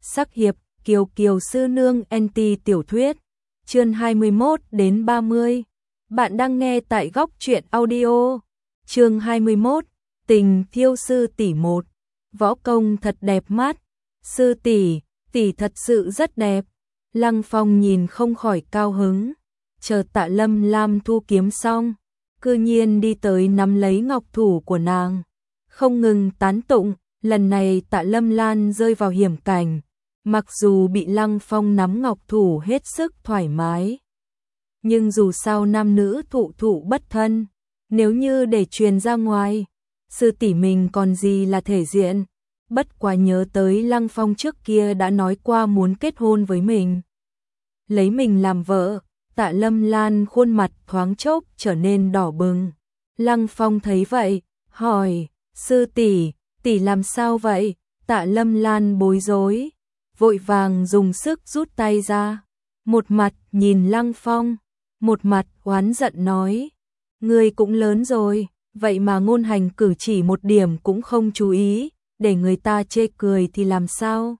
Sắc hiệp, Kiều Kiều sư nương NT tiểu thuyết, chương 21 đến 30. Bạn đang nghe tại Góc Truyện Audio. Chương 21, Tình thiêu sư tỷ 1. Võ công thật đẹp mắt. Sư tỷ, tỷ thật sự rất đẹp. Lăng Phong nhìn không khỏi cao hứng. Chờ Tạ Lâm Lam thu kiếm xong, cư nhiên đi tới nắm lấy ngọc thủ của nàng, không ngừng tán tụng. Lần này Tạ Lâm Lan rơi vào hiểm cảnh, mặc dù bị Lăng Phong nắm ngọc thủ hết sức thoải mái, nhưng dù sao nam nữ thụ thụ bất thân, nếu như để truyền ra ngoài, sư tỷ mình còn gì là thể diện. Bất quá nhớ tới Lăng Phong trước kia đã nói qua muốn kết hôn với mình, lấy mình làm vợ, Tạ Lâm Lan khuôn mặt thoáng chốc trở nên đỏ bừng. Lăng Phong thấy vậy, hỏi, sư tỷ, tỷ làm sao vậy? Tạ Lâm Lan bối rối, vội vàng dùng sức rút tay ra, một mặt nhìn Lăng Phong, một mặt oán giận nói, ngươi cũng lớn rồi, vậy mà ngôn hành cử chỉ một điểm cũng không chú ý, để người ta chê cười thì làm sao?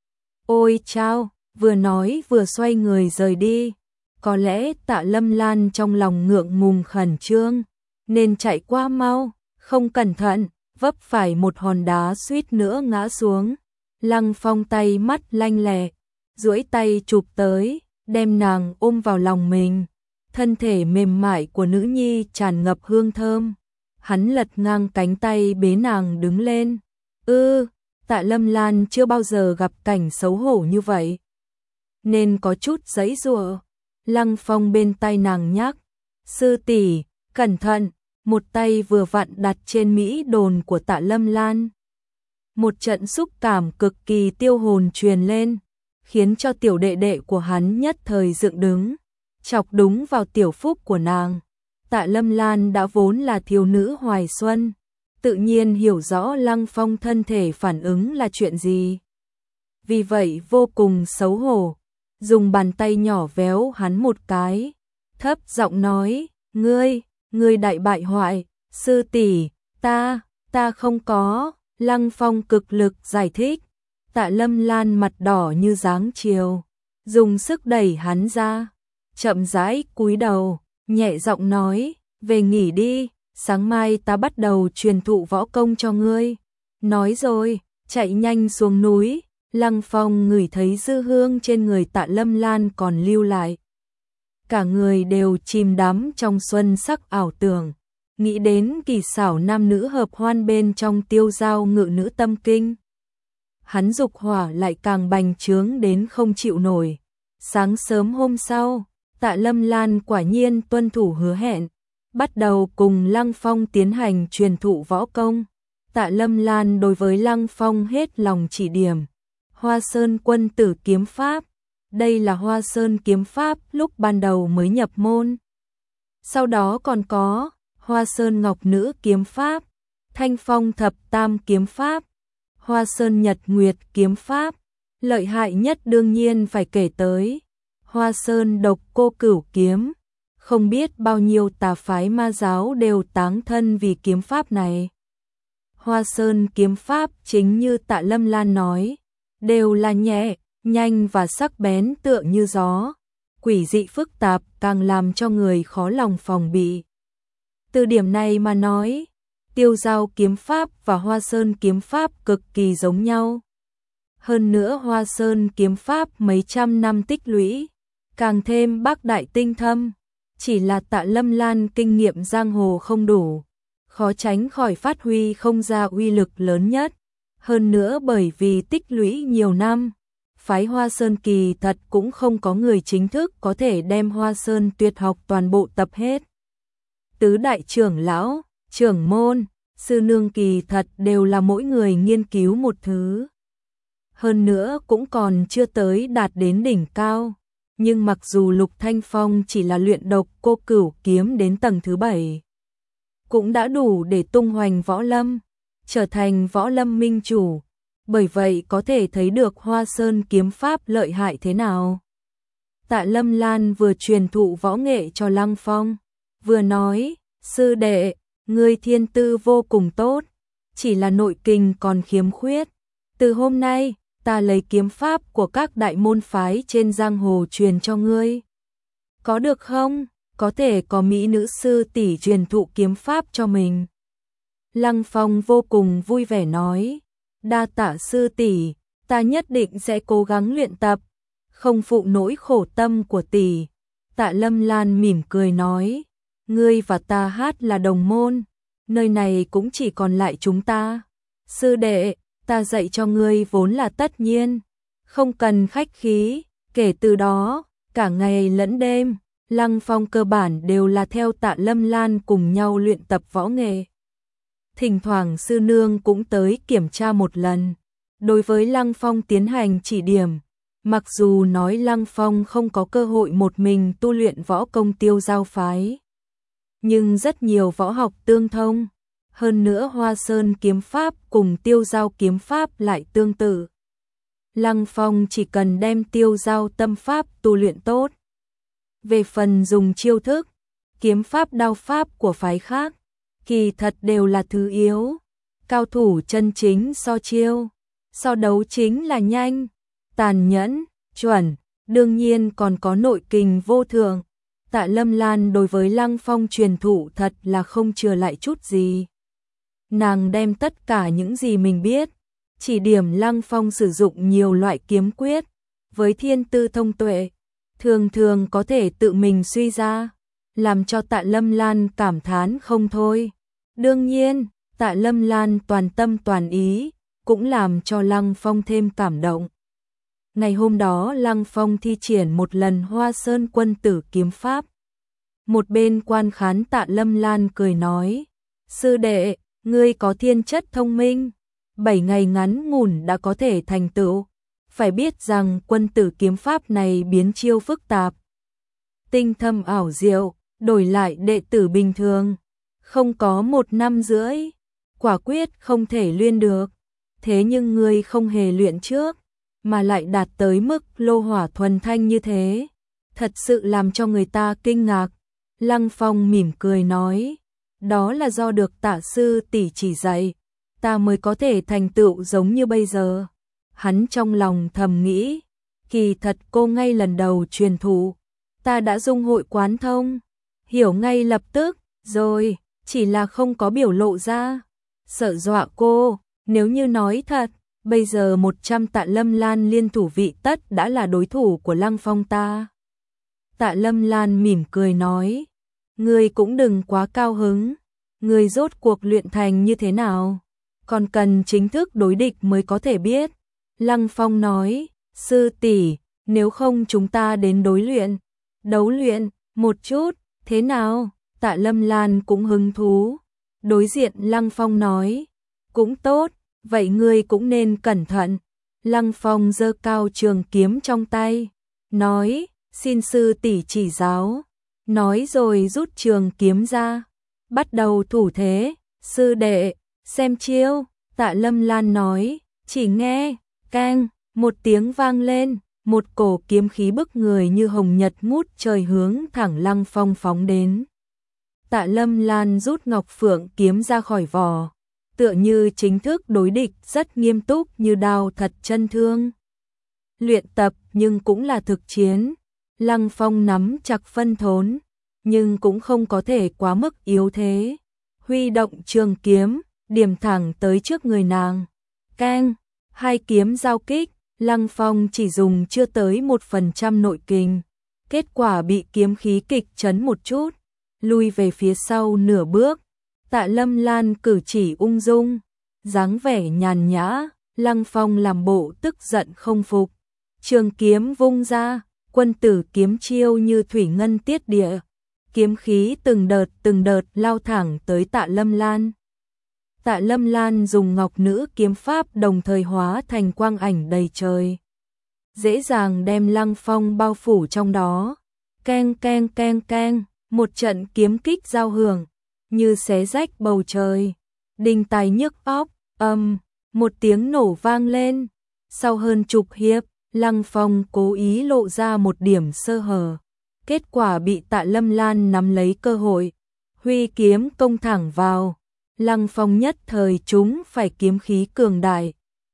Ôi chao, vừa nói vừa xoay người rời đi. Có lẽ Tạ Lâm Lan trong lòng ngượng ngùng khẩn trương, nên chạy qua mau, không cẩn thận, vấp phải một hòn đá suýt nữa ngã xuống. Lăng Phong tay mắt lanh lẹ, duỗi tay chụp tới, đem nàng ôm vào lòng mình. Thân thể mềm mại của nữ nhi tràn ngập hương thơm. Hắn lật ngang cánh tay bế nàng đứng lên. Tạ Lâm Lan chưa bao giờ gặp cảnh xấu hổ như vậy, nên có chút giãy giụa. Lăng Phong bên tai nàng nhắc, sư tỷ, cẩn thận, một tay vừa vặn đặt trên mỹ đồn của Tạ Lâm Lan. Một trận xúc cảm cực kỳ tiêu hồn truyền lên, khiến cho tiểu đệ đệ của hắn nhất thời dựng đứng, chọc đúng vào tiểu phúc của nàng. Tạ Lâm Lan đã vốn là thiếu nữ hoài xuân, tự nhiên hiểu rõ Lăng Phong thân thể phản ứng là chuyện gì. Vì vậy vô cùng xấu hổ, dùng bàn tay nhỏ véo hắn một cái, thấp giọng nói, ngươi đại bại hoại, sư tỷ, ta không có. Lăng Phong cực lực giải thích. Tạ Lâm Lan mặt đỏ như giáng chiều, dùng sức đẩy hắn ra, chậm rãi cúi đầu, nhẹ giọng nói, về nghỉ đi, sáng mai ta bắt đầu truyền thụ võ công cho ngươi. Nói rồi, chạy nhanh xuống núi. Lăng Phong ngửi thấy dư hương trên người Tạ Lâm Lan còn lưu lại. Cả người đều chìm đắm trong xuân sắc ảo tưởng, nghĩ đến kỳ xảo nam nữ hợp hoan bên trong tiêu giao ngự nữ tâm kinh. Hắn dục hỏa lại càng bành trướng đến không chịu nổi. Sáng sớm hôm sau, Tạ Lâm Lan quả nhiên tuân thủ hứa hẹn, bắt đầu cùng Lăng Phong tiến hành truyền thụ võ công. Tạ Lâm Lan đối với Lăng Phong hết lòng chỉ điểm. Hoa Sơn Quân Tử kiếm pháp, đây là Hoa Sơn kiếm pháp lúc ban đầu mới nhập môn. Sau đó còn có Hoa Sơn Ngọc Nữ kiếm pháp, Thanh Phong Thập Tam kiếm pháp, Hoa Sơn Nhật Nguyệt kiếm pháp. Lợi hại nhất đương nhiên phải kể tới Hoa Sơn Độc Cô Cửu kiếm. Không biết bao nhiêu tà phái ma giáo đều táng thân vì kiếm pháp này. Hoa Sơn kiếm pháp chính như Tạ Lâm Lan nói, đều là nhẹ, nhanh và sắc bén tựa như gió, quỷ dị phức tạp càng làm cho người khó lòng phòng bị. Từ điểm này mà nói, tiêu giao kiếm pháp và Hoa Sơn kiếm pháp cực kỳ giống nhau. Hơn nữa Hoa Sơn kiếm pháp mấy trăm năm tích lũy, càng thêm bác đại tinh thâm, chỉ là Tạ Lâm Lan kinh nghiệm giang hồ không đủ, khó tránh khỏi phát huy không ra uy lực lớn nhất. Hơn nữa bởi vì tích lũy nhiều năm, phái Hoa Sơn kỳ thật cũng không có người chính thức có thể đem Hoa Sơn tuyệt học toàn bộ tập hết. Tứ đại trưởng lão, trưởng môn, sư nương kỳ thật đều là mỗi người nghiên cứu một thứ. Hơn nữa cũng còn chưa tới đạt đến đỉnh cao. Nhưng mặc dù Lục Thanh Phong chỉ là luyện Độc Cô Cửu kiếm đến tầng thứ 7, cũng đã đủ để tung hoành võ lâm, trở thành võ lâm minh chủ. Bởi vậy có thể thấy được Hoa Sơn kiếm pháp lợi hại thế nào. Tạ Lâm Lan vừa truyền thụ võ nghệ cho Lăng Phong, vừa nói, sư đệ, ngươi thiên tư vô cùng tốt, chỉ là nội kinh còn khiếm khuyết. Từ hôm nay, ta lấy kiếm pháp của các đại môn phái trên giang hồ truyền cho ngươi. Có được không? Có thể có mỹ nữ sư tỷ truyền thụ kiếm pháp cho mình. Lăng Phong vô cùng vui vẻ nói, đa tạ sư tỷ, ta nhất định sẽ cố gắng luyện tập, không phụ nỗi khổ tâm của tỷ. Tạ Lâm Lan mỉm cười nói, ngươi và ta hát là đồng môn, nơi này cũng chỉ còn lại chúng ta. Sư đệ, ta dạy cho ngươi vốn là tất nhiên, không cần khách khí. Kể từ đó, cả ngày lẫn đêm, Lăng Phong cơ bản đều là theo Tạ Lâm Lan cùng nhau luyện tập võ nghệ. Thỉnh thoảng sư nương cũng tới kiểm tra một lần. Đối với Lăng Phong tiến hành chỉ điểm, mặc dù nói Lăng Phong không có cơ hội một mình tu luyện võ công Tiêu Giao phái, nhưng rất nhiều võ học tương thông, hơn nữa Hoa Sơn kiếm pháp cùng Tiêu Giao kiếm pháp lại tương tự. Lăng Phong chỉ cần đem Tiêu Giao tâm pháp tu luyện tốt. Về phần dùng chiêu thức, kiếm pháp đao pháp của phái khác, kỳ thật đều là thứ yếu. Cao thủ chân chính so chiêu, so đấu chính là nhanh, tàn nhẫn, chuẩn, đương nhiên còn có nội kình vô thượng. Tạ Lâm Lan đối với Lăng Phong truyền thụ thật là không chừa lại chút gì. Nàng đem tất cả những gì mình biết, chỉ điểm Lăng Phong sử dụng nhiều loại kiếm quyết, với thiên tư thông tuệ, thường thường có thể tự mình suy ra, làm cho Tạ Lâm Lan cảm thán không thôi. Đương nhiên, Tạ Lâm Lan toàn tâm toàn ý, cũng làm cho Lăng Phong thêm cảm động. Ngày hôm đó Lăng Phong thi triển một lần Hoa Sơn quân tử kiếm pháp. Một bên quan khán Tạ Lâm Lan cười nói, sư đệ, ngươi có thiên chất thông minh, 7 ngày ngắn ngủn đã có thể thành tựu. Phải biết rằng quân tử kiếm pháp này biến chiêu phức tạp, tinh thâm ảo diệu, đổi lại đệ tử bình thường, không có 1 năm rưỡi, quả quyết không thể luyện được. Thế nhưng ngươi không hề luyện trước, mà lại đạt tới mức lô hỏa thuần thanh như thế, thật sự làm cho người ta kinh ngạc. Lăng Phong mỉm cười nói, đó là do được Tạ sư tỷ chỉ dạy, ta mới có thể thành tựu giống như bây giờ. Hắn trong lòng thầm nghĩ, kỳ thật cô ngay lần đầu truyền thụ, ta đã dung hội quán thông, hiểu ngay lập tức, rồi, chỉ là không có biểu lộ ra, sợ dọa cô. Nếu như nói thật, bây giờ 100 Tạ Lâm Lan liên thủ vị tất đã là đối thủ của Lăng Phong ta. Tạ Lâm Lan mỉm cười nói, ngươi cũng đừng quá cao hứng, ngươi rốt cuộc luyện thành như thế nào, còn cần chính thức đối địch mới có thể biết. Lăng Phong nói, sư tỷ, nếu không chúng ta đến đấu luyện một chút, thế nào? Tạ Lâm Lan cũng hứng thú. Đối diện Lăng Phong nói, cũng tốt, vậy ngươi cũng nên cẩn thận. Lăng Phong giơ cao trường kiếm trong tay, nói, xin sư tỷ chỉ giáo. Nói rồi rút trường kiếm ra, bắt đầu thủ thế. Sư đệ, xem chiêu. Tạ Lâm Lan nói, chỉ nghe, keng, một tiếng vang lên, một cổ kiếm khí bức người như hồng nhật ngút trời hướng thẳng Lăng Phong phóng đến. Tạ Lâm Lan rút Ngọc Phượng kiếm ra khỏi vỏ, tựa như chính thức đối địch, rất nghiêm túc như đao thật chân thương. Luyện tập nhưng cũng là thực chiến. Lăng Phong nắm chặt phân thốn, nhưng cũng không có thể quá mức yếu thế. Huy động trường kiếm, điểm thẳng tới trước người nàng. Keng, 2 kiếm giao kích, Lăng Phong chỉ dùng chưa tới 1% nội kình. Kết quả bị kiếm khí kịch chấn một chút, lui về phía sau nửa bước. Tạ Lâm Lan cử chỉ ung dung, dáng vẻ nhàn nhã. Lăng Phong làm bộ tức giận không phục, trường kiếm vung ra, quân tử kiếm chiêu như thủy ngân tiết địa, kiếm khí từng đợt lao thẳng tới Tạ Lâm Lan. Tạ Lâm Lan dùng ngọc nữ kiếm pháp đồng thời hóa thành quang ảnh đầy trời, dễ dàng đem Lăng Phong bao phủ trong đó. Keng keng keng keng, một trận kiếm kích giao hưởng, như xé rách bầu trời, đinh tai nhức óc. Một tiếng nổ vang lên. Sau hơn chục hiệp, Lăng Phong cố ý lộ ra một điểm sơ hở, kết quả bị Tạ Lâm Lan nắm lấy cơ hội, huy kiếm công thẳng vào. Lăng Phong nhất thời trúng phải kiếm khí cường đại,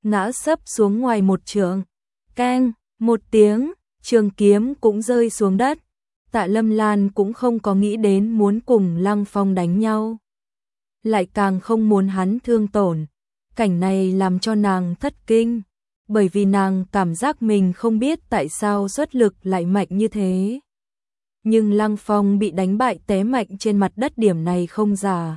ngã sấp xuống ngoài một trượng. Keng, một tiếng, trường kiếm cũng rơi xuống đất. Tạ Lâm Lan cũng không có nghĩ đến muốn cùng Lăng Phong đánh nhau, lại càng không muốn hắn thương tổn. Cảnh này làm cho nàng thất kinh, bởi vì nàng cảm giác mình không biết tại sao xuất lực lại mạnh như thế. Nhưng Lăng Phong bị đánh bại té mạnh trên mặt đất, điểm này không giả.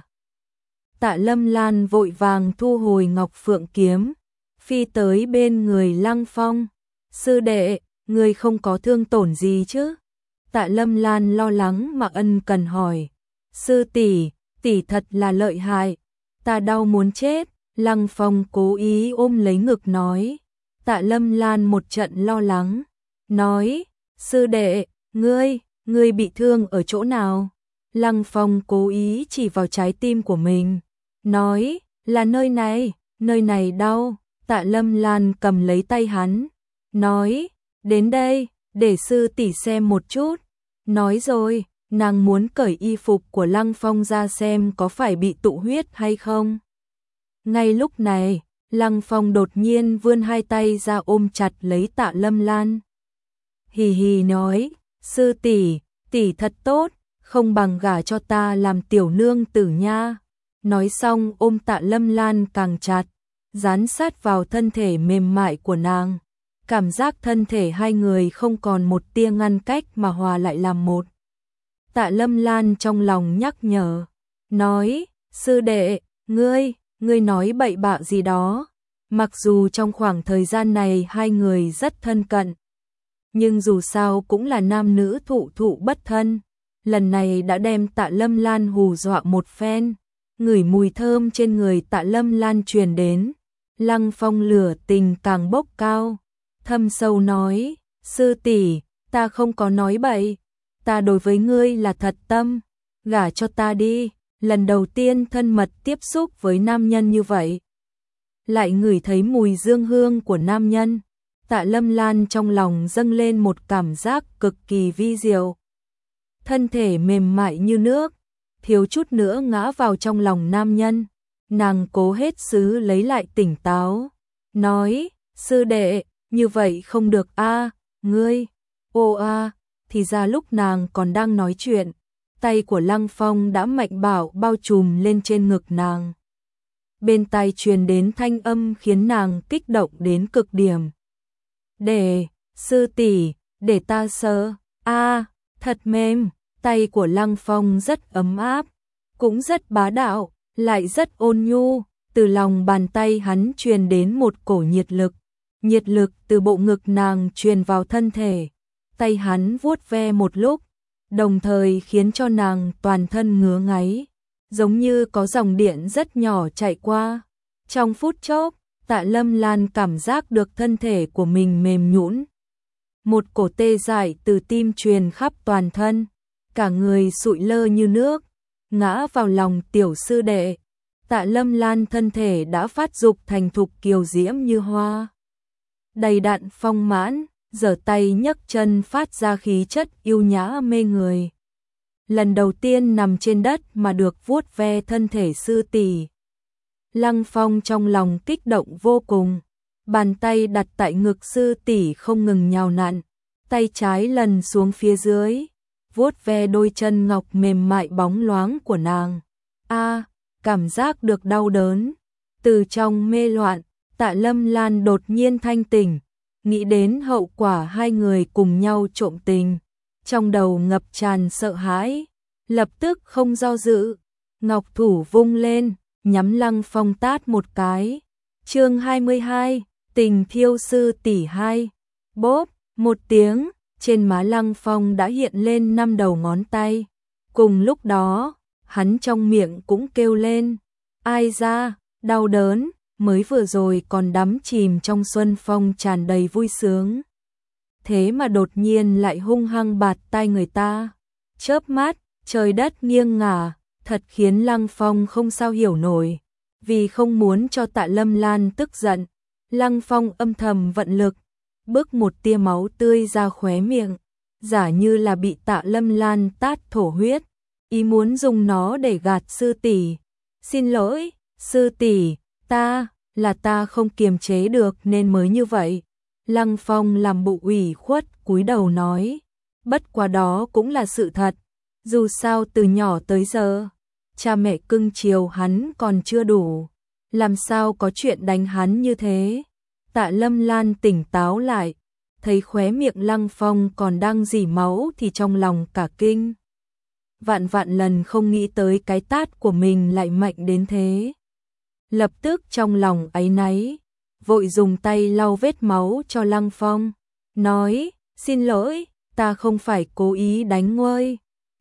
Tạ Lâm Lan vội vàng thu hồi Ngọc Phượng kiếm, phi tới bên người Lăng Phong. Sư đệ, người không có thương tổn gì chứ? Tạ Lâm Lan lo lắng mà ân cần hỏi. Sư tỷ, tỷ thật là lợi hại, ta đau muốn chết. Lăng Phong cố ý ôm lấy ngực nói. Tạ Lâm Lan một trận lo lắng, nói, sư đệ, ngươi bị thương ở chỗ nào? Lăng Phong cố ý chỉ vào trái tim của mình, nói, là nơi này đau. Tạ Lâm Lan cầm lấy tay hắn, nói, đến đây, để sư tỷ xem một chút. Nói rồi, nàng muốn cởi y phục của Lăng Phong ra xem có phải bị tụ huyết hay không. Ngay lúc này, Lăng Phong đột nhiên vươn hai tay ra ôm chặt lấy Tạ Lâm Lan. Hì hì nói, sư tỷ, tỷ thật tốt, không bằng gả cho ta làm tiểu nương tử nha. Nói xong ôm Tạ Lâm Lan càng chặt, dán sát vào thân thể mềm mại của nàng. Cảm giác thân thể hai người không còn một tia ngăn cách mà hòa lại làm một. Tạ Lâm Lan trong lòng nhắc nhở, nói, sư đệ, ngươi nói bậy bạ gì đó. Mặc dù trong khoảng thời gian này hai người rất thân cận, nhưng dù sao cũng là nam nữ thụ thụ bất thân. Lần này đã đem Tạ Lâm Lan hù dọa một phen. Ngửi mùi thơm trên người Tạ Lâm Lan truyền đến, Lăng Phong lửa tình càng bốc cao, thâm sâu nói, sư tỷ, ta không có nói bậy, ta đối với ngươi là thật tâm, gả cho ta đi. Lần đầu tiên thân mật tiếp xúc với nam nhân như vậy, lại ngửi thấy mùi dương hương của nam nhân, Tạ Lâm Lan trong lòng dâng lên một cảm giác cực kỳ vi diệu. Thân thể mềm mại như nước, thiếu chút nữa ngã vào trong lòng nam nhân. Nàng cố hết sức lấy lại tỉnh táo, nói, sư đệ, như vậy không được a, ngươi, ô a. Thì ra lúc nàng còn đang nói chuyện, tay của Lăng Phong đã mạnh bạo bao trùm lên trên ngực nàng. Bên tai truyền đến thanh âm khiến nàng kích động đến cực điểm. Để, sư tỷ, để ta sờ, a, thật mềm. Tay của Lăng Phong rất ấm áp, cũng rất bá đạo, lại rất ôn nhu. Từ lòng bàn tay hắn truyền đến một cổ nhiệt lực từ bộ ngực nàng truyền vào thân thể. Tay hắn vuốt ve một lúc, đồng thời khiến cho nàng toàn thân ngứa ngáy, giống như có dòng điện rất nhỏ chạy qua. Trong phút chốc, Tạ Lâm Lan cảm giác được thân thể của mình mềm nhũn. Một cổ tê dại từ tim truyền khắp toàn thân, cả người sụi lơ như nước, ngã vào lòng tiểu sư đệ. Tạ Lâm Lan thân thể đã phát dục thành thục kiều diễm như hoa, đầy đặn phong mãn, giở tay nhấc chân phát ra khí chất yêu nhã mê người. Lần đầu tiên nằm trên đất mà được vuốt ve thân thể sư tỷ, Lăng Phong trong lòng kích động vô cùng, bàn tay đặt tại ngực sư tỷ không ngừng nhào nặn, tay trái lần xuống phía dưới, vuốt ve đôi chân ngọc mềm mại bóng loáng của nàng. A, cảm giác được đau đớn. Từ trong mê loạn, Tạ Lâm Lan đột nhiên thanh tỉnh, nghĩ đến hậu quả hai người cùng nhau trộm tình, trong đầu ngập tràn sợ hãi, lập tức không do dự, ngọc thủ vung lên, nhắm Lăng Phong tát một cái. Chương 22, tình thiêu sư tỷ 2. Bốp, một tiếng, trên má Lăng Phong đã hiện lên 5 đầu ngón tay. Cùng lúc đó, hắn trong miệng cũng kêu lên, ai da, đau đớn, mới vừa rồi còn đắm chìm trong xuân phong tràn đầy vui sướng. Thế mà đột nhiên lại hung hăng bạt tai người ta. Chớp mắt, trời đất nghiêng ngả, thật khiến Lăng Phong không sao hiểu nổi. Vì không muốn cho Tạ Lâm Lan tức giận, Lăng Phong âm thầm vận lực, bức một tia máu tươi ra khóe miệng, giả như là bị Tạ Lâm Lan tát thổ huyết, ý muốn dùng nó để gạt sư tỷ. Xin lỗi, sư tỷ, ta, là ta không kiềm chế được nên mới như vậy. Lăng Phong làm bộ ủy khuất cúi đầu nói, bất quá đó cũng là sự thật, dù sao từ nhỏ tới giờ, cha mẹ cưng chiều hắn còn chưa đủ, làm sao có chuyện đánh hắn như thế. Tạ Lâm Lan tỉnh táo lại, thấy khóe miệng Lăng Phong còn đang rỉ máu thì trong lòng cả kinh. Vạn vạn lần không nghĩ tới cái tát của mình lại mạnh đến thế. Lập tức trong lòng áy náy, vội dùng tay lau vết máu cho Lăng Phong, nói, xin lỗi, ta không phải cố ý đánh ngươi,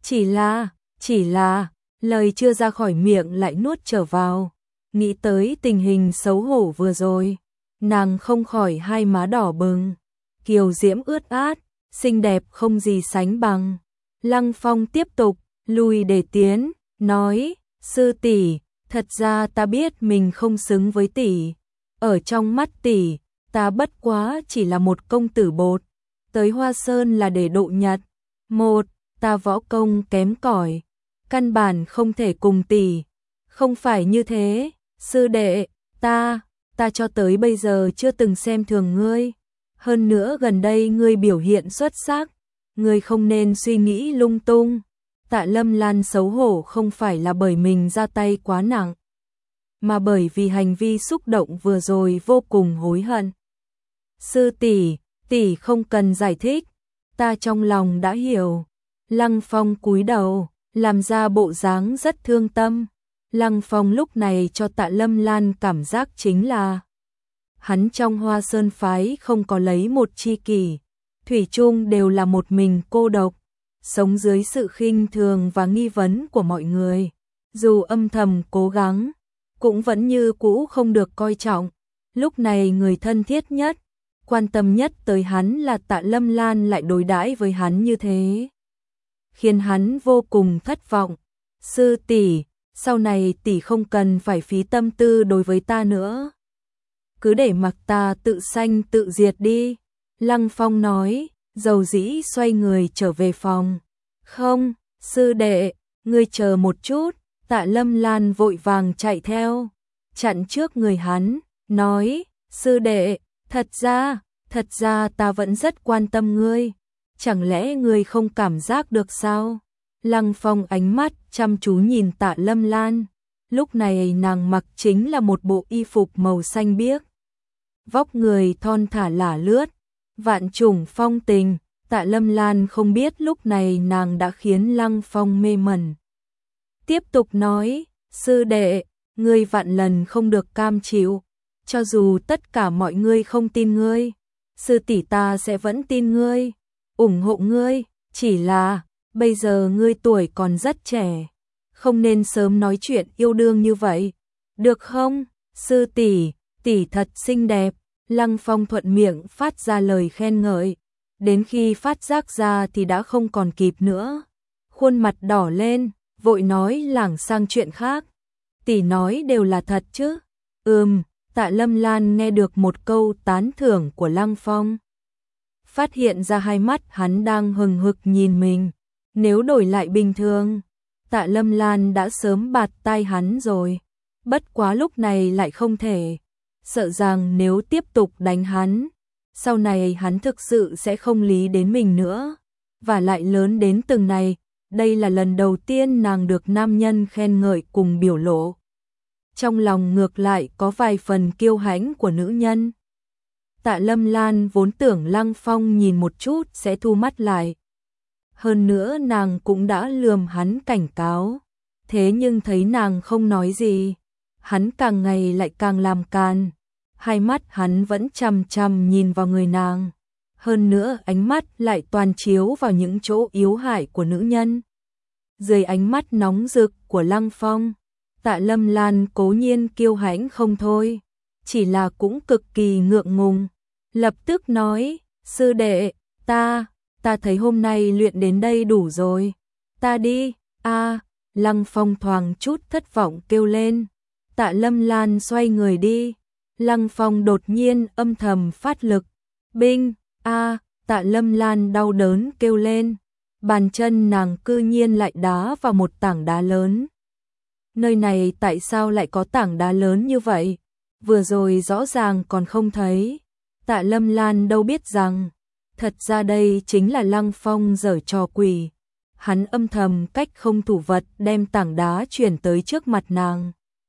chỉ là, lời chưa ra khỏi miệng lại nuốt trở vào, nghĩ tới tình hình xấu hổ vừa rồi, nàng không khỏi hai má đỏ bừng, kiều diễm ướt át, xinh đẹp không gì sánh bằng. Lăng Phong tiếp tục, lùi để tiến, nói, sư tỷ, thật ra ta biết mình không xứng với tỷ, ở trong mắt tỷ, ta bất quá chỉ là một công tử bột, tới Hoa Sơn là để độ nhật. Một, ta võ công kém cỏi, căn bản không thể cùng tỷ. Không phải như thế, sư đệ, ta cho tới bây giờ chưa từng xem thường ngươi. Hơn nữa gần đây ngươi biểu hiện xuất sắc, ngươi không nên suy nghĩ lung tung. Tạ Lâm Lan xấu hổ không phải là bởi mình ra tay quá nặng, mà bởi vì hành vi xúc động vừa rồi vô cùng hối hận. Sư tỷ, tỷ không cần giải thích, ta trong lòng đã hiểu. Lăng Phong cúi đầu, làm ra bộ dáng rất thương tâm. Lăng Phong lúc này cho Tạ Lâm Lan cảm giác chính là hắn trong Hoa Sơn phái không có lấy một tri kỷ, thủy chung đều là một mình cô độc, sống dưới sự khinh thường và nghi vấn của mọi người. Dù âm thầm cố gắng, cũng vẫn như cũ không được coi trọng. Lúc này người thân thiết nhất, quan tâm nhất tới hắn là Tạ Lâm Lan lại đối đãi với hắn như thế, khiến hắn vô cùng thất vọng. Sư tỷ, sau này tỷ không cần phải phí tâm tư đối với ta nữa, cứ để mặc ta tự sanh tự diệt đi. Lăng Phong nói, dầu dĩ xoay người trở về phòng. Không, sư đệ, ngươi chờ một chút. Tạ Lâm Lan vội vàng chạy theo, chặn trước người hắn, nói, sư đệ, thật ra ta vẫn rất quan tâm ngươi, chẳng lẽ ngươi không cảm giác được sao? Lăng Phong ánh mắt chăm chú nhìn Tạ Lâm Lan, lúc này nàng mặc chính là một bộ y phục màu xanh biếc, vóc người thon thả lả lướt, vạn trùng phong tình. Tạ Lâm Lan không biết lúc này nàng đã khiến Lăng Phong mê mẩn. Tiếp tục nói, sư đệ, ngươi vạn lần không được cam chịu, cho dù tất cả mọi người không tin ngươi, sư tỷ ta sẽ vẫn tin ngươi, ủng hộ ngươi, chỉ là, bây giờ ngươi tuổi còn rất trẻ, không nên sớm nói chuyện yêu đương như vậy, được không? Sư tỷ, tỷ thật xinh đẹp. Lăng Phong thuận miệng phát ra lời khen ngợi, đến khi phát giác ra thì đã không còn kịp nữa, khuôn mặt đỏ lên, vội nói lảng sang chuyện khác. Tỷ nói đều là thật chứ? Tạ Lâm Lan nghe được một câu tán thưởng của Lăng Phong, phát hiện ra hai mắt hắn đang hừng hực nhìn mình, nếu đổi lại bình thường, Tạ Lâm Lan đã sớm bạt tai hắn rồi, bất quá lúc này lại không thể, sợ rằng nếu tiếp tục đánh hắn, sau này hắn thực sự sẽ không lý đến mình nữa, và lại lớn đến từng này, đây là lần đầu tiên nàng được nam nhân khen ngợi cùng biểu lộ. Trong lòng ngược lại có vài phần kiêu hãnh của nữ nhân. Tạ Lâm Lan vốn tưởng Lăng Phong nhìn một chút sẽ thu mắt lại. Hơn nữa nàng cũng đã lườm hắn cảnh cáo. Thế nhưng thấy nàng không nói gì, hắn càng ngày lại càng làm càn. Hai mắt hắn vẫn chằm chằm nhìn vào người nàng. Hơn nữa ánh mắt lại toàn chiếu vào những chỗ yếu hại của nữ nhân. Dưới ánh mắt nóng rực của Lăng Phong, Tạ Lâm Lan cố nhiên kiêu hãnh không thôi, chỉ là cũng cực kỳ ngượng ngùng. Lập tức nói, sư đệ, ta thấy hôm nay luyện đến đây đủ rồi, ta đi. Lăng Phong thoáng chút thất vọng kêu lên. Tạ Lâm Lan xoay người đi. Lăng Phong đột nhiên âm thầm phát lực. Binh, Tạ Lâm Lan đau đớn kêu lên. Bàn chân nàng cư nhiên lại đá vào một tảng đá lớn. Nơi này tại sao lại có tảng đá lớn như vậy? vừa rồi rõ ràng còn không thấy. Tạ Lâm Lan đâu biết rằng, thật ra đây chính là Lăng Phong giở trò quỷ. Hắn âm thầm cách không thủ vật đem tảng đá chuyển tới trước mặt nàng.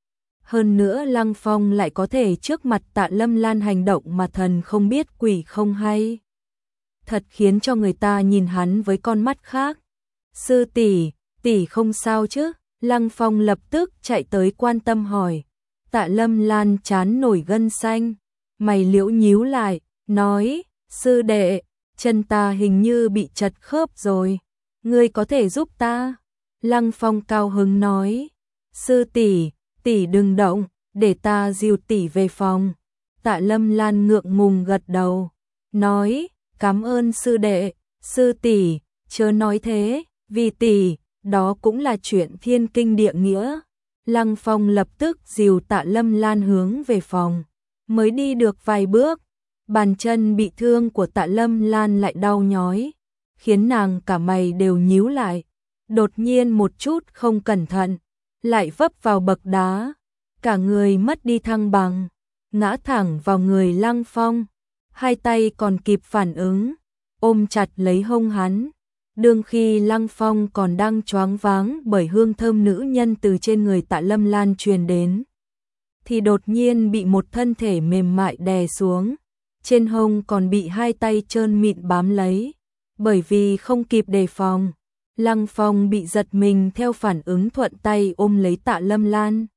Hơn nữa Lăng Phong lại có thể trước mặt Tạ Lâm Lan hành động mà thần không biết quỷ không hay. Thật khiến cho người ta nhìn hắn với con mắt khác. Sư tỷ, tỷ không sao chứ? Lăng Phong lập tức chạy tới quan tâm hỏi. Tạ Lâm Lan chán nổi gân xanh, mày liễu nhíu lại, nói, sư đệ, chân ta hình như bị chật khớp rồi, ngươi có thể giúp ta? Lăng Phong cao hứng nói, sư tỷ, tỷ đừng động, để ta dìu tỷ về phòng. Tạ Lâm Lan ngượng ngùng gật đầu, nói, cảm ơn sư đệ, sư tỷ, chớ nói thế, vì tỷ, đó cũng là chuyện thiên kinh địa nghĩa. Lăng Phong lập tức dìu Tạ Lâm Lan hướng về phòng, mới đi được vài bước, bàn chân bị thương của Tạ Lâm Lan lại đau nhói, khiến nàng cả mày đều nhíu lại, đột nhiên một chút không cẩn thận, lại vấp vào bậc đá, cả người mất đi thăng bằng, ngã thẳng vào người Lăng Phong, hai tay còn kịp phản ứng, ôm chặt lấy hông hắn. Đương khi Lăng Phong còn đang choáng váng bởi hương thơm nữ nhân từ trên người Tạ Lâm Lan truyền đến, thì đột nhiên bị một thân thể mềm mại đè xuống, trên hông còn bị hai tay trơn mịn bám lấy, bởi vì không kịp đề phòng, Lăng Phong bị giật mình theo phản ứng thuận tay ôm lấy Tạ Lâm Lan.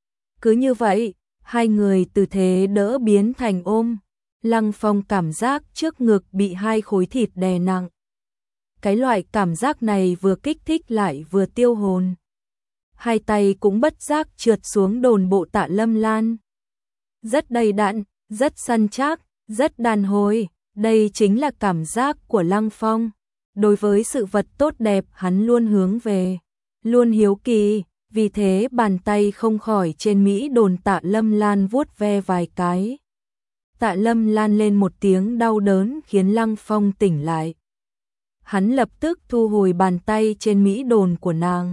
Cứ như vậy, hai người từ thế đỡ biến thành ôm, Lăng Phong cảm giác trước ngực bị hai khối thịt đè nặng. Cái loại cảm giác này vừa kích thích lại vừa tiêu hồn. Hai tay cũng bất giác trượt xuống đồn bộ Tạ Lâm Lan. Rất đầy đặn, rất săn chắc, rất đàn hồi, đây chính là cảm giác của Lăng Phong. Đối với sự vật tốt đẹp hắn luôn hướng về, luôn hiếu kỳ, vì thế bàn tay không khỏi trên Mỹ đồn Tạ Lâm Lan vuốt ve vài cái. Tạ Lâm Lan lên một tiếng đau đớn khiến Lăng Phong tỉnh lại. Hắn lập tức thu hồi bàn tay trên Mỹ đồn của nàng.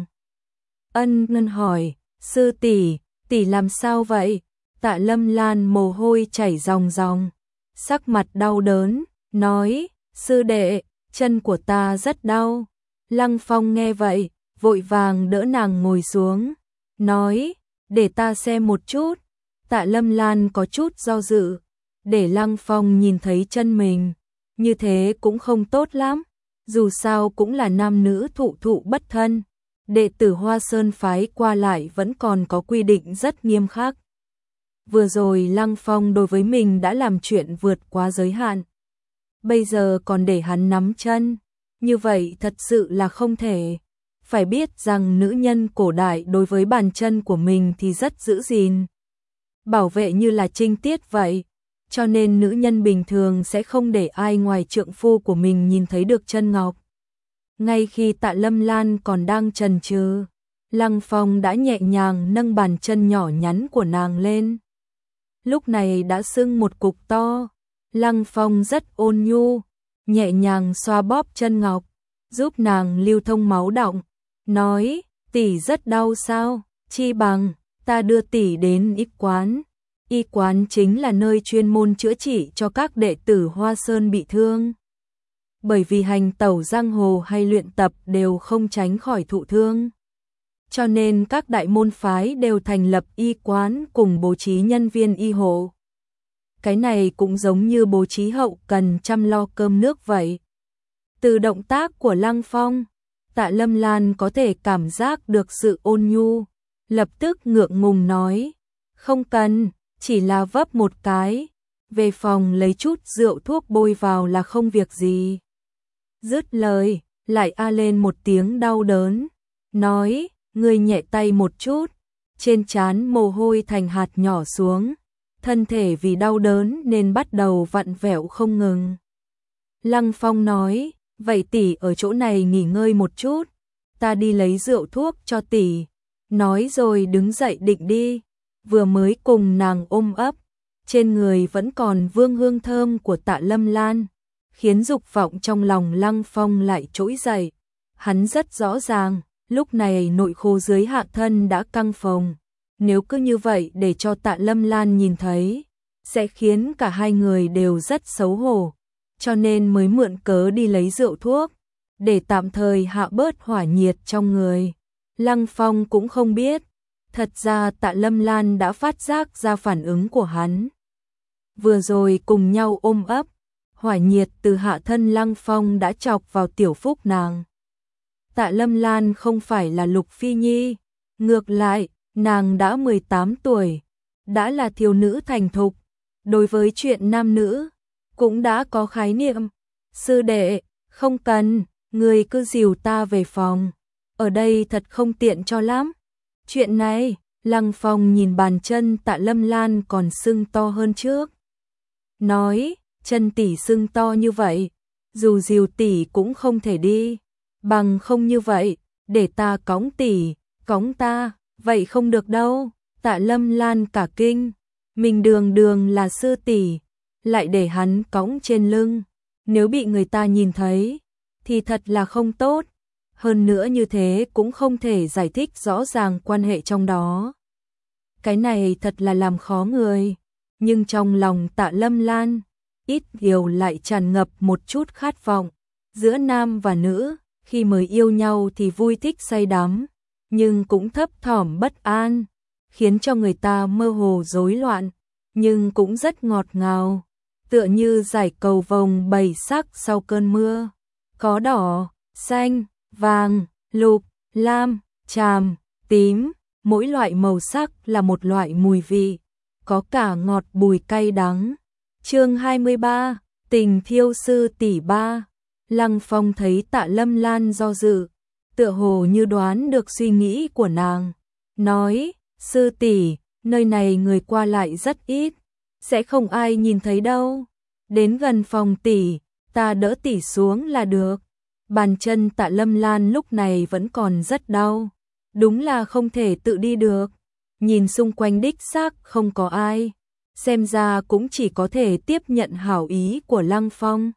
Ân Ngân hỏi, sư tỷ, tỷ làm sao vậy? Tạ Lâm Lan mồ hôi chảy ròng ròng, sắc mặt đau đớn, nói, sư đệ, chân của ta rất đau. Lăng Phong nghe vậy, vội vàng đỡ nàng ngồi xuống, nói, để ta xem một chút. Tạ Lâm Lan có chút do dự, để Lăng Phong nhìn thấy chân mình, như thế cũng không tốt lắm. Dù sao cũng là nam nữ thụ thụ bất thân, đệ tử Hoa Sơn phái qua lại vẫn còn có quy định rất nghiêm khắc. Vừa rồi Lăng Phong đối với mình đã làm chuyện vượt quá giới hạn, bây giờ còn để hắn nắm chân, như vậy thật sự là không thể. Phải biết rằng nữ nhân cổ đại đối với bàn chân của mình thì rất giữ gìn, bảo vệ như là trinh tiết vậy. Cho nên nữ nhân bình thường sẽ không để ai ngoài trượng phu của mình nhìn thấy được chân ngọc. Ngay khi Tạ Lâm Lan còn đang chần chừ, Lăng Phong đã nhẹ nhàng nâng bàn chân nhỏ nhắn của nàng lên. Lúc này đã sưng một cục to, Lăng Phong rất ôn nhu, nhẹ nhàng xoa bóp chân ngọc, giúp nàng lưu thông máu động, nói, tỷ rất đau sao, chi bằng, ta đưa tỷ đến y quán. Y quán chính là nơi chuyên môn chữa trị cho các đệ tử Hoa Sơn bị thương. Bởi vì hành tẩu giang hồ hay luyện tập đều không tránh khỏi thụ thương. Cho nên các đại môn phái đều thành lập y quán cùng bố trí nhân viên y hộ. Cái này cũng giống như bố trí hậu cần chăm lo cơm nước vậy. Từ động tác của Lăng Phong, Tạ Lâm Lan có thể cảm giác được sự ôn nhu, lập tức ngượng ngùng nói, không cần. Chỉ là vấp một cái, về phòng lấy chút rượu thuốc bôi vào là không việc gì. Dứt lời, lại a lên một tiếng đau đớn, nói, ngươi nhẹ tay một chút, trên trán mồ hôi thành hạt nhỏ xuống, thân thể vì đau đớn nên bắt đầu vặn vẹo không ngừng. Lăng Phong nói, vậy tỷ ở chỗ này nghỉ ngơi một chút, ta đi lấy rượu thuốc cho tỷ. Nói rồi đứng dậy định đi. Vừa mới cùng nàng ôm ấp, trên người vẫn còn vương hương thơm của Tạ Lâm Lan, khiến dục vọng trong lòng Lăng Phong lại trỗi dậy. Hắn rất rõ ràng, lúc này nội khố dưới hạ thân đã căng phồng, Nếu cứ như vậy để cho Tạ Lâm Lan nhìn thấy, sẽ khiến cả hai người đều rất xấu hổ, cho nên mới mượn cớ đi lấy rượu thuốc, để tạm thời hạ bớt hỏa nhiệt trong người. Lăng Phong cũng không biết, thật ra Tạ Lâm Lan đã phát giác ra phản ứng của hắn. Vừa rồi cùng nhau ôm ấp, hỏa nhiệt từ hạ thân Lăng Phong đã chọc vào tiểu phúc nàng. Tạ Lâm Lan không phải là Lục Phi Nhi, ngược lại, nàng đã 18 tuổi, đã là thiếu nữ thành thục, đối với chuyện nam nữ, cũng đã có khái niệm. Sư đệ, không cần, người cứ dìu ta về phòng, ở đây thật không tiện cho lắm. Chuyện này, Lăng Phong nhìn bàn chân Tạ Lâm Lan còn sưng to hơn trước. Nói, chân tỷ sưng to như vậy, dù dìu tỷ cũng không thể đi, bằng không như vậy, để ta cõng tỷ, cõng ta, vậy không được đâu. Tạ Lâm Lan cả kinh, mình đường đường là sư tỷ, lại để hắn cõng trên lưng, nếu bị người ta nhìn thấy, thì thật là không tốt. Hơn nữa như thế cũng không thể giải thích rõ ràng quan hệ trong đó. Cái này thật là làm khó người, nhưng trong lòng Tạ Lâm Lan, ít nhiều lại tràn ngập một chút khát vọng. Giữa nam và nữ, khi mới yêu nhau thì vui thích say đắm, nhưng cũng thấp thỏm bất an, khiến cho người ta mơ hồ rối loạn, nhưng cũng rất ngọt ngào, tựa như dải cầu vồng bảy sắc sau cơn mưa, có đỏ, xanh, vàng, lục, lam, tràm, tím, mỗi loại màu sắc là một loại mùi vị, có cả ngọt bùi cay đắng. Chương 23, tình thiêu sư tỷ ba. Lăng Phong thấy Tạ Lâm Lan do dự, tựa hồ như đoán được suy nghĩ của nàng, nói, sư tỷ, nơi này người qua lại rất ít, sẽ không ai nhìn thấy đâu, đến gần phòng tỷ, ta đỡ tỷ xuống là được. Bàn chân Tạ Lâm Lan lúc này vẫn còn rất đau, đúng là không thể tự đi được, nhìn xung quanh đích xác không có ai, xem ra cũng chỉ có thể tiếp nhận hảo ý của Lăng Phong.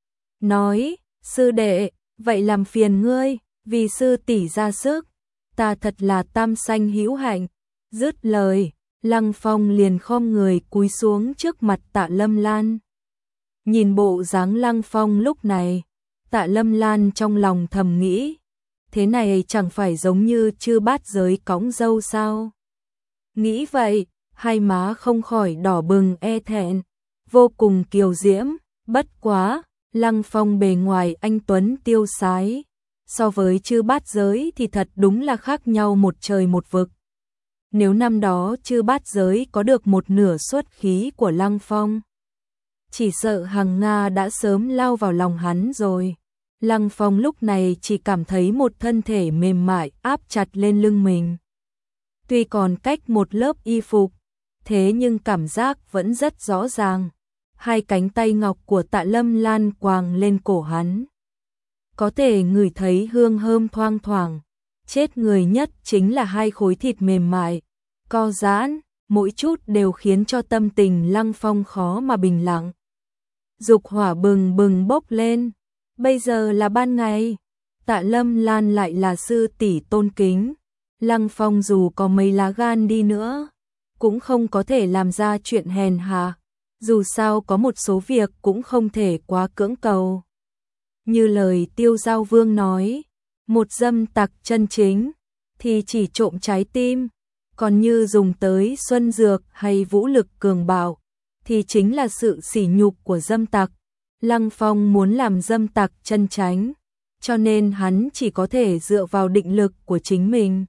Nói, sư đệ, vậy làm phiền ngươi, vì sư tỷ ra sức, ta thật là tam sanh hữu hạnh. Dứt lời, Lăng Phong liền khom người cúi xuống trước mặt Tạ Lâm Lan. Nhìn bộ dáng Lăng Phong lúc này, Tạ Lâm Lan trong lòng thầm nghĩ, thế này chẳng phải giống như Chư Bát Giới cõng dâu sao? Nghĩ vậy, hai má không khỏi đỏ bừng e thẹn, vô cùng kiều diễm, bất quá, Lăng Phong bề ngoài anh tuấn tiêu sái, so với Chư Bát Giới thì thật đúng là khác nhau một trời một vực. Nếu năm đó Chư Bát Giới có được một nửa xuất khí của Lăng Phong, chỉ sợ Hằng Nga đã sớm lao vào lòng hắn rồi. Lăng Phong lúc này chỉ cảm thấy một thân thể mềm mại áp chặt lên lưng mình. Tuy còn cách một lớp y phục, thế nhưng cảm giác vẫn rất rõ ràng. Hai cánh tay ngọc của Tạ Lâm Lan quàng lên cổ hắn, có thể ngửi thấy hương thơm thoang thoảng. Chết người nhất chính là hai khối thịt mềm mại, co giãn, mỗi chút đều khiến cho tâm tình Lăng Phong khó mà bình lặng. Dục hỏa bừng bừng bốc lên. Bây giờ là ban ngày, Tạ Lâm Lan lại là sư tỷ tôn kính, Lăng Phong dù có mấy lá gan đi nữa, cũng không có thể làm ra chuyện hèn hạ, dù sao có một số việc cũng không thể quá cưỡng cầu. Như lời Tiêu Giao Vương nói, một dâm tặc chân chính thì chỉ trộm trái tim, còn như dùng tới xuân dược hay vũ lực cường bạo thì chính là sự sỉ nhục của dâm tặc. Lăng Phong muốn làm dâm tặc chân chánh, cho nên hắn chỉ có thể dựa vào định lực của chính mình,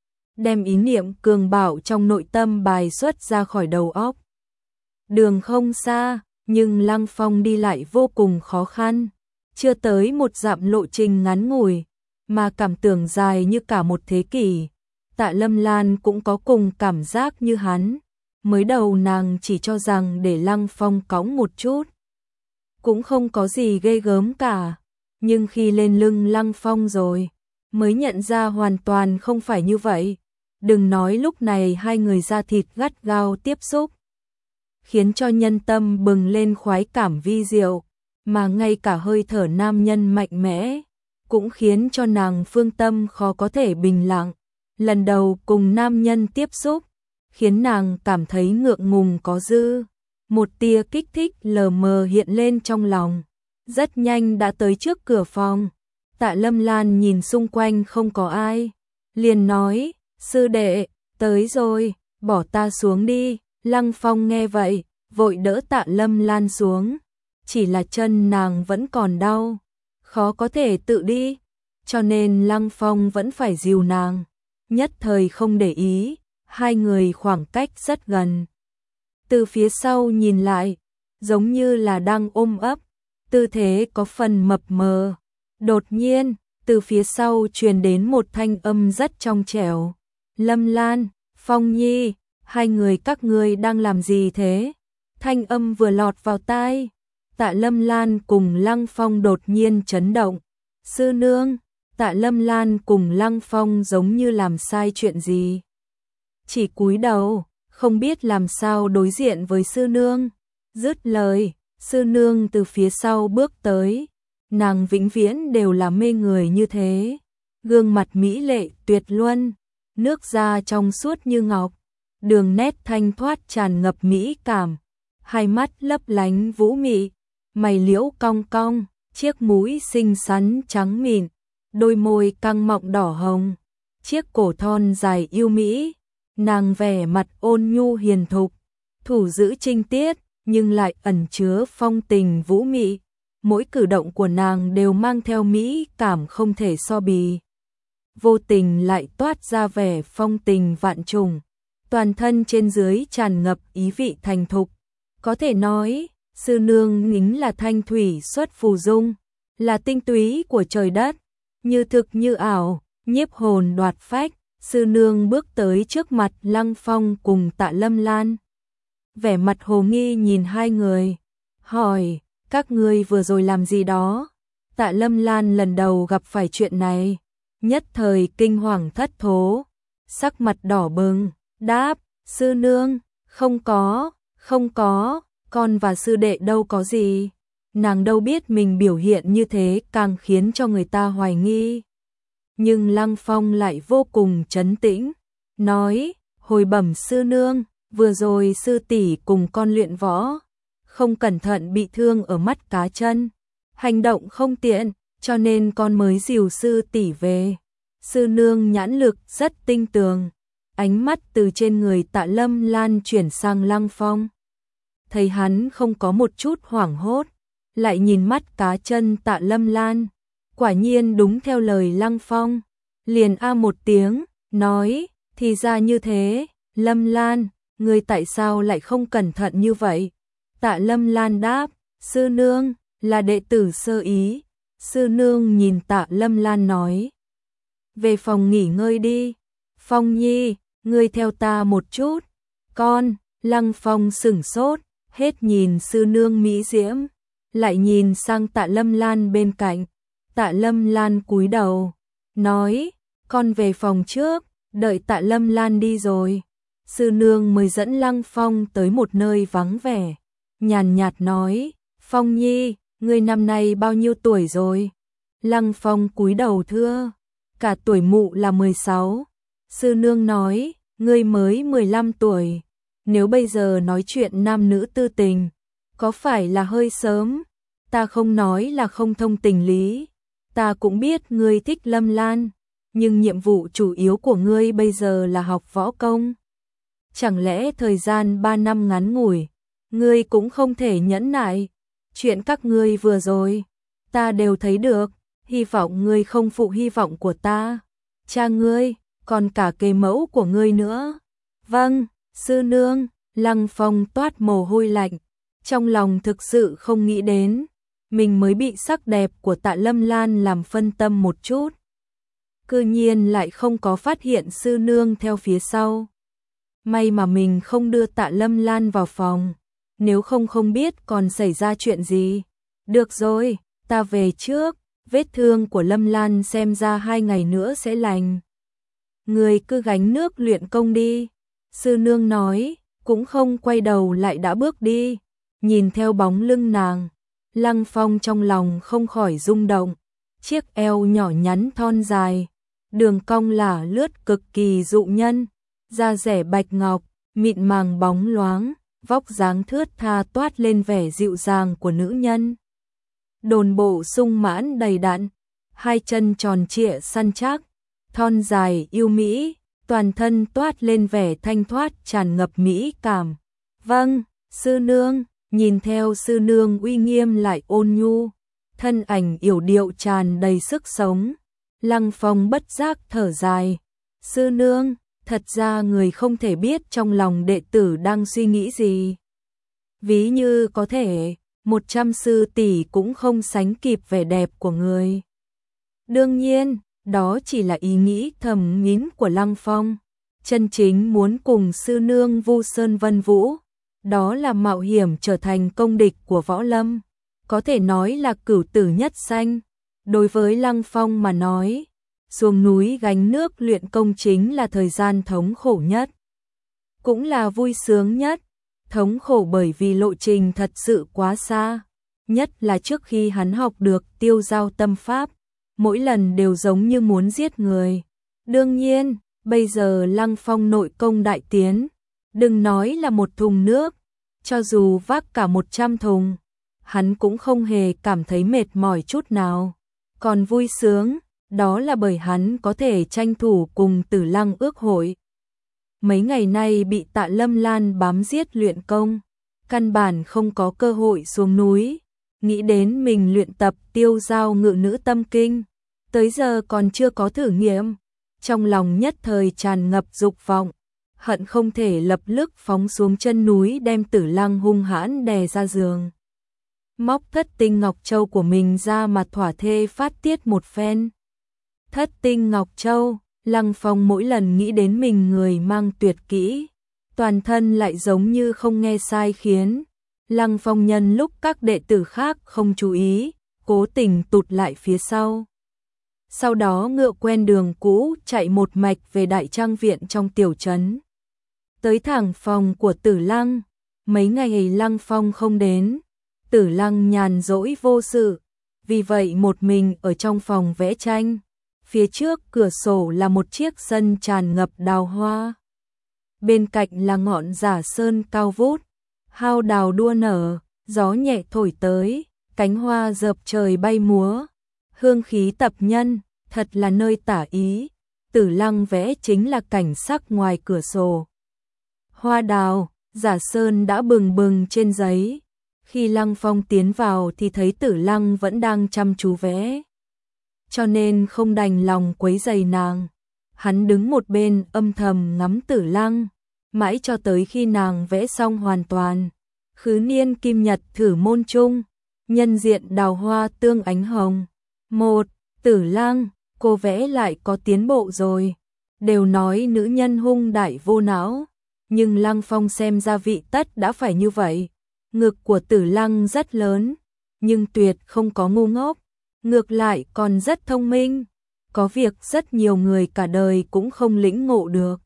đem ý niệm cường bạo trong nội tâm bài xuất ra khỏi đầu óc. Đường không xa, nhưng Lăng Phong đi lại vô cùng khó khăn, chưa tới một dặm lộ trình ngắn ngủi, mà cảm tưởng dài như cả một thế kỷ. Tạ Lâm Lan cũng có cùng cảm giác như hắn, mới đầu nàng chỉ cho rằng để Lăng Phong cõng một chút, cũng không có gì ghê gớm cả, nhưng khi lên lưng Lăng Phong rồi, mới nhận ra hoàn toàn không phải như vậy. Đừng nói lúc này hai người da thịt gắt gao tiếp xúc, khiến cho nhân tâm bừng lên khoái cảm vi diệu, mà ngay cả hơi thở nam nhân mạnh mẽ, cũng khiến cho nàng phương tâm khó có thể bình lặng. Lần đầu cùng nam nhân tiếp xúc, khiến nàng cảm thấy ngượng ngùng có dư. Một tia kích thích lờ mờ hiện lên trong lòng. Rất nhanh đã tới trước cửa phòng. Tạ Lâm Lan nhìn xung quanh không có ai, liền nói, sư đệ, tới rồi, bỏ ta xuống đi. Lăng Phong nghe vậy, vội đỡ Tạ Lâm Lan xuống. Chỉ là chân nàng vẫn còn đau, khó có thể tự đi, cho nên Lăng Phong vẫn phải dìu nàng. Nhất thời không để ý, hai người khoảng cách rất gần. Từ phía sau nhìn lại, giống như là đang ôm ấp, tư thế có phần mập mờ. Đột nhiên, từ phía sau truyền đến một thanh âm rất trong trẻo. Lâm Lan, Phong Nhi, hai người các ngươi đang làm gì thế? Thanh âm vừa lọt vào tai, Tạ Lâm Lan cùng Lăng Phong đột nhiên chấn động. Sư nương, Tạ Lâm Lan cùng Lăng Phong giống như làm sai chuyện gì. Chỉ cúi đầu, không biết làm sao đối diện với sư nương. Dứt lời, sư nương từ phía sau bước tới. Nàng vĩnh viễn đều là mê người như thế. Gương mặt mỹ lệ tuyệt luân, nước da trong suốt như ngọc, đường nét thanh thoát tràn ngập mỹ cảm, hai mắt lấp lánh vũ mị, mày liễu cong cong, chiếc mũi xinh xắn trắng mịn, đôi môi căng mọng đỏ hồng, chiếc cổ thon dài yêu mỹ. Nàng vẻ mặt ôn nhu hiền thục, thủ giữ trinh tiết, nhưng lại ẩn chứa phong tình vũ mị. Mỗi cử động của nàng đều mang theo mỹ cảm không thể so bì. Vô tình lại toát ra vẻ phong tình vạn trùng, toàn thân trên dưới tràn ngập ý vị thành thục. Có thể nói, sư nương nính là thanh thủy xuất phù dung, là tinh túy của trời đất, như thực như ảo, nhiếp hồn đoạt phách. Sư nương bước tới trước mặt Lăng Phong cùng Tạ Lâm Lan. Vẻ mặt hồ nghi nhìn hai người, hỏi, các ngươi vừa rồi làm gì đó? Tạ Lâm Lan lần đầu gặp phải chuyện này, nhất thời kinh hoàng thất thố, sắc mặt đỏ bừng, đáp, sư nương, không có, con và sư đệ đâu có gì. Nàng đâu biết mình biểu hiện như thế càng khiến cho người ta hoài nghi. Nhưng Lăng Phong lại vô cùng trấn tĩnh, nói, hồi bẩm sư nương, vừa rồi sư tỷ cùng con luyện võ, không cẩn thận bị thương ở mắt cá chân, hành động không tiện, cho nên con mới dìu sư tỷ về. Sư nương nhãn lực rất tinh tường, ánh mắt từ trên người Tạ Lâm Lan chuyển sang Lăng Phong. Thấy hắn không có một chút hoảng hốt, lại nhìn mắt cá chân Tạ Lâm Lan. Quả nhiên đúng theo lời Lăng Phong, liền a một tiếng, nói, thì ra như thế, Lâm Lan, ngươi tại sao lại không cẩn thận như vậy? Tạ Lâm Lan đáp, sư nương, là đệ tử sơ ý. Sư nương nhìn Tạ Lâm Lan nói, về phòng nghỉ ngơi đi. Phong Nhi, ngươi theo ta một chút. Con, Lăng Phong sửng sốt, hết nhìn sư nương mỹ diễm, lại nhìn sang Tạ Lâm Lan bên cạnh. Tạ Lâm Lan cúi đầu, nói, con về phòng trước, đợi Tạ Lâm Lan đi rồi. Sư nương mới dẫn Lăng Phong tới một nơi vắng vẻ, nhàn nhạt nói, Phong Nhi, ngươi năm nay bao nhiêu tuổi rồi? Lăng Phong cúi đầu thưa, cả tuổi mụ là 16. Sư nương nói, ngươi mới 15 tuổi, nếu bây giờ nói chuyện nam nữ tư tình, có phải là hơi sớm? Ta không nói là không thông tình lý. Ta cũng biết ngươi thích Lâm Lan, nhưng nhiệm vụ chủ yếu của ngươi bây giờ là học võ công. Chẳng lẽ thời gian 3 năm ngắn ngủi, ngươi cũng không thể nhẫn nại? Chuyện các ngươi vừa rồi, ta đều thấy được, hy vọng ngươi không phụ hy vọng của ta, cha ngươi, còn cả cây mẫu của ngươi nữa. Vâng, sư nương. Lăng Phong toát mồ hôi lạnh, trong lòng thực sự không nghĩ đến, mình mới bị sắc đẹp của Tạ Lâm Lan làm phân tâm một chút. Cư nhiên lại không có phát hiện sư nương theo phía sau. May mà mình không đưa Tạ Lâm Lan vào phòng, nếu không biết còn xảy ra chuyện gì. Được rồi, ta về trước, vết thương của Lâm Lan xem ra 2 ngày nữa sẽ lành. Người cứ gánh nước luyện công đi. Sư nương nói, cũng không quay đầu lại đã bước đi. Nhìn theo bóng lưng nàng, Lăng Phong trong lòng không khỏi rung động. Chiếc eo nhỏ nhắn thon dài, đường cong lả lướt cực kỳ dụ nhân, da dẻ bạch ngọc, mịn màng bóng loáng, vóc dáng thướt tha toát lên vẻ dịu dàng của nữ nhân. Đồn bộ sung mãn đầy đặn, hai chân tròn trịa săn chắc, thon dài yêu mỹ, toàn thân toát lên vẻ thanh thoát tràn ngập mỹ cảm. Vâng, sư nương, nhìn theo sư nương uy nghiêm lại ôn nhu, thân ảnh yểu điệu tràn đầy sức sống. Lăng Phong bất giác thở dài. Sư nương, thật ra người không thể biết trong lòng đệ tử đang suy nghĩ gì. Ví như có thể, 100 sư tỷ cũng không sánh kịp vẻ đẹp của người. Đương nhiên, đó chỉ là ý nghĩ thầm kín của Lăng Phong. Chân chính muốn cùng sư nương Vu Sơn Vân Vũ, đó là mạo hiểm trở thành công địch của võ lâm. Có thể nói là cửu tử nhất sanh. Đối với Lăng Phong mà nói, xuống núi gánh nước luyện công chính là thời gian thống khổ nhất. Cũng là vui sướng nhất. Thống khổ bởi vì lộ trình thật sự quá xa. Nhất là trước khi hắn học được tiêu giao tâm pháp, mỗi lần đều giống như muốn giết người. Đương nhiên, bây giờ Lăng Phong nội công đại tiến, đừng nói là một thùng nước, cho dù vác cả 100 thùng, hắn cũng không hề cảm thấy mệt mỏi chút nào. Còn vui sướng, đó là bởi hắn có thể tranh thủ cùng Tử Lăng ước hội. Mấy ngày nay bị Tạ Lâm Lan bám giết luyện công, căn bản không có cơ hội xuống núi. Nghĩ đến mình luyện tập tiêu giao ngự nữ tâm kinh, tới giờ còn chưa có thử nghiệm, trong lòng nhất thời tràn ngập dục vọng, hận không thể lập tức phóng xuống chân núi đem Tử Lăng hung hãn đè ra giường. Móc thất tinh ngọc châu của mình ra mà thỏa thê phát tiết một phen. Thất tinh ngọc châu, Lăng Phong mỗi lần nghĩ đến mình người mang tuyệt kỹ, toàn thân lại giống như không nghe sai khiến. Lăng Phong nhân lúc các đệ tử khác không chú ý, cố tình tụt lại phía sau. Sau đó ngựa quen đường cũ chạy một mạch về đại trang viện trong tiểu trấn. Tới thẳng phòng của Tử Lăng, mấy ngày Lăng Phong không đến, Tử Lăng nhàn rỗi vô sự, vì vậy một mình ở trong phòng vẽ tranh. Phía trước cửa sổ là một chiếc sân tràn ngập đào hoa. Bên cạnh là ngọn giả sơn cao vút, hao đào đua nở, gió nhẹ thổi tới, cánh hoa dợp trời bay múa. Hương khí tập nhân, thật là nơi tả ý. Tử Lăng vẽ chính là cảnh sắc ngoài cửa sổ. Hoa đào, giả sơn đã bừng bừng trên giấy. Khi Lăng Phong tiến vào thì thấy Tử Lăng vẫn đang chăm chú vẽ, cho nên không đành lòng quấy rầy nàng. Hắn đứng một bên âm thầm ngắm Tử Lăng, mãi cho tới khi nàng vẽ xong hoàn toàn. Khứ niên kim nhật thử môn trung, nhân diện đào hoa tương ánh hồng. Một, Tử Lăng, cô vẽ lại có tiến bộ rồi. Đều nói nữ nhân hung đại vô não, nhưng Lăng Phong xem ra vị tất đã phải như vậy. Ngực của Tử Lăng rất lớn, nhưng tuyệt không có ngu ngốc, ngược lại còn rất thông minh, có việc rất nhiều người cả đời cũng không lĩnh ngộ được.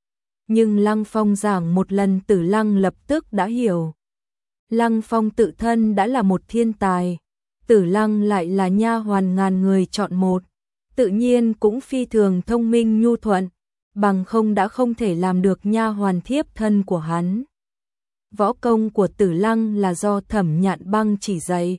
Nhưng Lăng Phong giảng một lần Tử Lăng lập tức đã hiểu. Lăng Phong tự thân đã là một thiên tài, Tử Lăng lại là nha hoàn ngàn người chọn một, tự nhiên cũng phi thường thông minh nhu thuận, bằng không đã không thể làm được nha hoàn thiếp thân của hắn. Võ công của Tử Lăng là do Thẩm Nhạn Băng chỉ dạy.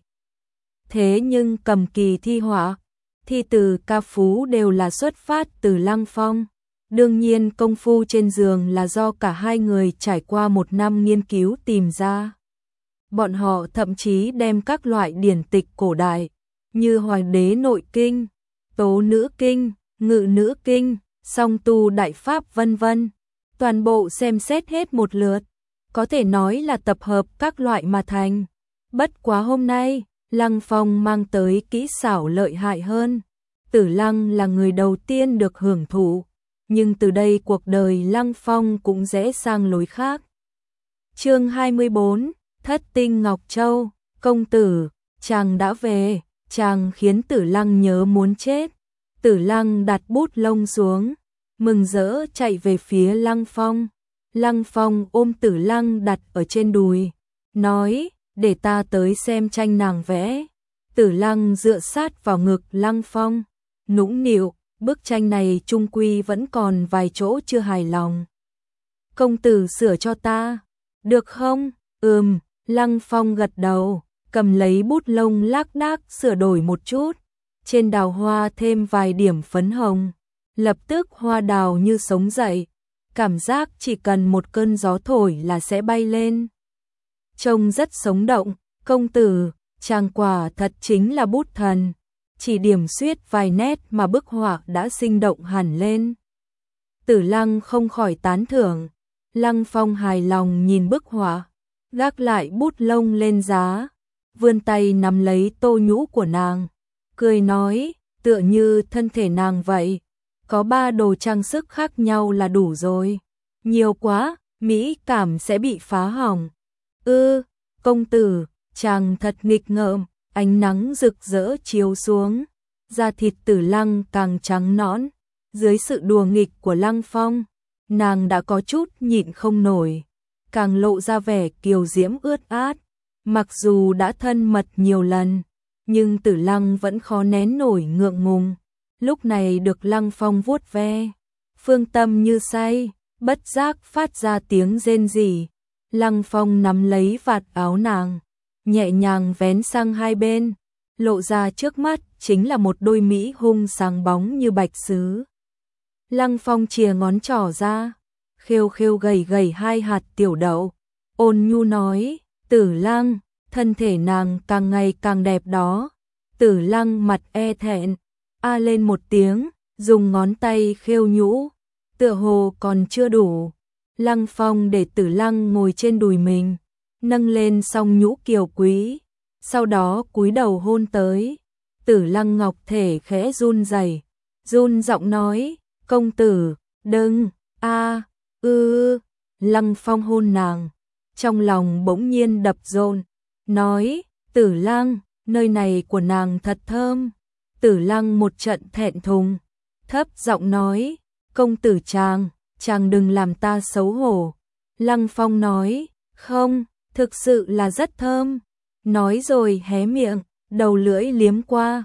Thế nhưng cầm kỳ thi họa, thi từ ca phú đều là xuất phát từ Lăng Phong. Đương nhiên công phu trên giường là do cả hai người trải qua một năm nghiên cứu tìm ra. Bọn họ thậm chí đem các loại điển tịch cổ đại, như Hoàng đế nội kinh, Tố nữ kinh, Ngự nữ kinh, Song tu đại pháp vân vân, toàn bộ xem xét hết một lượt. Có thể nói là tập hợp các loại mà thành. Bất quá hôm nay, Lăng Phong mang tới kỹ xảo lợi hại hơn. Tử Lăng là người đầu tiên được hưởng thụ, nhưng từ đây cuộc đời Lăng Phong cũng rẽ sang lối khác. Chương 24, Thất tinh Ngọc Châu, công tử, chàng đã về, chàng khiến Tử Lăng nhớ muốn chết. Tử Lăng đặt bút lông xuống, mừng rỡ chạy về phía Lăng Phong. Lăng Phong ôm Tử Lăng đặt ở trên đùi, nói, để ta tới xem tranh nàng vẽ. Tử Lăng dựa sát vào ngực Lăng Phong, nũng nịu, bức tranh này chung quy vẫn còn vài chỗ chưa hài lòng. công tử sửa cho ta, được không? Lăng Phong gật đầu, cầm lấy bút lông lác đác sửa đổi một chút, trên đào hoa thêm vài điểm phấn hồng, lập tức hoa đào như sống dậy, cảm giác chỉ cần một cơn gió thổi là sẽ bay lên. Trông rất sống động, công tử, chàng quả thật chính là bút thần, chỉ điểm xuýt vài nét mà bức họa đã sinh động hẳn lên. Tử Lăng không khỏi tán thưởng, Lăng Phong hài lòng nhìn bức họa, gác lại bút lông lên giá, vươn tay nắm lấy tô nhũ của nàng, cười nói, tựa như thân thể nàng vậy, có 3 đồ trang sức khác nhau là đủ rồi, nhiều quá, mỹ cảm sẽ bị phá hỏng. Công tử, chàng thật nghịch ngợm, ánh nắng rực rỡ chiếu xuống, da thịt Tử Lăng càng trắng nõn, dưới sự đùa nghịch của Lăng Phong, nàng đã có chút nhịn không nổi, càng lộ ra vẻ kiều diễm ướt át, mặc dù đã thân mật nhiều lần, nhưng Tử Lăng vẫn khó nén nổi ngượng ngùng, lúc này được Lăng Phong vuốt ve, phương tâm như say, bất giác phát ra tiếng rên rỉ. Lăng Phong nắm lấy vạt áo nàng, nhẹ nhàng vén sang hai bên, lộ ra trước mắt chính là một đôi mỹ hung sáng bóng như bạch sứ. Lăng Phong chìa ngón trỏ ra, khêu khêu gầy gầy 2 hạt tiểu đậu, ôn nhu nói, Tử Lăng, thân thể nàng càng ngày càng đẹp đó. Tử Lăng mặt e thẹn, a lên một tiếng, dùng ngón tay khêu nhũ, tựa hồ còn chưa đủ. Lăng Phong để Tử Lăng ngồi trên đùi mình, nâng lên song nhũ kiều quý, sau đó cúi đầu hôn tới. Tử Lăng ngọc thể khẽ run rẩy, run giọng nói, công tử, đừng, Lăng Phong hôn nàng, trong lòng bỗng nhiên đập dồn, nói, Tử Lăng, nơi này của nàng thật thơm. Tử Lăng một trận thẹn thùng, thấp giọng nói, công tử chàng đừng làm ta xấu hổ. Lăng Phong nói, không, thực sự là rất thơm. Nói rồi hé miệng, đầu lưỡi liếm qua,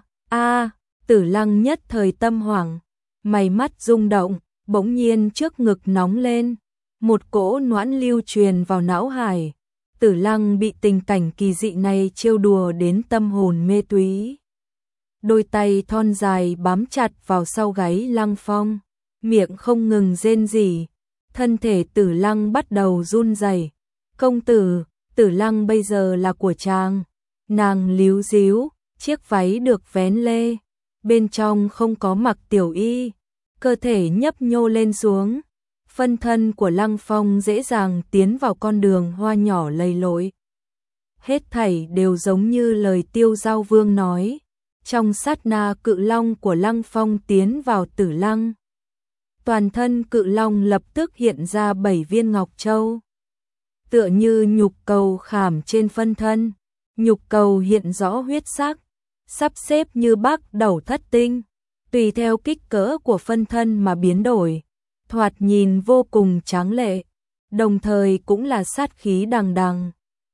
Tử Lăng nhất thời tâm hoảng, mày mắt rung động, bỗng nhiên trước ngực nóng lên, một cỗ noãn lưu truyền vào não hải. Tử Lăng bị tình cảnh kỳ dị này trêu đùa đến tâm hồn mê túy. Đôi tay thon dài bám chặt vào sau gáy Lăng Phong, miệng không ngừng rên rỉ, thân thể Tử Lăng bắt đầu run rẩy. Công tử, Tử Lăng bây giờ là của chàng. Nàng líu díu, chiếc váy được vén lê, bên trong không có mặc tiểu y, cơ thể nhấp nhô lên xuống. Phân thân của Lăng Phong dễ dàng tiến vào con đường hoa nhỏ lầy lội. Hết thảy đều giống như lời Tiêu Giao Vương nói. Trong sát na cự long của Lăng Phong tiến vào Tử Lăng, toàn thân cự long lập tức hiện ra 7 viên ngọc châu, tựa như nhục cầu khảm trên phân thân. Nhục cầu hiện rõ huyết sắc, sắp xếp như bắc đầu thất tinh, tùy theo kích cỡ của phân thân mà biến đổi, thoạt nhìn vô cùng tráng lệ, đồng thời cũng là sát khí đằng đằng.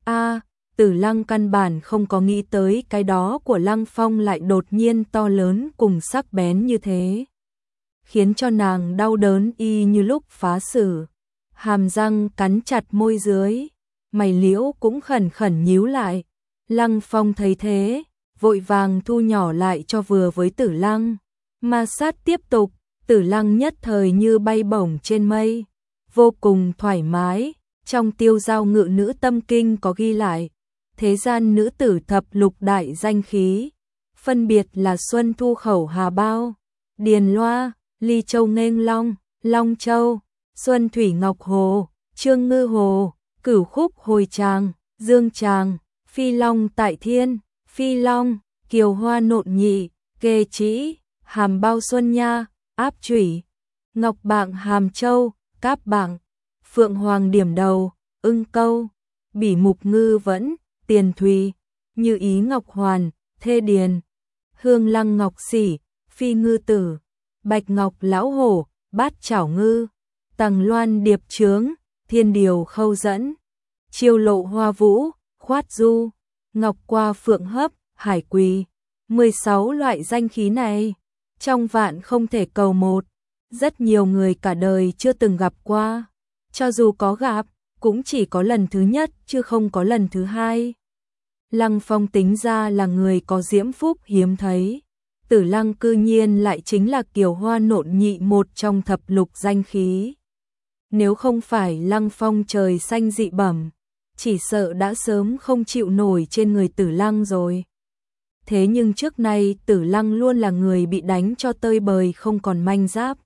Tử Lăng căn bản không có nghĩ tới cái đó của Lăng Phong lại đột nhiên to lớn cùng sắc bén như thế, khiến cho nàng đau đớn y như lúc phá xử, hàm răng cắn chặt môi dưới, mày liễu cũng khẩn khẩn nhíu lại. Lăng Phong thấy thế, vội vàng thu nhỏ lại cho vừa với Tử Lăng. Ma sát tiếp tục, Tử Lăng nhất thời như bay bổng trên mây, vô cùng thoải mái. Trong Tiêu Giao Ngự Nữ Tâm Kinh có ghi lại, thế gian nữ tử thập lục đại danh khí, phân biệt là Xuân Thu Khẩu Hà Bao, Điền Loa, Ly Châu Nghênh Long, Long Châu, Xuân Thủy Ngọc Hồ, Trương Ngư Hồ, Cửu Khúc Hồi Tràng, Dương Tràng, Phi Long Tại Thiên, Phi Long, Kiều Hoa Nộn Nhị, Kê Trĩ, Hàm Bao Xuân Nha, Áp Chủy, Ngọc Bạng Hàm Châu, Cáp Bạng, Phượng Hoàng Điểm Đầu, Ưng Câu, Bỉ Mục Ngư Vẫn, Tiền Thùy, Như Ý Ngọc Hoàn, Thê Điền, Hương Lăng Ngọc Sỉ, Phi Ngư Tử, Bạch Ngọc Lão Hổ, Bát Chảo Ngư, Tằng Loan Điệp Trướng, Thiên Điều Khâu Dẫn, Chiêu Lộ Hoa Vũ, Khoát Du, Ngọc Qua Phượng Hấp, Hải Quỳ. 16 loại danh khí này, trong vạn không thể cầu một, rất nhiều người cả đời chưa từng gặp qua. cho dù có gặp, cũng chỉ có lần thứ nhất chứ không có lần thứ hai. Lăng Phong tính ra là người có diễm phúc hiếm thấy. Tử Lăng cư nhiên lại chính là kiều hoa nộn nhị một trong thập lục danh khí. Nếu không phải Lăng Phong trời xanh dị bẩm, chỉ sợ đã sớm không chịu nổi trên người Tử Lăng rồi. Thế nhưng trước nay Tử Lăng luôn là người bị đánh cho tơi bời không còn manh giáp.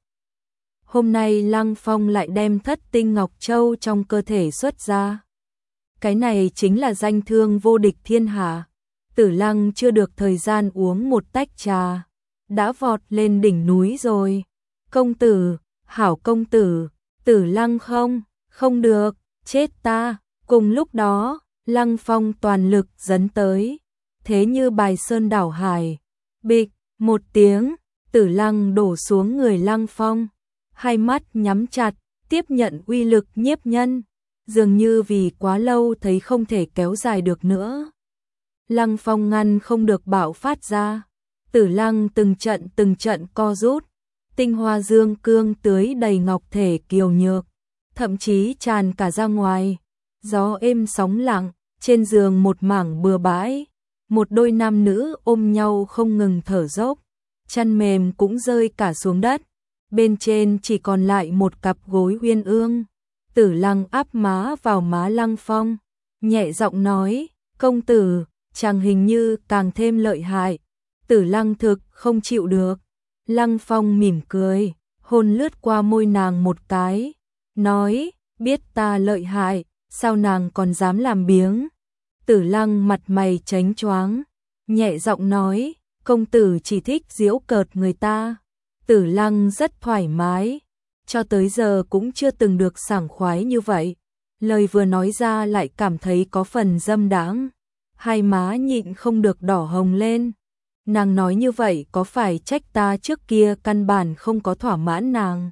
Hôm nay Lăng Phong lại đem thất tinh ngọc châu trong cơ thể xuất ra. Cái này chính là danh thương vô địch thiên hạ. Tử Lăng chưa được thời gian uống một tách trà, đã vọt lên đỉnh núi rồi. Công tử, hảo công tử, Tử Lăng không được, chết ta. Cùng lúc đó, Lăng Phong toàn lực dấn tới, thế như bài sơn đảo hải. Bịch, một tiếng, Tử Lăng đổ xuống người Lăng Phong, hai mắt nhắm chặt, tiếp nhận uy lực nhiếp nhân, dường như vì quá lâu thấy không thể kéo dài được nữa. Lăng Phong ngăn không được bạo phát ra, Tử Lăng từng trận co rút, tinh hoa dương cương tưới đầy ngọc thể kiều nhược, thậm chí tràn cả ra ngoài. Gió êm sóng lặng, trên giường một mảng bừa bãi, một đôi nam nữ ôm nhau không ngừng thở dốc, chăn mềm cũng rơi cả xuống đất, bên trên chỉ còn lại một cặp gối uyên ương. Tử Lăng áp má vào má Lăng Phong, nhẹ giọng nói, công tử, chàng hình như càng thêm lợi hại. Tử Lăng thực không chịu được. Lăng Phong mỉm cười, hôn lướt qua môi nàng một cái, nói, biết ta lợi hại, sao nàng còn dám làm biếng. Tử Lăng mặt mày chánh choáng, nhẹ giọng nói, công tử chỉ thích giễu cợt người ta. Tử Lăng rất thoải mái, cho tới giờ cũng chưa từng được sảng khoái như vậy. Lời vừa nói ra lại cảm thấy có phần dâm đãng, hai má nhịn không được đỏ hồng lên. Nàng nói như vậy có phải trách ta trước kia căn bản không có thỏa mãn nàng?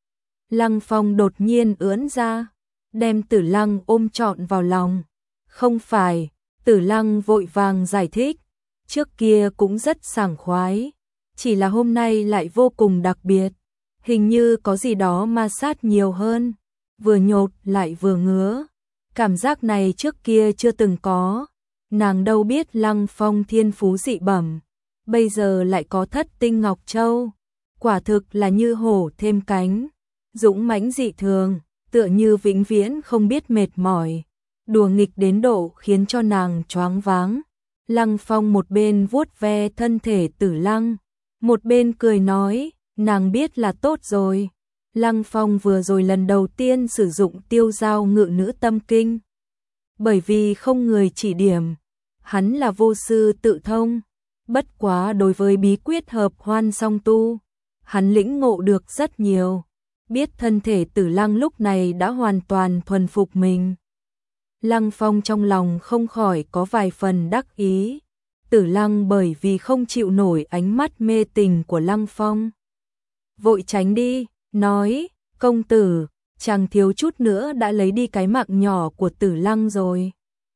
Lăng Phong đột nhiên ưỡn ra, đem Tử Lăng ôm trọn vào lòng. Không phải, Tử Lăng vội vàng giải thích, trước kia cũng rất sảng khoái, chỉ là hôm nay lại vô cùng đặc biệt, hình như có gì đó ma sát nhiều hơn, vừa nhột lại vừa ngứa. Cảm giác này trước kia chưa từng có, nàng đâu biết Lăng Phong thiên phú dị bẩm, bây giờ lại có thất tinh ngọc châu, quả thực là như hổ thêm cánh, dũng mãnh dị thường, tựa như vĩnh viễn không biết mệt mỏi, đùa nghịch đến độ khiến cho nàng choáng váng. Lăng Phong một bên vuốt ve thân thể Tử Lăng, một bên cười nói, nàng biết là tốt rồi. Lăng Phong vừa rồi lần đầu tiên sử dụng tiêu dao ngự nữ tâm kinh, bởi vì không người chỉ điểm, hắn là vô sư tự thông. Bất quá đối với bí quyết hợp hoan song tu, hắn lĩnh ngộ được rất nhiều, biết thân thể Tử Lăng lúc này đã hoàn toàn thuần phục mình. Lăng Phong trong lòng không khỏi có vài phần đắc ý. Tử Lăng bởi vì không chịu nổi ánh mắt mê tình của Lăng Phong, vội tránh đi, nói, công tử, chàng thiếu chút nữa đã lấy đi cái mạng nhỏ của Tử Lăng rồi.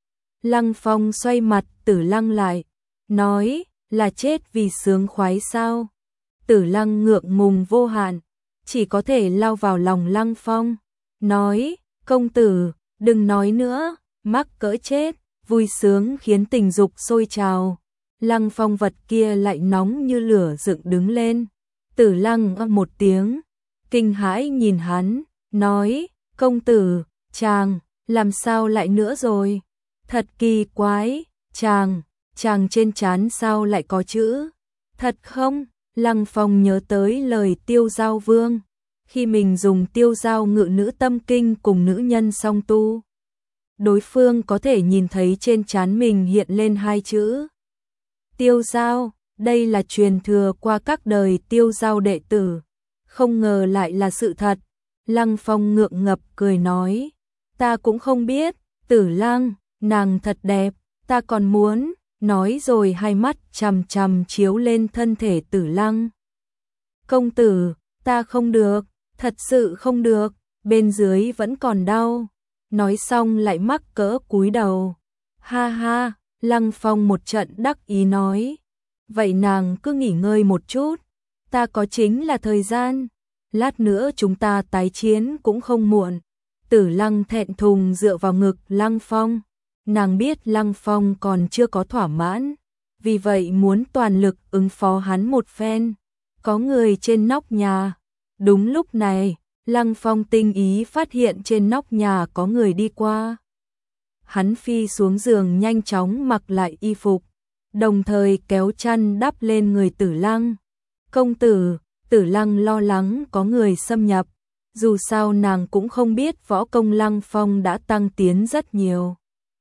Lăng Phong xoay mặt Tử Lăng lại, nói, là chết vì sướng khoái sao? Tử Lăng ngượng ngùng vô hạn, chỉ có thể lao vào lòng Lăng Phong, nói, công tử, đừng nói nữa, mắc cỡ chết, vui sướng khiến tình dục sôi trào. Lăng Phong vật kia lại nóng như lửa dựng đứng lên. Tử Lăng một tiếng, kinh hãi nhìn hắn, nói, công tử, chàng, làm sao lại nữa rồi? Thật kỳ quái, chàng trên trán sao lại có chữ? Thật không? Lăng Phong nhớ tới lời Tiêu Giao Vương, khi mình dùng tiêu giao ngự nữ tâm kinh cùng nữ nhân song tu, đối phương có thể nhìn thấy trên trán mình hiện lên hai chữ Tiêu Giao. Đây là truyền thừa qua các đời Tiêu Giao đệ tử, không ngờ lại là sự thật. Lăng Phong ngượng ngập cười nói, ta cũng không biết, Tử Lăng, nàng thật đẹp, ta còn muốn, nói rồi hai mắt chằm chằm chiếu lên thân thể Tử Lăng. Công tử, ta không được, thật sự không được, bên dưới vẫn còn đau. Nói xong lại mắc cỡ cúi đầu. Ha ha, Lăng Phong một trận đắc ý nói, vậy nàng cứ nghỉ ngơi một chút, ta có chính là thời gian, lát nữa chúng ta tái chiến cũng không muộn. Tử Lăng thẹn thùng dựa vào ngực Lăng Phong. Nàng biết Lăng Phong còn chưa có thỏa mãn, vì vậy muốn toàn lực ứng phó hắn một phen. Có người trên nóc nhà. Đúng lúc này, Lăng Phong tinh ý phát hiện trên nóc nhà có người đi qua. Hắn phi xuống giường nhanh chóng mặc lại y phục, đồng thời kéo chăn đắp lên người Tử Lăng. Công tử, Tử Lăng lo lắng có người xâm nhập, dù sao nàng cũng không biết võ công Lăng Phong đã tăng tiến rất nhiều.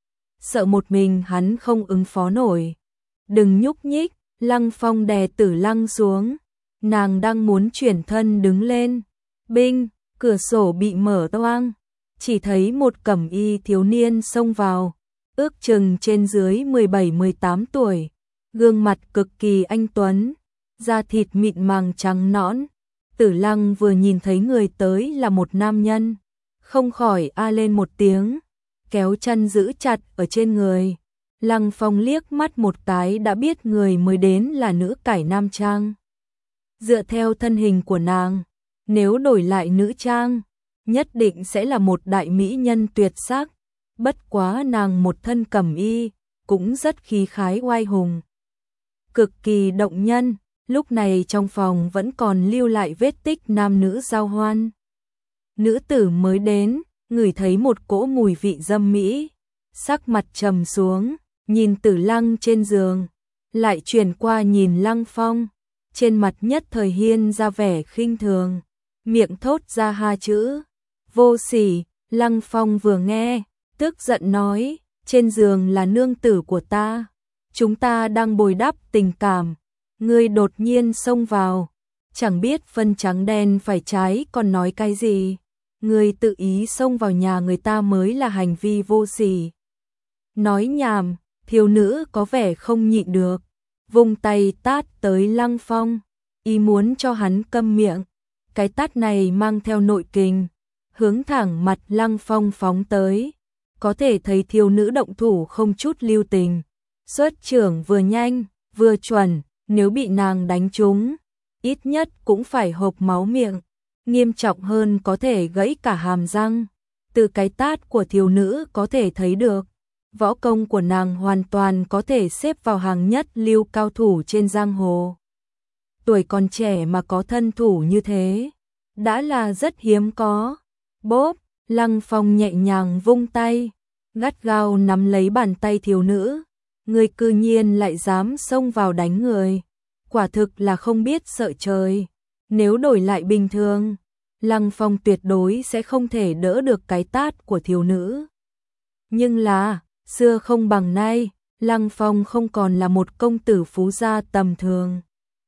Sợ một mình hắn không ứng phó nổi. Đừng nhúc nhích, Lăng Phong đè Tử Lăng xuống. Nàng đang muốn chuyển thân đứng lên. Binh, cửa sổ bị mở toang. Chỉ thấy một cẩm y thiếu niên xông vào, ước chừng trên dưới 17-18 tuổi, gương mặt cực kỳ anh tuấn, da thịt mịn màng trắng nõn. Tử Lăng vừa nhìn thấy người tới là một nam nhân, không khỏi a lên một tiếng, kéo chân giữ chặt ở trên người. Lăng Phong liếc mắt một cái đã biết người mới đến là nữ cải nam trang. Dựa theo thân hình của nàng, nếu đổi lại nữ trang, nhất định sẽ là một đại mỹ nhân tuyệt sắc. Bất quá nàng một thân cẩm y, cũng rất khí khái oai hùng, cực kỳ động nhân. Lúc này trong phòng vẫn còn lưu lại vết tích nam nữ giao hoan. Nữ tử mới đến, ngửi thấy một cỗ mùi vị dâm mỹ, sắc mặt trầm xuống, nhìn Tử Lăng trên giường, lại chuyển qua nhìn Lăng Phong, trên mặt nhất thời hiên ra vẻ khinh thường, miệng thốt ra hai chữ: vô sỉ. Lăng Phong vừa nghe, tức giận nói: trên giường là nương tử của ta, chúng ta đang bồi đắp tình cảm, ngươi đột nhiên xông vào, chẳng biết phân trắng đen phải trái còn nói cái gì, ngươi tự ý xông vào nhà người ta mới là hành vi vô sỉ. Nói nhảm, thiếu nữ có vẻ không nhịn được, vung tay tát tới Lăng Phong, ý muốn cho hắn câm miệng. Cái tát này mang theo nội kình, hướng thẳng mặt Lăng Phong phóng tới. Có thể thấy thiếu nữ động thủ không chút lưu tình, xuất trưởng vừa nhanh, vừa chuẩn, nếu bị nàng đánh trúng, ít nhất cũng phải hộc máu miệng, nghiêm trọng hơn có thể gãy cả hàm răng. Từ cái tát của thiếu nữ có thể thấy được, võ công của nàng hoàn toàn có thể xếp vào hàng nhất lưu cao thủ trên giang hồ. Tuổi còn trẻ mà có thân thủ như thế, đã là rất hiếm có. Bốp, Lăng Phong nhẹ nhàng vung tay, gắt gao nắm lấy bàn tay thiếu nữ. Người cư nhiên lại dám xông vào đánh người, quả thực là không biết sợ trời. Nếu đổi lại bình thường, Lăng Phong tuyệt đối sẽ không thể đỡ được cái tát của thiếu nữ. Nhưng là, xưa không bằng nay, Lăng Phong không còn là một công tử phú gia tầm thường,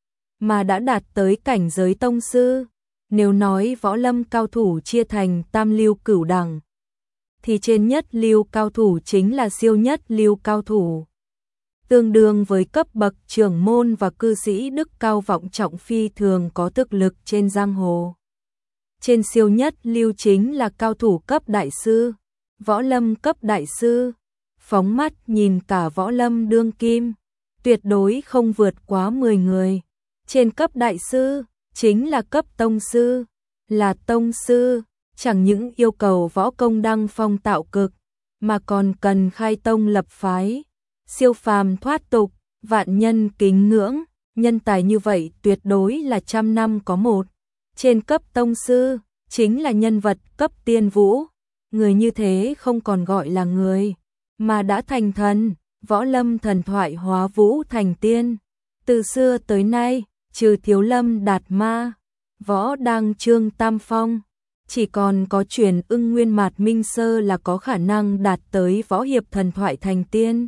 mà đã đạt tới cảnh giới tông sư. Nếu nói võ lâm cao thủ chia thành tam lưu cửu đẳng, thì trên nhất lưu cao thủ chính là siêu nhất lưu cao thủ, tương đương với cấp bậc trưởng môn và cư sĩ đức cao vọng trọng phi thường có thực lực trên giang hồ. Trên siêu nhất lưu chính là cao thủ cấp đại sư, võ lâm cấp đại sư. Phóng mắt nhìn cả võ lâm đương kim, tuyệt đối không vượt quá 10 người. Trên cấp đại sư, chính là cấp tông sư. Là tông sư, chẳng những yêu cầu võ công đăng phong tạo cực, mà còn cần khai tông lập phái, siêu phàm thoát tục, vạn nhân kính ngưỡng. Nhân tài như vậy tuyệt đối là trăm năm có một. Trên cấp tông sư, chính là nhân vật cấp tiên vũ. Người như thế không còn gọi là người, mà đã thành thần. Võ lâm thần thoại hóa vũ thành tiên. Từ xưa tới nay, trừ Thiếu Lâm Đạt Ma, Võ Đăng Trương Tam Phong, chỉ còn có truyền Ưng Nguyên Mạt Minh Sơ là có khả năng đạt tới võ hiệp thần thoại thành tiên.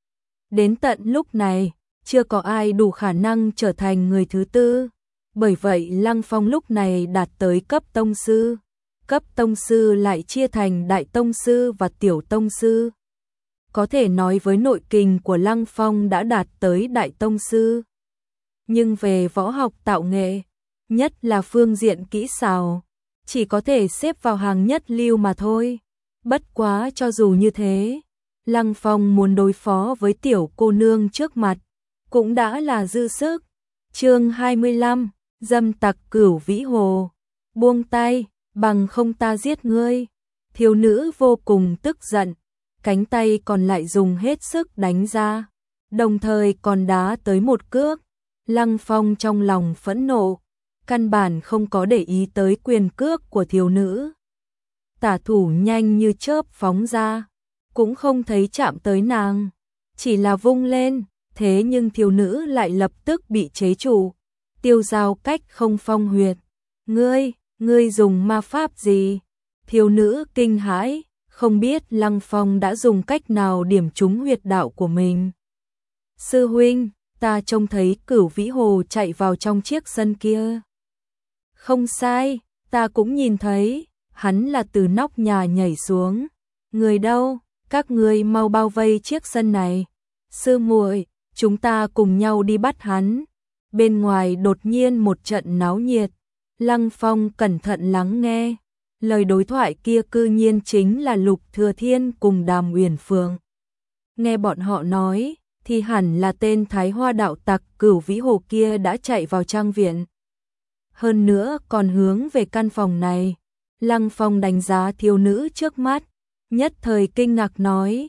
Đến tận lúc này, chưa có ai đủ khả năng trở thành người thứ tư. Bởi vậy Lăng Phong lúc này đạt tới cấp tông sư. Cấp tông sư lại chia thành đại tông sư và tiểu tông sư. Có thể nói với nội kình của Lăng Phong đã đạt tới đại tông sư. Nhưng về võ học tạo nghệ, nhất là phương diện kỹ xảo, chỉ có thể xếp vào hàng nhất lưu mà thôi. Bất quá cho dù như thế, Lăng Phong muốn đối phó với tiểu cô nương trước mặt, cũng đã là dư sức. Chương 25, dâm tặc Cửu Vĩ Hồ. Buông tay, bằng không ta giết ngươi. Thiếu nữ vô cùng tức giận, cánh tay còn lại dùng hết sức đánh ra, đồng thời còn đá tới một cước. Lăng Phong trong lòng phẫn nộ, căn bản không có để ý tới quyền cước của thiếu nữ. Tả thủ nhanh như chớp phóng ra, cũng không thấy chạm tới nàng, chỉ là vung lên, thế nhưng thiếu nữ lại lập tức bị chế trụ. Tiêu Giao cách không phong huyệt. Ngươi dùng ma pháp gì? Thiếu nữ kinh hãi, không biết Lăng Phong đã dùng cách nào điểm trúng huyệt đạo của mình. Sư huynh, ta trông thấy Cửu Vĩ Hồ chạy vào trong chiếc sân kia. Không sai, ta cũng nhìn thấy, hắn là từ nóc nhà nhảy xuống. Người đâu? Các ngươi mau bao vây chiếc sân này. Sư muội, chúng ta cùng nhau đi bắt hắn. Bên ngoài đột nhiên một trận náo nhiệt. Lăng Phong cẩn thận lắng nghe. Lời đối thoại kia cư nhiên chính là Lục Thừa Thiên cùng Đàm Uyển Phượng. Nghe bọn họ nói, thì hẳn là tên Thái Hoa đạo tặc Cửu Vĩ Hồ kia đã chạy vào trang viện. Hơn nữa còn hướng về căn phòng này. Lăng Phong đánh giá thiếu nữ trước mắt, nhất thời kinh ngạc nói,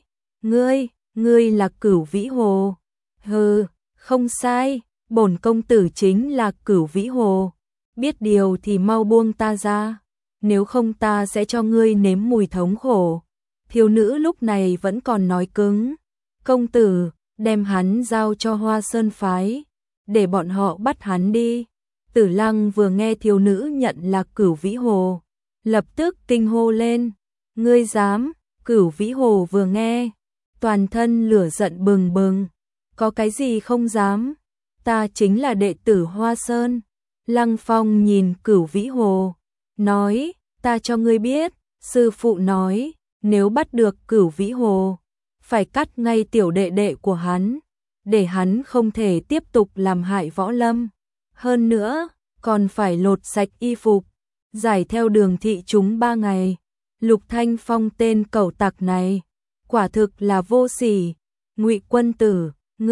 ngươi là Cửu Vĩ Hồ. Hừ, không sai, bổn công tử chính là Cửu Vĩ Hồ. Biết điều thì mau buông ta ra, nếu không ta sẽ cho ngươi nếm mùi thống khổ. Thiếu nữ lúc này vẫn còn nói cứng, công tử, đem hắn giao cho Hoa Sơn phái, để bọn họ bắt hắn đi. Tử Lăng vừa nghe thiếu nữ nhận là Cửu Vĩ Hồ, lập tức kinh hô lên, ngươi dám? Cửu Vĩ Hồ vừa nghe, toàn thân lửa giận bừng bừng, có cái gì không dám, ta chính là đệ tử Hoa Sơn. Lăng Phong nhìn Cửu Vĩ Hồ, nói, ta cho ngươi biết, sư phụ nói, nếu bắt được Cửu Vĩ Hồ, phải cắt ngay tiểu đệ đệ của hắn, để hắn không thể tiếp tục làm hại võ lâm. Hơn nữa, còn phải lột sạch y phục, giải theo đường thị chúng 3 ngày. Lục Thanh Phong tên cẩu tặc này, quả thực là vô sỉ. Ngụy Quân Tử,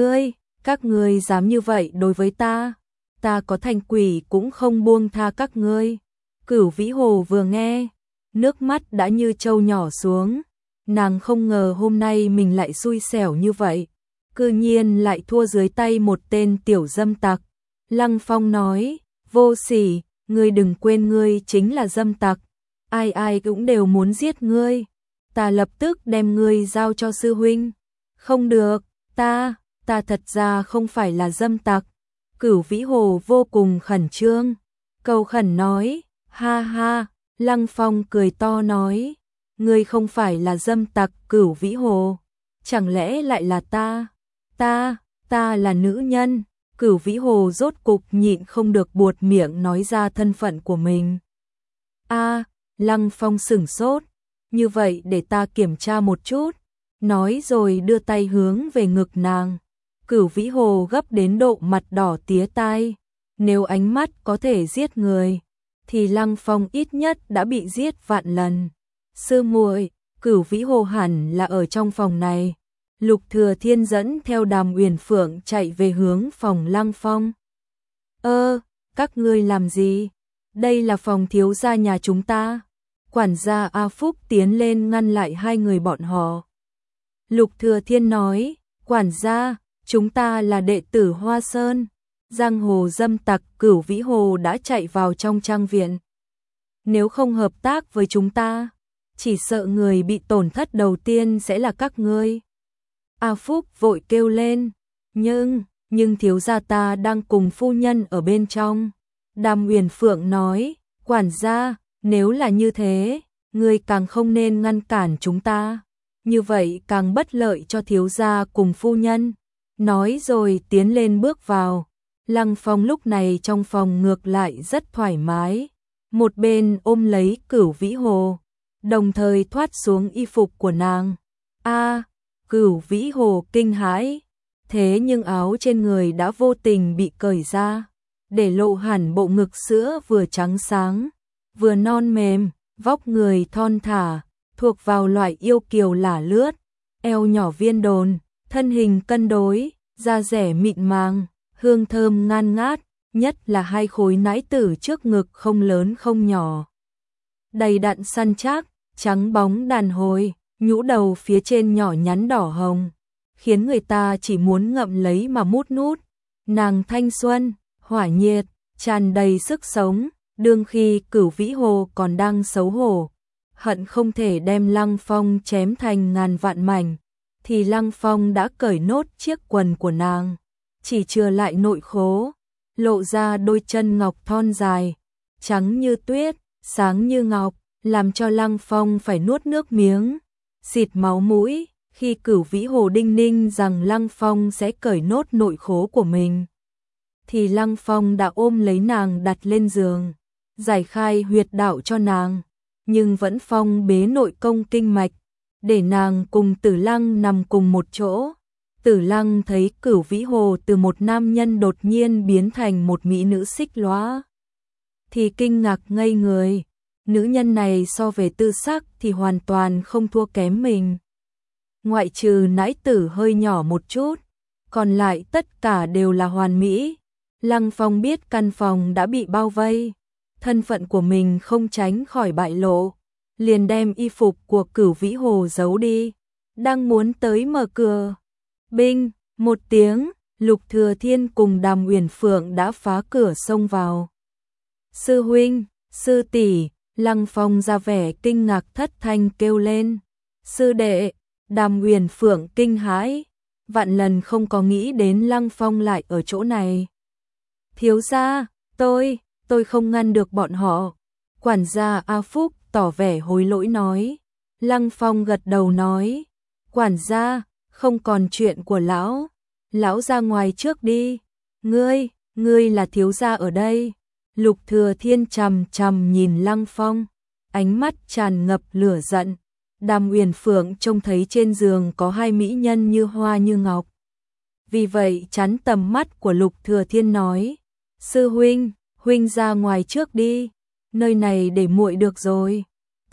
các ngươi dám như vậy đối với ta, ta có thành quỷ cũng không buông tha các ngươi. Cửu Vĩ Hồ vừa nghe, nước mắt đã như trâu nhỏ xuống, nàng không ngờ hôm nay mình lại xui xẻo như vậy, cư nhiên lại thua dưới tay một tên tiểu dâm tặc. Lăng Phong nói, vô sỉ, ngươi đừng quên ngươi chính là dâm tặc, ai cũng đều muốn giết ngươi, ta lập tức đem ngươi giao cho sư huynh. Không được, ta thật ra không phải là dâm tặc. Cửu Vĩ Hồ vô cùng khẩn trương, cầu khẩn nói, ha ha. Lăng Phong cười to nói, ngươi không phải là dâm tặc Cửu Vĩ Hồ, chẳng lẽ lại là ta là nữ nhân. Cửu Vĩ Hồ rốt cục nhịn không được buột miệng nói ra thân phận của mình. Lăng Phong sửng sốt, như vậy để ta kiểm tra một chút, nói rồi đưa tay hướng về ngực nàng. Cửu Vĩ Hồ gấp đến độ mặt đỏ tía tai, nếu ánh mắt có thể giết người, thì Lăng Phong ít nhất đã bị giết vạn lần. Sư muội, Cửu Vĩ Hồ hẳn là ở trong phòng này. Lục Thừa Thiên dẫn theo Đàm Uyển Phượng chạy về hướng phòng Lăng Phong. Các ngươi làm gì? Đây là phòng thiếu gia nhà chúng ta. Quản gia A Phúc tiến lên ngăn lại hai người bọn họ. Lục Thừa Thiên nói, quản gia, chúng ta là đệ tử Hoa Sơn. Giang hồ dâm tặc Cửu Vĩ Hồ đã chạy vào trong trang viện. Nếu không hợp tác với chúng ta, chỉ sợ người bị tổn thất đầu tiên sẽ là các ngươi. A Phúc vội kêu lên, nhưng thiếu gia ta đang cùng phu nhân ở bên trong. Đàm Uyển Phượng nói, quản gia, nếu là như thế, ngươi càng không nên ngăn cản chúng ta, như vậy càng bất lợi cho thiếu gia cùng phu nhân. Nói rồi tiến lên bước vào. Lăng Phong lúc này trong phòng ngược lại rất thoải mái, một bên ôm lấy Cửu Vĩ Hồ, đồng thời thoát xuống y phục của nàng. Cửu Vĩ Hồ kinh hãi, thế nhưng áo trên người đã vô tình bị cởi ra, để lộ hẳn bộ ngực sữa vừa trắng sáng, vừa non mềm, vóc người thon thả, thuộc vào loại yêu kiều lả lướt, eo nhỏ viên đồn, thân hình cân đối, da dẻ mịn màng, hương thơm ngan ngát, nhất là hai khối nãi tử trước ngực không lớn không nhỏ. Đầy đặn săn chắc, trắng bóng đàn hồi, nhũ đầu phía trên nhỏ nhắn đỏ hồng, khiến người ta chỉ muốn ngậm lấy mà mút nút. Nàng thanh xuân, hỏa nhiệt, tràn đầy sức sống, đương khi Cửu Vĩ Hồ còn đang xấu hổ, hận không thể đem Lăng Phong chém thành ngàn vạn mảnh, thì Lăng Phong đã cởi nốt chiếc quần của nàng, chỉ chừa lại nội khố, lộ ra đôi chân ngọc thon dài, trắng như tuyết, sáng như ngọc, làm cho Lăng Phong phải nuốt nước miếng, xịt máu mũi, khi Cửu Vĩ Hồ đinh ninh rằng Lăng Phong sẽ cởi nốt nội khố của mình. Thì Lăng Phong đã ôm lấy nàng đặt lên giường, giải khai huyệt đạo cho nàng, nhưng vẫn phong bế nội công kinh mạch, để nàng cùng Tử Lăng nằm cùng một chỗ. Tử Lăng thấy Cửu Vĩ Hồ từ một nam nhân đột nhiên biến thành một mỹ nữ xích lóa, thì kinh ngạc ngây người. Nữ nhân này so về tư sắc thì hoàn toàn không thua kém mình. Ngoại trừ nãi tử hơi nhỏ một chút, còn lại tất cả đều là hoàn mỹ. Lăng Phong biết căn phòng đã bị bao vây, thân phận của mình không tránh khỏi bại lộ, liền đem y phục của Cửu Vĩ Hồ giấu đi, đang muốn tới mở cửa. Binh, một tiếng, Lục Thừa Thiên cùng Đàm Uyển Phượng đã phá cửa xông vào. Sư huynh, sư tỷ, Lăng Phong ra vẻ kinh ngạc thất thanh kêu lên. Sư đệ, Đàm Uyển Phượng kinh hãi, vạn lần không có nghĩ đến Lăng Phong lại ở chỗ này. Thiếu gia, tôi không ngăn được bọn họ. Quản gia A Phúc tỏ vẻ hối lỗi nói. Lăng Phong gật đầu nói, quản gia, không còn chuyện của lão ra ngoài trước đi. Ngươi là thiếu gia ở đây. Lục Thừa Thiên chằm chằm nhìn Lăng Phong, ánh mắt tràn ngập lửa giận. Đàm Uyển Phượng trông thấy trên giường có hai mỹ nhân như hoa như ngọc, vì vậy chắn tầm mắt của Lục Thừa Thiên nói, sư huynh ra ngoài trước đi, nơi này để muội được rồi.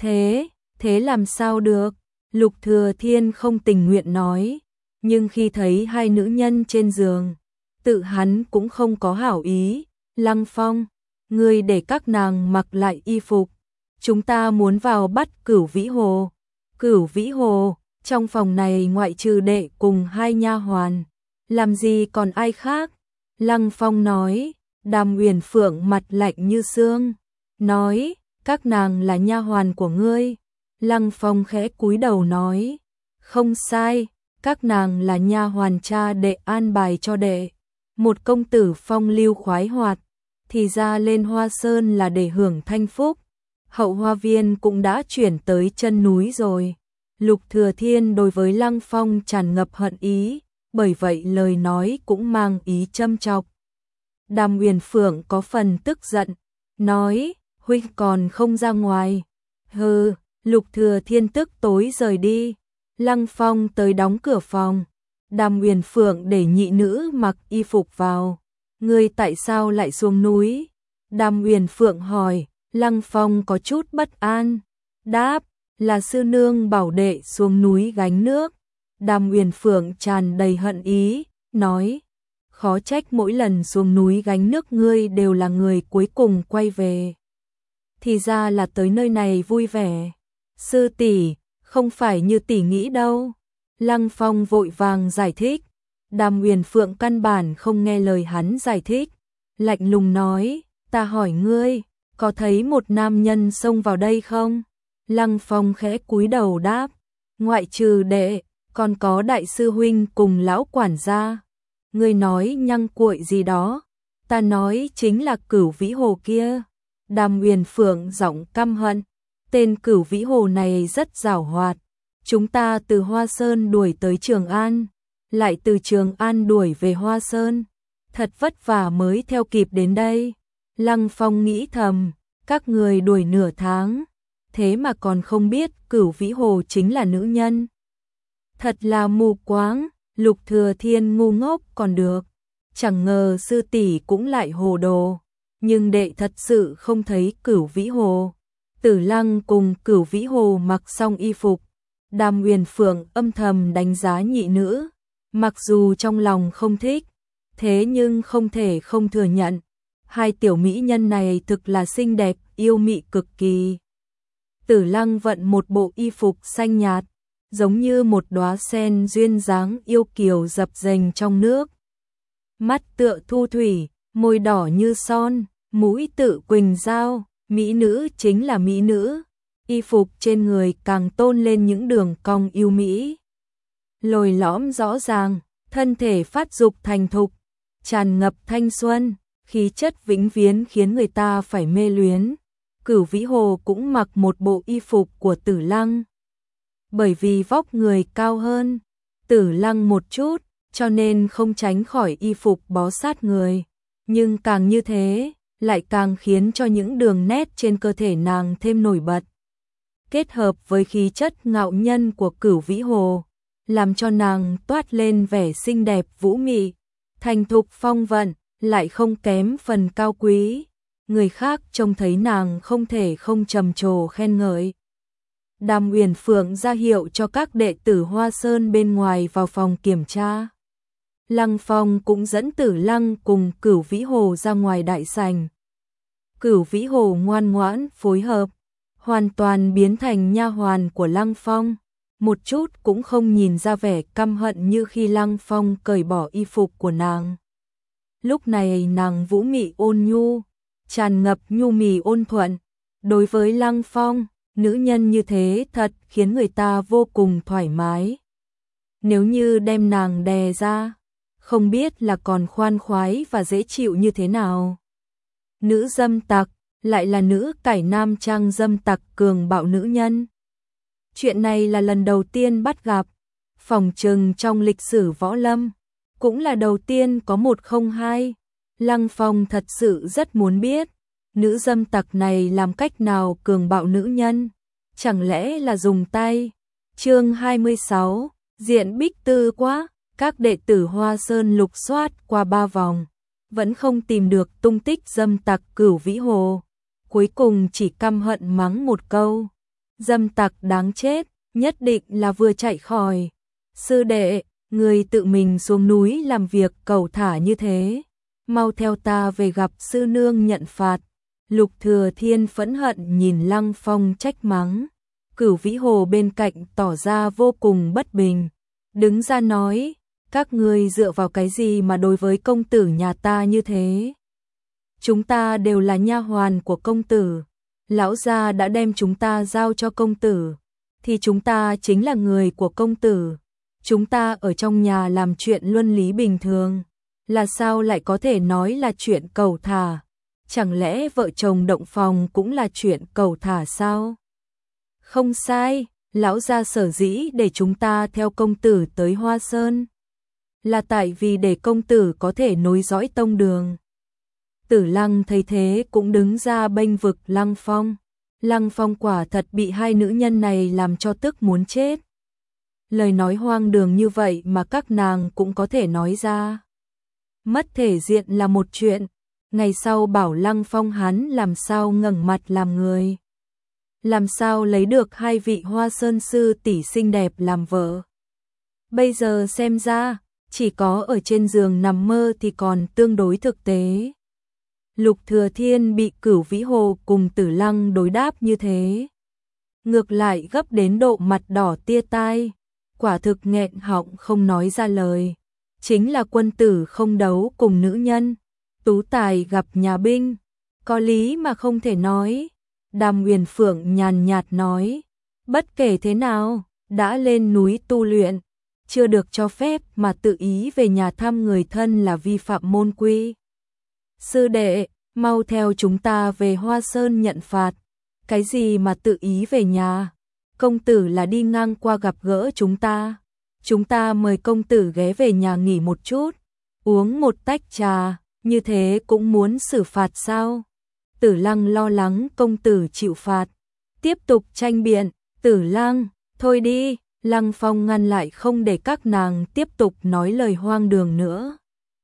Thế làm sao được? Lục Thừa Thiên không tình nguyện nói, nhưng khi thấy hai nữ nhân trên giường, tự hắn cũng không có hảo ý. Lăng Phong, ngươi để các nàng mặc lại y phục, chúng ta muốn vào bắt Cửu Vĩ Hồ. Cửu Vĩ Hồ, trong phòng này ngoại trừ đệ cùng hai nha hoàn, làm gì còn ai khác? Lăng Phong nói. Đàm Uyển Phượng mặt lạnh như xương, nói, các nàng là nha hoàn của ngươi. Lăng Phong khẽ cúi đầu nói, không sai, các nàng là nha hoàn cha đệ an bài cho đệ. Một công tử phong lưu khoái hoạt, thì ra lên Hoa Sơn là để hưởng thanh phúc. Hậu Hoa Viên cũng đã chuyển tới chân núi rồi. Lục Thừa Thiên đối với Lăng Phong tràn ngập hận ý, bởi vậy lời nói cũng mang ý châm chọc. Đàm Uyển Phượng có phần tức giận, nói, huynh còn không ra ngoài. Hừ, Lục Thừa Thiên tức tối rời đi. Lăng Phong tới đóng cửa phòng. Đàm Uyển Phượng để nhị nữ mặc y phục vào. Ngươi tại sao lại xuống núi? Đàm Uyển Phượng hỏi. Lăng Phong có chút bất an, đáp, là sư nương bảo đệ xuống núi gánh nước. Đàm Uyển Phượng tràn đầy hận ý, nói, khó trách mỗi lần xuống núi gánh nước ngươi đều là người cuối cùng quay về. Thì ra là tới nơi này vui vẻ. Sư tỷ, không phải như tỷ nghĩ đâu. Lăng Phong vội vàng giải thích. Đàm Uyển Phượng căn bản không nghe lời hắn giải thích, lạnh lùng nói, ta hỏi ngươi, có thấy một nam nhân xông vào đây không? Lăng Phong khẽ cúi đầu đáp, ngoại trừ đệ, còn có đại sư huynh cùng lão quản gia. Ngươi nói nhăng cuội gì đó? Ta nói chính là Cửu Vĩ Hồ kia. Đàm Uyển Phượng giọng căm hận, tên Cửu Vĩ Hồ này rất giảo hoạt. Chúng ta từ Hoa Sơn đuổi tới Trường An, lại từ Trường An đuổi về Hoa Sơn, thật vất vả mới theo kịp đến đây. Lăng Phong nghĩ thầm, các người đuổi nửa tháng, thế mà còn không biết Cửu Vĩ Hồ chính là nữ nhân. Thật là mù quáng. Lục Thừa Thiên ngu ngốc còn được, chẳng ngờ sư tỷ cũng lại hồ đồ, nhưng đệ thật sự không thấy Cửu Vĩ Hồ. Tử Lăng cùng Cửu Vĩ Hồ mặc xong y phục, Đàm Uyển Phượng âm thầm đánh giá nhị nữ, mặc dù trong lòng không thích, thế nhưng không thể không thừa nhận, hai tiểu mỹ nhân này thực là xinh đẹp, yêu mị cực kỳ. Tử Lăng vận một bộ y phục xanh nhạt, giống như một đóa sen duyên dáng yêu kiều dập dềnh trong nước. Mắt tựa thu thủy, môi đỏ như son, mũi tự quỳnh giao, mỹ nữ chính là mỹ nữ. Y phục trên người càng tôn lên những đường cong yêu mỹ. Lồi lõm rõ ràng, thân thể phát dục thành thục, tràn ngập thanh xuân, khí chất vĩnh viễn khiến người ta phải mê luyến. Cửu Vĩ Hồ cũng mặc một bộ y phục của Tử Lăng. Bởi vì vóc người cao hơn Tử Lăng một chút, cho nên không tránh khỏi y phục bó sát người. Nhưng càng như thế, lại càng khiến cho những đường nét trên cơ thể nàng thêm nổi bật. Kết hợp với khí chất ngạo nhân của Cửu Vĩ Hồ, làm cho nàng toát lên vẻ xinh đẹp vũ mị, thành thục phong vận, lại không kém phần cao quý. Người khác trông thấy nàng không thể không trầm trồ khen ngợi. Đàm Uyển Phượng ra hiệu cho các đệ tử Hoa Sơn bên ngoài vào phòng kiểm tra. Lăng Phong cũng dẫn Tử Lăng cùng Cửu Vĩ Hồ ra ngoài đại sảnh. Cửu Vĩ Hồ ngoan ngoãn phối hợp, hoàn toàn biến thành nha hoàn của Lăng Phong, một chút cũng không nhìn ra vẻ căm hận như khi Lăng Phong cởi bỏ y phục của nàng. Lúc này nàng vũ mị ôn nhu, tràn ngập nhu mì ôn thuận. Đối với Lăng Phong, nữ nhân như thế thật khiến người ta vô cùng thoải mái. Nếu như đem nàng đè ra, không biết là còn khoan khoái và dễ chịu như thế nào. Nữ dâm tặc, lại là nữ cải nam trang dâm tặc cường bạo nữ nhân. Chuyện này là lần đầu tiên bắt gặp, phỏng chừng trong lịch sử võ lâm, cũng là đầu tiên có một không hai. Lăng Phong thật sự rất muốn biết, nữ dâm tặc này làm cách nào cường bạo nữ nhân, chẳng lẽ là dùng tay. Chương 26, diện Bích Tư quá, các đệ tử Hoa Sơn lục soát qua 3 vòng, vẫn không tìm được tung tích dâm tặc Cửu Vĩ Hồ. Cuối cùng chỉ căm hận mắng một câu, dâm tặc đáng chết, nhất định là vừa chạy khỏi. Sư đệ, người tự mình xuống núi làm việc cẩu thả như thế, mau theo ta về gặp sư nương nhận phạt. Lục Thừa Thiên phẫn hận nhìn Lăng Phong trách mắng. Cửu Vĩ Hồ bên cạnh tỏ ra vô cùng bất bình, đứng ra nói, các ngươi dựa vào cái gì mà đối với công tử nhà ta như thế? Chúng ta đều là nha hoàn của công tử, lão gia đã đem chúng ta giao cho công tử, thì chúng ta chính là người của công tử. Chúng ta ở trong nhà làm chuyện luân lý bình thường, là sao lại có thể nói là chuyện cẩu thả? Chẳng lẽ vợ chồng động phòng cũng là chuyện cẩu thả sao? Không sai, lão gia sở dĩ để chúng ta theo công tử tới Hoa Sơn, là tại vì để công tử có thể nối dõi tông đường. Tử Lăng thấy thế cũng đứng ra bênh vực Lăng Phong. Lăng Phong quả thật bị hai nữ nhân này làm cho tức muốn chết. Lời nói hoang đường như vậy mà các nàng cũng có thể nói ra. Mất thể diện là một chuyện, ngày sau bảo Lăng Phong hắn làm sao ngẩng mặt làm người. Làm sao lấy được hai vị Hoa Sơn sư tỷ xinh đẹp làm vợ. Bây giờ xem ra, chỉ có ở trên giường nằm mơ thì còn tương đối thực tế. Lục Thừa Thiên bị Cửu Vĩ Hồ cùng Tử Lăng đối đáp như thế, ngược lại gấp đến độ mặt đỏ tia tai, quả thực nghẹn họng không nói ra lời. Chính là quân tử không đấu cùng nữ nhân, tú tài gặp nhà binh, có lý mà không thể nói. Đàm Uyển Phượng nhàn nhạt nói, bất kể thế nào, đã lên núi tu luyện, chưa được cho phép mà tự ý về nhà thăm người thân là vi phạm môn quy. Sư đệ, mau theo chúng ta về Hoa Sơn nhận phạt. Cái gì mà tự ý về nhà? Công tử là đi ngang qua gặp gỡ chúng ta. Chúng ta mời công tử ghé về nhà nghỉ một chút, uống một tách trà, như thế cũng muốn xử phạt sao? Tử Lăng lo lắng công tử chịu phạt, tiếp tục tranh biện. Tử Lăng, thôi đi. Lăng Phong ngăn lại không để các nàng tiếp tục nói lời hoang đường nữa.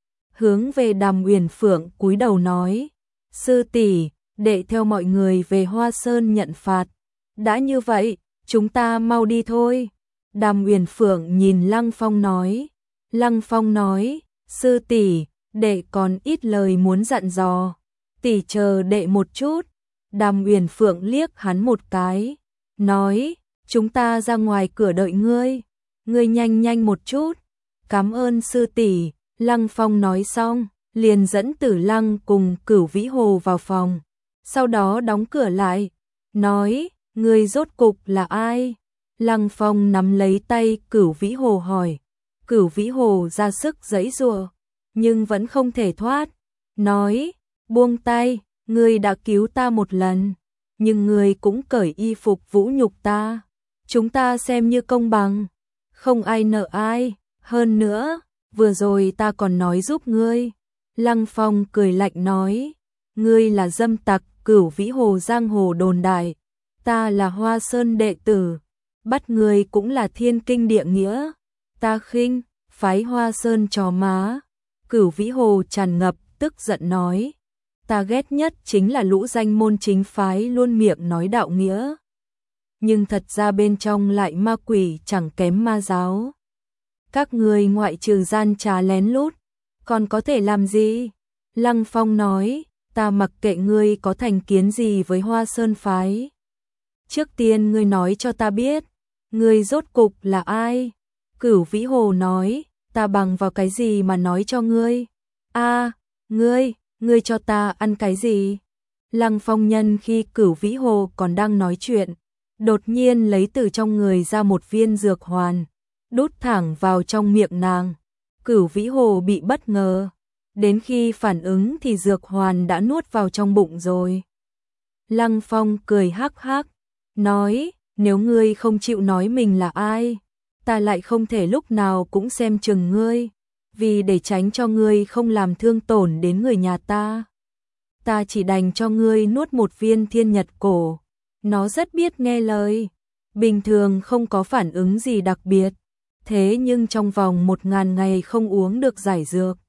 Hướng về Đàm Uyển Phượng cúi đầu nói, sư tỷ, đệ theo mọi người về Hoa Sơn nhận phạt. Đã như vậy, chúng ta mau đi thôi. Đàm Uyển Phượng nhìn Lăng Phong nói. Lăng Phong nói, sư tỷ, đệ còn ít lời muốn dặn dò. Tỷ chờ đệ một chút. Đàm Uyển Phượng liếc hắn một cái, nói, chúng ta ra ngoài cửa đợi ngươi, ngươi nhanh nhanh một chút. Cảm ơn sư tỷ. Lăng Phong nói xong, liền dẫn Tử Lăng cùng Cửu Vĩ Hồ vào phòng, sau đó đóng cửa lại, nói, ngươi rốt cục là ai? Lăng Phong nắm lấy tay Cửu Vĩ Hồ hỏi. Cửu Vĩ Hồ ra sức giãy giụa, nhưng vẫn không thể thoát, nói, buông tay, ngươi đã cứu ta một lần, nhưng ngươi cũng cởi y phục vũ nhục ta, chúng ta xem như công bằng, không ai nợ ai, hơn nữa, vừa rồi ta còn nói giúp ngươi. Lăng Phong cười lạnh nói, ngươi là dâm tặc. Cửu Vĩ Hồ giang hồ đồn đại, ta là Hoa Sơn đệ tử, bắt ngươi cũng là thiên kinh địa nghĩa, ta khinh phái Hoa Sơn trò má. Cửu Vĩ Hồ tràn ngập tức giận nói, ta ghét nhất chính là lũ danh môn chính phái luôn miệng nói đạo nghĩa, nhưng thật ra bên trong lại ma quỷ chẳng kém ma giáo. Các ngươi ngoại trừ gian trá lén lút, còn có thể làm gì? Lăng Phong nói, ta mặc kệ ngươi có thành kiến gì với Hoa Sơn phái. Trước tiên ngươi nói cho ta biết, ngươi rốt cục là ai? Cửu Vĩ Hồ nói, ta bằng vào cái gì mà nói cho ngươi? A, ngươi cho ta ăn cái gì? Lăng Phong nhân khi Cửu Vĩ Hồ còn đang nói chuyện, đột nhiên lấy từ trong người ra một viên dược hoàn, đút thẳng vào trong miệng nàng. Cửu Vĩ Hồ bị bất ngờ, đến khi phản ứng thì dược hoàn đã nuốt vào trong bụng rồi. Lăng Phong cười hắc hắc, nói, nếu ngươi không chịu nói mình là ai, ta lại không thể lúc nào cũng xem chừng ngươi, vì để tránh cho ngươi không làm thương tổn đến người nhà ta. Ta chỉ đành cho ngươi nuốt một viên thiên nhật cổ, nó rất biết nghe lời, bình thường không có phản ứng gì đặc biệt, thế nhưng trong vòng 1000 ngày không uống được giải dược,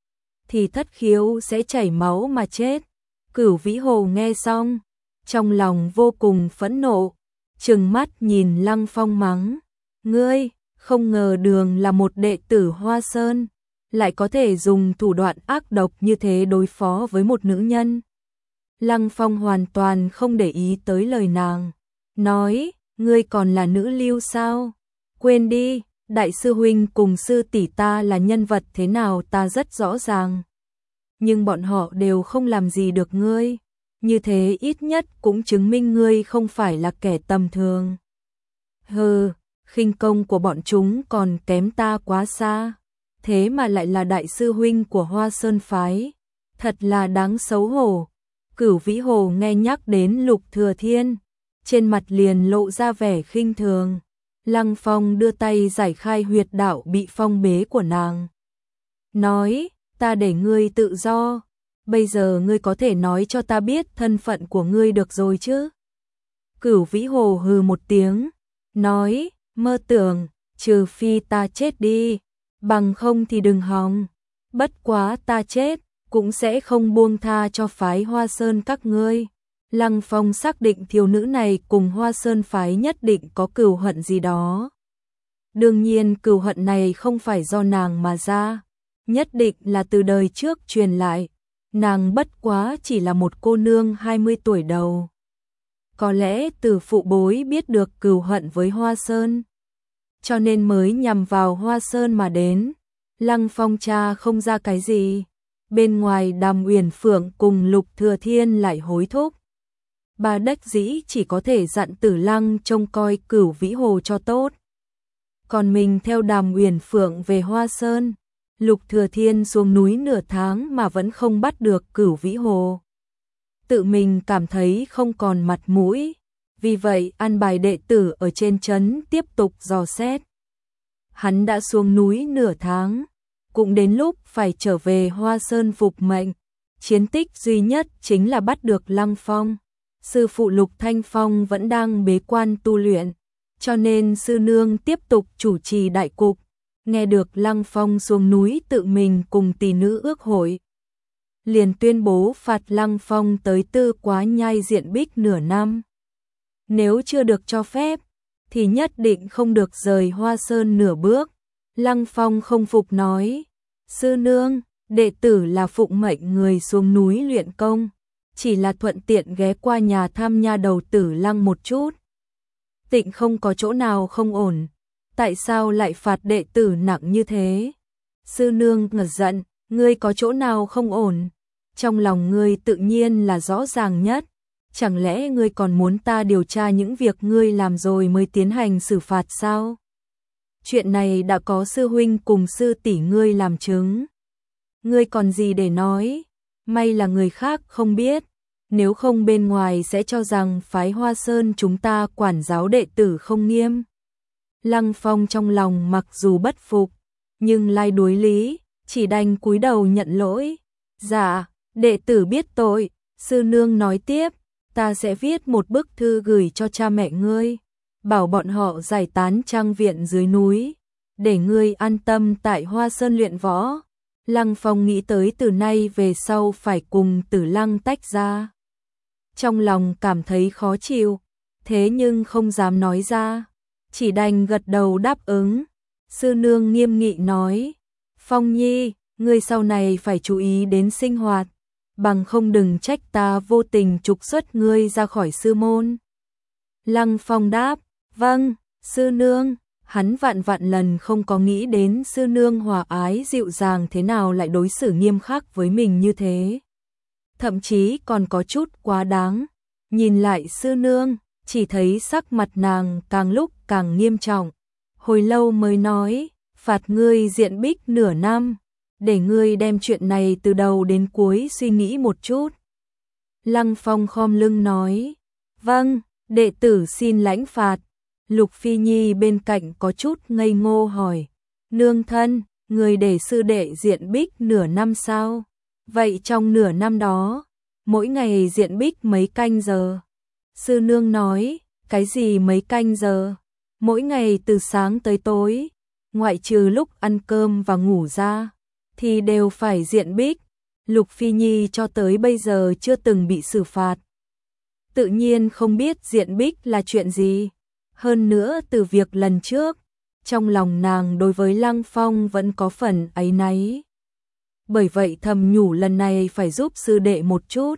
thì thất khiếu sẽ chảy máu mà chết. Cửu Vĩ Hồ nghe xong, trong lòng vô cùng phẫn nộ, trừng mắt nhìn Lăng Phong mắng, ngươi, không ngờ Đường là một đệ tử Hoa Sơn, lại có thể dùng thủ đoạn ác độc như thế đối phó với một nữ nhân. Lăng Phong hoàn toàn không để ý tới lời nàng, nói, ngươi còn là nữ lưu sao? Quên đi, đại sư huynh cùng sư tỷ ta là nhân vật thế nào ta rất rõ ràng. Nhưng bọn họ đều không làm gì được ngươi, như thế ít nhất cũng chứng minh ngươi không phải là kẻ tầm thường. Hừ, khinh công của bọn chúng còn kém ta quá xa, thế mà lại là đại sư huynh của Hoa Sơn phái, thật là đáng xấu hổ. Cửu Vĩ Hồ nghe nhắc đến Lục Thừa Thiên, trên mặt liền lộ ra vẻ khinh thường. Lăng Phong đưa tay giải khai huyệt đạo bị phong bế của nàng, nói, ta để ngươi tự do, bây giờ ngươi có thể nói cho ta biết thân phận của ngươi được rồi chứ? Cửu Vĩ Hồ hừ một tiếng, nói, mơ tưởng, trừ phi ta chết đi, bằng không thì đừng hòng, bất quá ta chết, cũng sẽ không buông tha cho phái Hoa Sơn các ngươi. Lăng Phong xác định thiếu nữ này cùng Hoa Sơn phái nhất định có cừu hận gì đó. Đương nhiên cừu hận này không phải do nàng mà ra, nhất định là từ đời trước truyền lại, nàng bất quá chỉ là một cô nương 20 tuổi đầu. Có lẽ từ phụ bối biết được cừu hận với Hoa Sơn, cho nên mới nhằm vào Hoa Sơn mà đến. Lăng Phong cha không ra cái gì, bên ngoài Đàm Uyển Phượng cùng Lục Thừa Thiên lại hối thúc. Bà đắc dĩ chỉ có thể dặn Tử Lăng trông coi Cửu Vĩ Hồ cho tốt. Còn mình theo Đàm Uyển Phượng về Hoa Sơn. Lục Thừa Thiên xuống núi nửa tháng mà vẫn không bắt được Cửu Vĩ Hồ. Tự mình cảm thấy không còn mặt mũi, vì vậy an bài đệ tử ở trên trấn tiếp tục dò xét. Hắn đã xuống núi nửa tháng, cũng đến lúc phải trở về Hoa Sơn phục mệnh. Chiến tích duy nhất chính là bắt được Lăng Phong. Sư phụ Lục Thanh Phong vẫn đang bế quan tu luyện, cho nên sư nương tiếp tục chủ trì đại cục. Nghe được Lăng Phong xuống núi tự mình cùng tỷ nữ ước hội, liền tuyên bố phạt Lăng Phong tới Tư Quá Nhai diện bích nửa năm. Nếu chưa được cho phép, thì nhất định không được rời Hoa Sơn nửa bước. Lăng Phong không phục nói, sư nương, đệ tử là phụng mệnh người xuống núi luyện công, chỉ là thuận tiện ghé qua nhà thăm nha đầu Tử Lăng một chút. tịnh không có chỗ nào không ổn, tại sao lại phạt đệ tử nặng như thế? Sư nương ngật giận, ngươi có chỗ nào không ổn? Trong lòng ngươi tự nhiên là rõ ràng nhất, chẳng lẽ ngươi còn muốn ta điều tra những việc ngươi làm rồi mới tiến hành xử phạt sao? Chuyện này đã có sư huynh cùng sư tỷ ngươi làm chứng. Ngươi còn gì để nói? May là người khác không biết, nếu không bên ngoài sẽ cho rằng phái Hoa Sơn chúng ta quản giáo đệ tử không nghiêm. Lăng Phong trong lòng mặc dù bất phục, nhưng lai đối lý, chỉ đành cúi đầu nhận lỗi. Dạ, đệ tử biết tội. Sư nương nói tiếp, ta sẽ viết một bức thư gửi cho cha mẹ ngươi, bảo bọn họ giải tán trang viện dưới núi, để ngươi an tâm tại Hoa Sơn luyện võ. Lăng Phong nghĩ tới từ nay về sau phải cùng Tử Lăng tách ra. Trong lòng cảm thấy khó chịu, thế nhưng không dám nói ra, chỉ đành gật đầu đáp ứng. Sư nương nghiêm nghị nói, Phong Nhi, ngươi sau này phải chú ý đến sinh hoạt, bằng không đừng trách ta vô tình trục xuất ngươi ra khỏi sư môn. Lăng Phong đáp, vâng, sư nương. Hắn vạn lần không có nghĩ đến sư nương hòa ái dịu dàng thế nào lại đối xử nghiêm khắc với mình như thế. Thậm chí còn có chút quá đáng. Nhìn lại sư nương, chỉ thấy sắc mặt nàng càng lúc càng nghiêm trọng. Hồi lâu mới nói, phạt ngươi diện bích nửa năm, để ngươi đem chuyện này từ đầu đến cuối suy nghĩ một chút. Lăng Phong khom lưng nói, vâng, đệ tử xin lãnh phạt. Lục Phi Nhi bên cạnh có chút ngây ngô hỏi, nương thân, người để sư đệ diện bích nửa năm sao? Vậy trong nửa năm đó, mỗi ngày diện bích mấy canh giờ? Sư nương nói, cái gì mấy canh giờ? Mỗi ngày từ sáng tới tối, ngoại trừ lúc ăn cơm và ngủ ra, thì đều phải diện bích. Lục Phi Nhi cho tới bây giờ chưa từng bị xử phạt, tự nhiên không biết diện bích là chuyện gì. Hơn nữa từ việc lần trước, trong lòng nàng đối với Lăng Phong vẫn có phần áy náy. Bởi vậy thầm nhủ lần này phải giúp sư đệ một chút,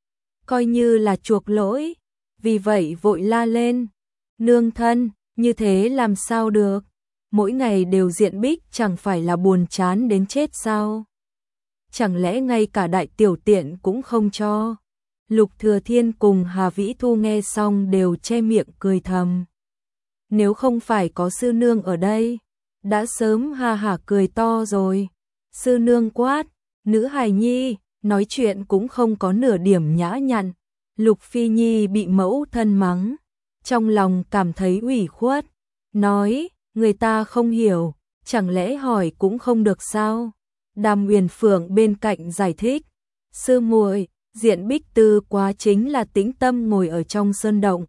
coi như là chuộc lỗi. Vì vậy vội la lên, nương thân, như thế làm sao được? Mỗi ngày đều diện bích chẳng phải là buồn chán đến chết sao? Chẳng lẽ ngay cả đại tiểu tiện cũng không cho? Lục Thừa Thiên cùng Hà Vĩ Thu nghe xong đều che miệng cười thầm. Nếu không phải có sư nương ở đây, đã sớm ha hả cười to rồi. Sư nương quát, nữ hài nhi, nói chuyện cũng không có nửa điểm nhã nhặn. Lục Phi Nhi bị mẫu thân mắng, trong lòng cảm thấy ủy khuất, nói, người ta không hiểu, chẳng lẽ hỏi cũng không được sao? Đàm Uyển Phượng bên cạnh giải thích, sư muội, diện bích tư quá chính là tĩnh tâm ngồi ở trong sơn động.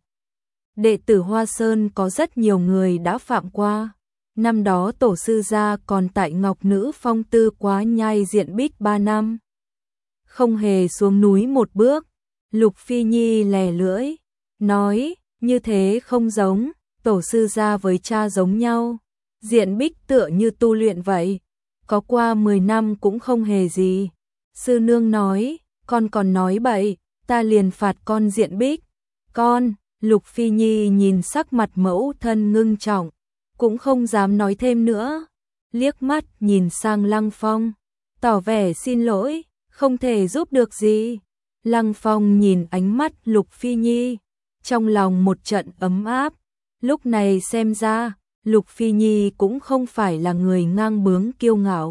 Đệ tử Hoa Sơn có rất nhiều người đã phạm qua. Năm đó tổ sư gia còn tại Ngọc Nữ Phong tư quá nhai diện bích 3 năm. Không hề xuống núi một bước. Lục Phi Nhi lè lưỡi, nói, như thế không giống, tổ sư gia với cha giống nhau. Diện bích tựa như tu luyện vậy, có qua 10 năm cũng không hề gì. Sư nương nói, con còn nói bậy, ta liền phạt con diện bích. Con, Lục Phi Nhi nhìn sắc mặt mẫu thân ngưng trọng, cũng không dám nói thêm nữa. Liếc mắt nhìn sang Lăng Phong, tỏ vẻ xin lỗi, không thể giúp được gì. Lăng Phong nhìn ánh mắt Lục Phi Nhi, trong lòng một trận ấm áp. Lúc này xem ra, Lục Phi Nhi cũng không phải là người ngang bướng kiêu ngạo.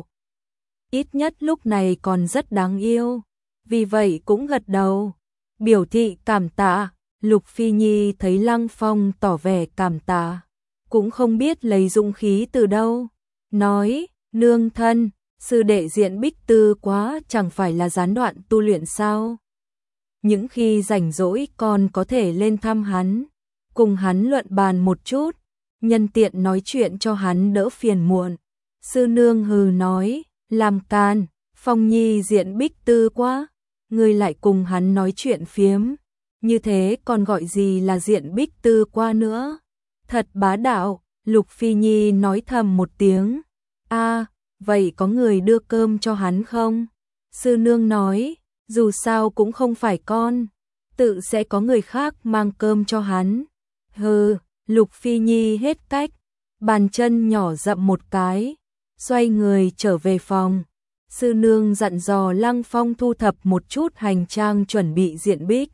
Ít nhất lúc này còn rất đáng yêu, vì vậy cũng gật đầu, biểu thị cảm tạ. Lục Phi Nhi thấy Lăng Phong tỏ vẻ cảm tạ, cũng không biết lấy dũng khí từ đâu, nói, nương thân, sư đệ diện bích tư quá chẳng phải là gián đoạn tu luyện sao? Những khi rảnh rỗi còn có thể lên thăm hắn, cùng hắn luận bàn một chút, nhân tiện nói chuyện cho hắn đỡ phiền muộn. Sư nương hừ nói, làm can, Phong Nhi diện bích tư quá, ngươi lại cùng hắn nói chuyện phiếm, như thế còn gọi gì là diện bích tư qua nữa? Thật bá đạo. Lục Phi Nhi nói thầm một tiếng, a, vậy có người đưa cơm cho hắn không? Sư nương nói, dù sao cũng không phải con, tự sẽ có người khác mang cơm cho hắn. Hừ, Lục Phi Nhi hết cách, bàn chân nhỏ dậm một cái, xoay người trở về phòng. Sư nương dặn dò Lăng Phong thu thập một chút hành trang chuẩn bị diện bích.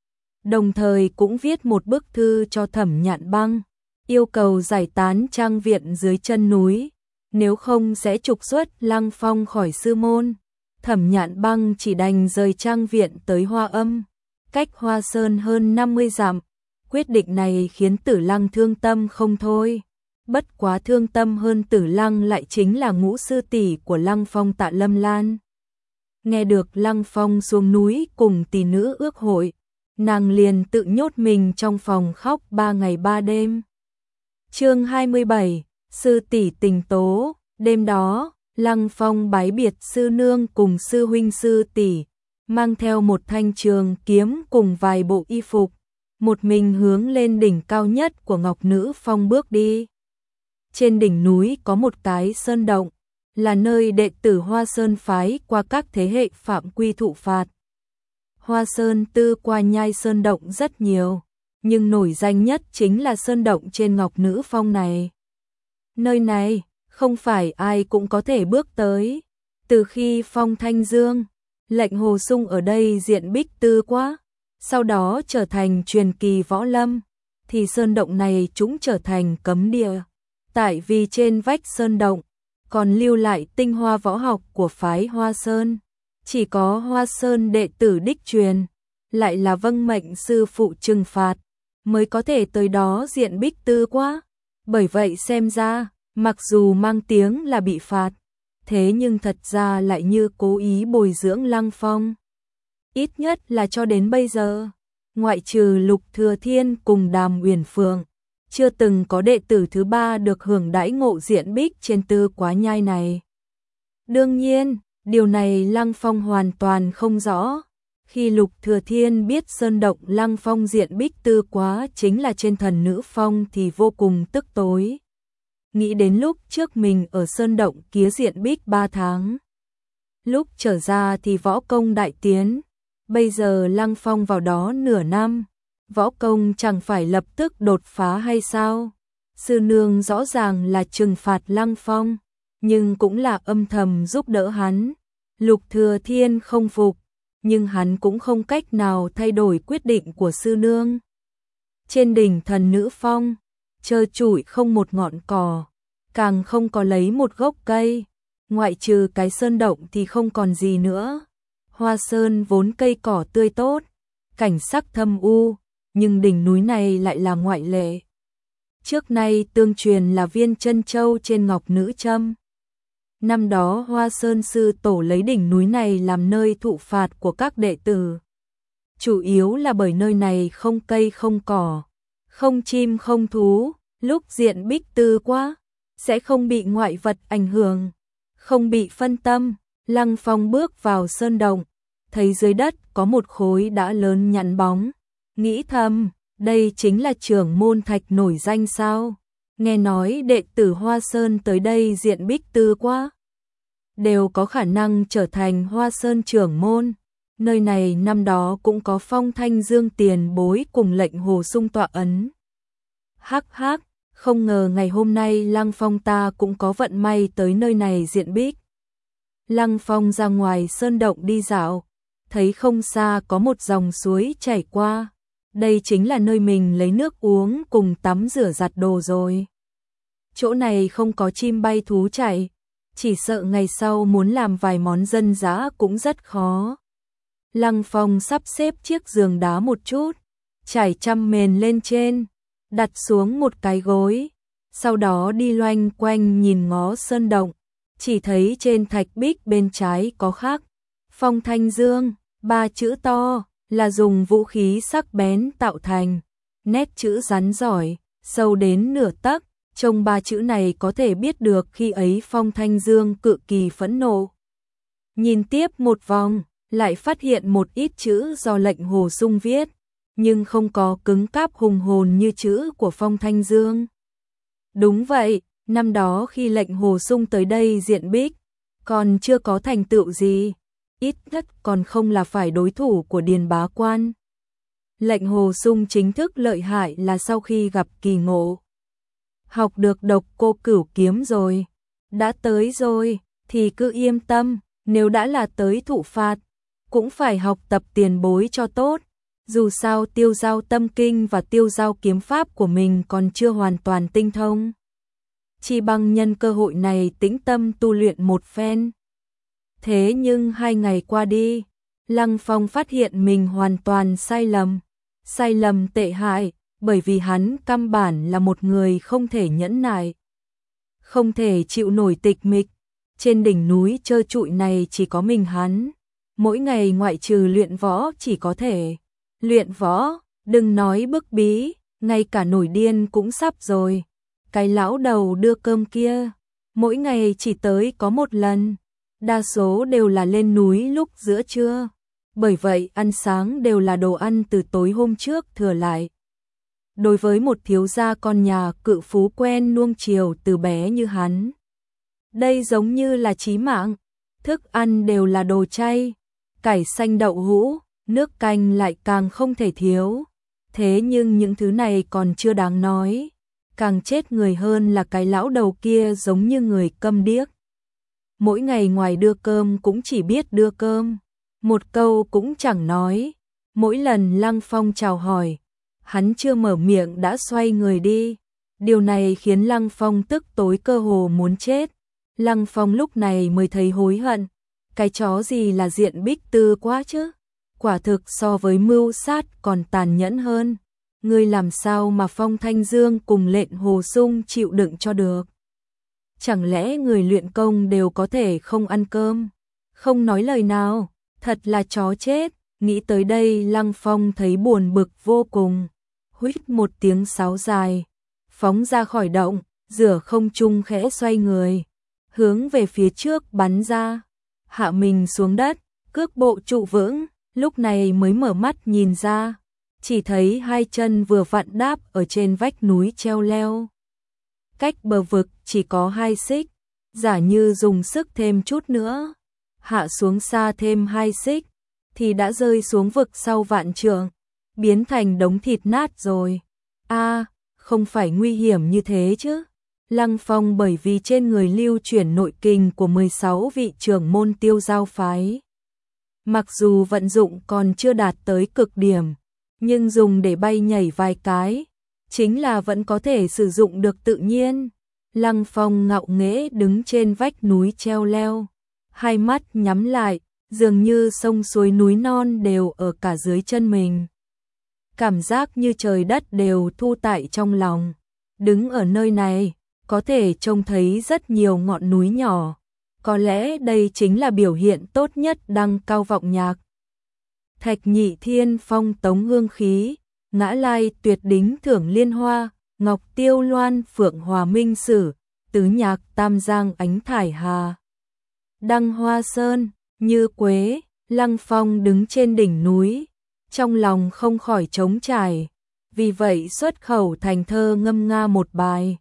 Đồng thời cũng viết một bức thư cho Thẩm Nhạn Băng, yêu cầu giải tán trang viện dưới chân núi, nếu không sẽ trục xuất Lăng Phong khỏi sư môn. Thẩm Nhạn Băng chỉ đành rời trang viện tới Hoa Âm, cách Hoa Sơn hơn 50 dặm. Quyết định này khiến Tử Lăng thương tâm không thôi. Bất quá thương tâm hơn Tử Lăng lại chính là ngũ sư tỷ của Lăng Phong Tạ Lâm Lan. Nghe được Lăng Phong xuống núi cùng tỷ nữ ước hội, nàng liền tự nhốt mình trong phòng khóc 3 ngày 3 đêm. Chương 27, sư tỷ tình tố. Đêm đó, Lăng Phong bái biệt sư nương cùng sư huynh sư tỷ, mang theo một thanh trường kiếm cùng vài bộ y phục, một mình hướng lên đỉnh cao nhất của Ngọc Nữ Phong bước đi. Trên đỉnh núi có một cái sơn động, là nơi đệ tử Hoa Sơn phái qua các thế hệ phạm quy thụ phạt. Hoa Sơn tư qua nhai sơn động rất nhiều, nhưng nổi danh nhất chính là sơn động trên Ngọc Nữ Phong này. Nơi này, không phải ai cũng có thể bước tới. Từ khi Phong Thanh Dương, Lệnh Hồ Sung ở đây diện bích tư quá, sau đó trở thành truyền kỳ võ lâm, thì sơn động này chúng trở thành cấm địa. Tại vì trên vách sơn động còn lưu lại tinh hoa võ học của phái Hoa Sơn, chỉ có Hoa Sơn đệ tử đích truyền, lại là vâng mệnh sư phụ trừng phạt, mới có thể tới đó diện bích tư quá. Bởi vậy xem ra, mặc dù mang tiếng là bị phạt, thế nhưng thật ra lại như cố ý bồi dưỡng Lăng Phong. Ít nhất là cho đến bây giờ, ngoại trừ Lục Thừa Thiên cùng Đàm Uyển Phượng, chưa từng có đệ tử thứ ba được hưởng đãi ngộ diện bích trên tư quá nhai này. Đương nhiên, điều này Lăng Phong hoàn toàn không rõ. Khi Lục Thừa Thiên biết sơn động Lăng Phong diện bích tư quá chính là trên Thần Nữ Phong thì vô cùng tức tối. Nghĩ đến lúc trước mình ở sơn động kia diện bích 3 tháng. Lúc trở ra thì võ công đại tiến, bây giờ Lăng Phong vào đó nửa năm, võ công chẳng phải lập tức đột phá hay sao? Sư nương rõ ràng là trừng phạt Lăng Phong, nhưng cũng là âm thầm giúp đỡ hắn. Lục Thừa Thiên không phục, nhưng hắn cũng không cách nào thay đổi quyết định của sư nương. Trên đỉnh Thần Nữ Phong, trơ trụi không một ngọn cỏ, càng không có lấy một gốc cây, ngoại trừ cái sơn động thì không còn gì nữa. Hoa Sơn vốn cây cỏ tươi tốt, cảnh sắc thâm u, nhưng đỉnh núi này lại là ngoại lệ. Trước nay tương truyền là viên chân châu trên ngọc nữ châm. Năm đó Hoa Sơn sư tổ lấy đỉnh núi này làm nơi thụ phạt của các đệ tử. Chủ yếu là bởi nơi này không cây không cỏ, không chim không thú, lúc diện bích tư quá, sẽ không bị ngoại vật ảnh hưởng, không bị phân tâm. Lăng Phong bước vào sơn động, thấy dưới đất có một khối đá lớn nhẵn bóng, nghĩ thầm, đây chính là trưởng môn thạch nổi danh sao? Nghe nói đệ tử Hoa Sơn tới đây diện bích tư quá, đều có khả năng trở thành Hoa Sơn trưởng môn. Nơi này năm đó cũng có Phong Thanh Dương tiền bối cùng Lệnh Hồ Sung tọa ấn. Hắc hắc, không ngờ ngày hôm nay Lăng Phong ta cũng có vận may tới nơi này diện bích. Lăng Phong ra ngoài sơn động đi dạo, thấy không xa có một dòng suối chảy qua. Đây chính là nơi mình lấy nước uống cùng tắm rửa giặt đồ rồi. Chỗ này không có chim bay thú chạy, chỉ sợ ngày sau muốn làm vài món dân dã cũng rất khó. Lăng Phong sắp xếp chiếc giường đá một chút, trải chăn mền lên trên, đặt xuống một cái gối, sau đó đi loanh quanh nhìn ngó sơn động, chỉ thấy trên thạch bích bên trái có khắc Phong Thanh Dương, 3 chữ to, là dùng vũ khí sắc bén tạo thành, nét chữ rắn giỏi, sâu đến nửa tấc, trông 3 chữ này có thể biết được khi ấy Phong Thanh Dương cực kỳ phẫn nộ. Nhìn tiếp một vòng, lại phát hiện một ít chữ do Lệnh Hồ Sung viết, nhưng không có cứng cáp hùng hồn như chữ của Phong Thanh Dương. Đúng vậy, năm đó khi Lệnh Hồ Sung tới đây diện bích, còn chưa có thành tựu gì, ít nhất còn không là phải đối thủ của Điền Bá Quan. Lệnh Hồ Sung chính thức lợi hại là sau khi gặp kỳ ngộ. Học được độc cô cửu kiếm rồi. Đã tới rồi, thì cứ yên tâm, nếu đã là tới thụ phạt, cũng phải học tập tiền bối cho tốt. Dù sao Tiêu Giao tâm kinh và Tiêu Giao kiếm pháp của mình còn chưa hoàn toàn tinh thông. Chỉ bằng nhân cơ hội này tĩnh tâm tu luyện một phen. Thế nhưng 2 ngày qua đi, Lăng Phong phát hiện mình hoàn toàn sai lầm tệ hại, bởi vì hắn căn bản là một người không thể nhẫn nại, không thể chịu nổi tịch mịch. Trên đỉnh núi trơ trụi này chỉ có mình hắn, mỗi ngày ngoại trừ luyện võ chỉ có thể luyện võ, đừng nói bức bí, ngay cả nổi điên cũng sắp rồi. Cái lão đầu đưa cơm kia, mỗi ngày chỉ tới có một lần, đa số đều là lên núi lúc giữa trưa. Bởi vậy ăn sáng đều là đồ ăn từ tối hôm trước thừa lại. Đối với một thiếu gia con nhà cự phú quen nuông chiều từ bé như hắn, đây giống như là chí mạng. Thức ăn đều là đồ chay, cải xanh đậu hũ, nước canh lại càng không thể thiếu. Thế nhưng những thứ này còn chưa đáng nói, càng chết người hơn là cái lão đầu kia giống như người câm điếc. Mỗi ngày ngoài đưa cơm cũng chỉ biết đưa cơm, một câu cũng chẳng nói. Mỗi lần Lăng Phong chào hỏi, hắn chưa mở miệng đã xoay người đi. Điều này khiến Lăng Phong tức tối cơ hồ muốn chết. Lăng Phong lúc này mới thấy hối hận. Cái chó gì là Diện Bích Tư quá chứ? Quả thực so với mưu sát còn tàn nhẫn hơn. Ngươi làm sao mà Phong Thanh Dương cùng Lệnh Hồ Sung chịu đựng cho được? Chẳng lẽ người luyện công đều có thể không ăn cơm, không nói lời nào? Thật là chó chết. Nghĩ tới đây Lăng Phong thấy buồn bực vô cùng. Huýt một tiếng sáo dài, phóng ra khỏi động, giữa không trung khẽ xoay người, hướng về phía trước bắn ra, hạ mình xuống đất, cước bộ trụ vững, lúc này mới mở mắt nhìn ra, chỉ thấy 2 chân vừa vặn đáp ở trên vách núi treo leo. Cách bờ vực chỉ có 2 xích, giả như dùng sức thêm chút nữa, hạ xuống xa thêm 2 xích, thì đã rơi xuống vực sau vạn trượng, biến thành đống thịt nát rồi. Không phải nguy hiểm như thế chứ. Lăng Phong bởi vì trên người lưu chuyển nội kình của 16 vị trưởng môn Tiêu Giao phái. Mặc dù vận dụng còn chưa đạt tới cực điểm, nhưng dùng để bay nhảy vài cái, chính là vẫn có thể sử dụng được tự nhiên. Lăng Phong ngạo nghễ đứng trên vách núi treo leo, hai mắt nhắm lại, dường như sông suối núi non đều ở cả dưới chân mình. Cảm giác như trời đất đều thu tại trong lòng. Đứng ở nơi này, có thể trông thấy rất nhiều ngọn núi nhỏ. Có lẽ đây chính là biểu hiện tốt nhất đăng cao vọng nhạc. Thạch Nhị Thiên phong tống hương khí, Ngã Lai tuyệt đính thưởng liên hoa, Ngọc Tiêu Loan phượng hòa minh sử, Tứ nhạc tam giang ánh thải hà. Đăng Hoa Sơn, Như Quế, Lăng Phong đứng trên đỉnh núi, trong lòng không khỏi trống trải, vì vậy xuất khẩu thành thơ ngâm nga một bài.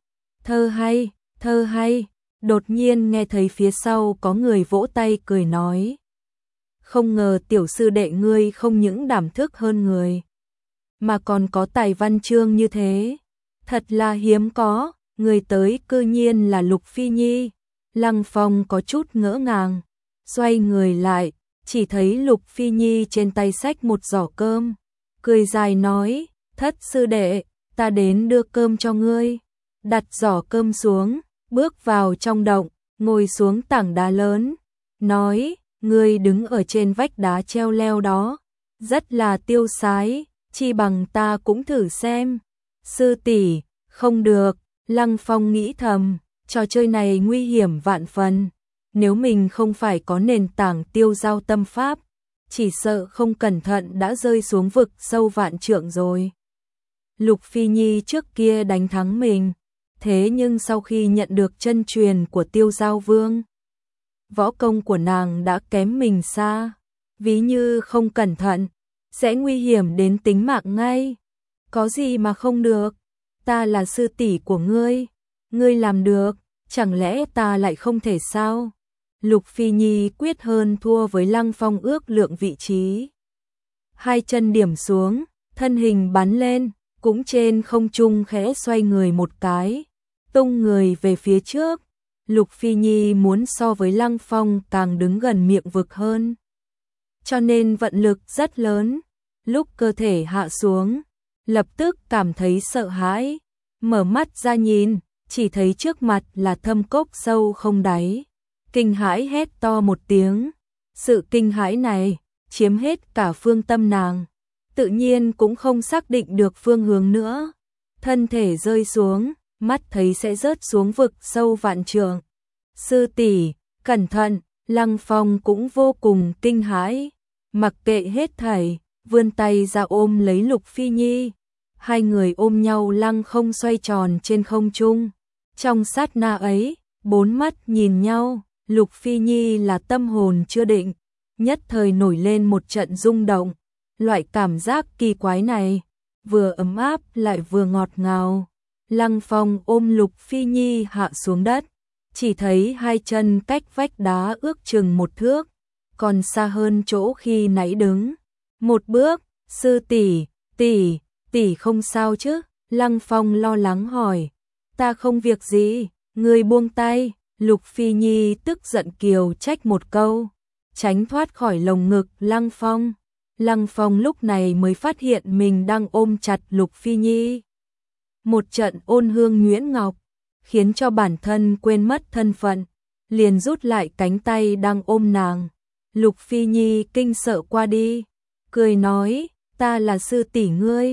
Thơ hay, đột nhiên nghe thấy phía sau có người vỗ tay cười nói. Không ngờ tiểu sư đệ ngươi không những đảm thức hơn người, mà còn có tài văn chương như thế. Thật là hiếm có, người tới cư nhiên là Lục Phi Nhi. Lăng Phong có chút ngỡ ngàng, xoay người lại, chỉ thấy Lục Phi Nhi trên tay xách một giỏ cơm, cười dài nói, Thất sư đệ, ta đến đưa cơm cho ngươi. Đặt giỏ cơm xuống, bước vào trong động, ngồi xuống tảng đá lớn, nói, ngươi đứng ở trên vách đá treo leo đó, rất là tiêu sái, chi bằng ta cũng thử xem. Sư tỷ, không được. Lăng Phong nghĩ thầm, trò chơi này nguy hiểm vạn phần, nếu mình không phải có nền tảng Tiêu Giao tâm pháp, chỉ sợ không cẩn thận đã rơi xuống vực sâu vạn trượng rồi. Lục Phi Nhi trước kia đánh thắng mình, thế nhưng sau khi nhận được chân truyền của Tiêu Giao Vương, võ công của nàng đã kém mình xa, ví như không cẩn thận, sẽ nguy hiểm đến tính mạng ngay. Có gì mà không được, ta là sư tỷ của ngươi, ngươi làm được, chẳng lẽ ta lại không thể sao? Lục Phi Nhi quyết hơn thua với Lăng Phong ước lượng vị trí. 2 chân điểm xuống, thân hình bắn lên, cũng trên không trung khẽ xoay người một cái, tung người về phía trước. Lục Phi Nhi muốn so với Lăng Phong càng đứng gần miệng vực hơn, cho nên vận lực rất lớn. Lúc cơ thể hạ xuống, lập tức cảm thấy sợ hãi, mở mắt ra nhìn, chỉ thấy trước mặt là thâm cốc sâu không đáy. Kinh hãi hét to một tiếng, sự kinh hãi này chiếm hết cả phương tâm nàng, tự nhiên cũng không xác định được phương hướng nữa. Thân thể rơi xuống, mắt thấy sẽ rớt xuống vực sâu vạn trượng. Sư tỷ, cẩn thận. Lăng Phong cũng vô cùng kinh hãi, mặc kệ hết thảy, vươn tay ra ôm lấy Lục Phi Nhi. Hai người ôm nhau lăng không xoay tròn trên không trung. Trong sát na ấy, bốn mắt nhìn nhau, Lục Phi Nhi là tâm hồn chưa định, nhất thời nổi lên một trận rung động. Loại cảm giác kỳ quái này, vừa ấm áp lại vừa ngọt ngào. Lăng Phong ôm Lục Phi Nhi hạ xuống đất, chỉ thấy hai chân cách vách đá ước chừng 1 thước, còn xa hơn chỗ khi nãy đứng. Một bước. Sư tỷ, tỷ không sao chứ? Lăng Phong lo lắng hỏi. Ta không việc gì, ngươi buông tay. Lục Phi Nhi tức giận kiều trách một câu, tránh thoát khỏi lồng ngực Lăng Phong. Lăng Phong lúc này mới phát hiện mình đang ôm chặt Lục Phi Nhi. Một trận ôn hương nhuyễn ngọc, khiến cho bản thân quên mất thân phận, liền rút lại cánh tay đang ôm nàng. Lục Phi Nhi kinh sợ qua đi, cười nói, ta là sư tỷ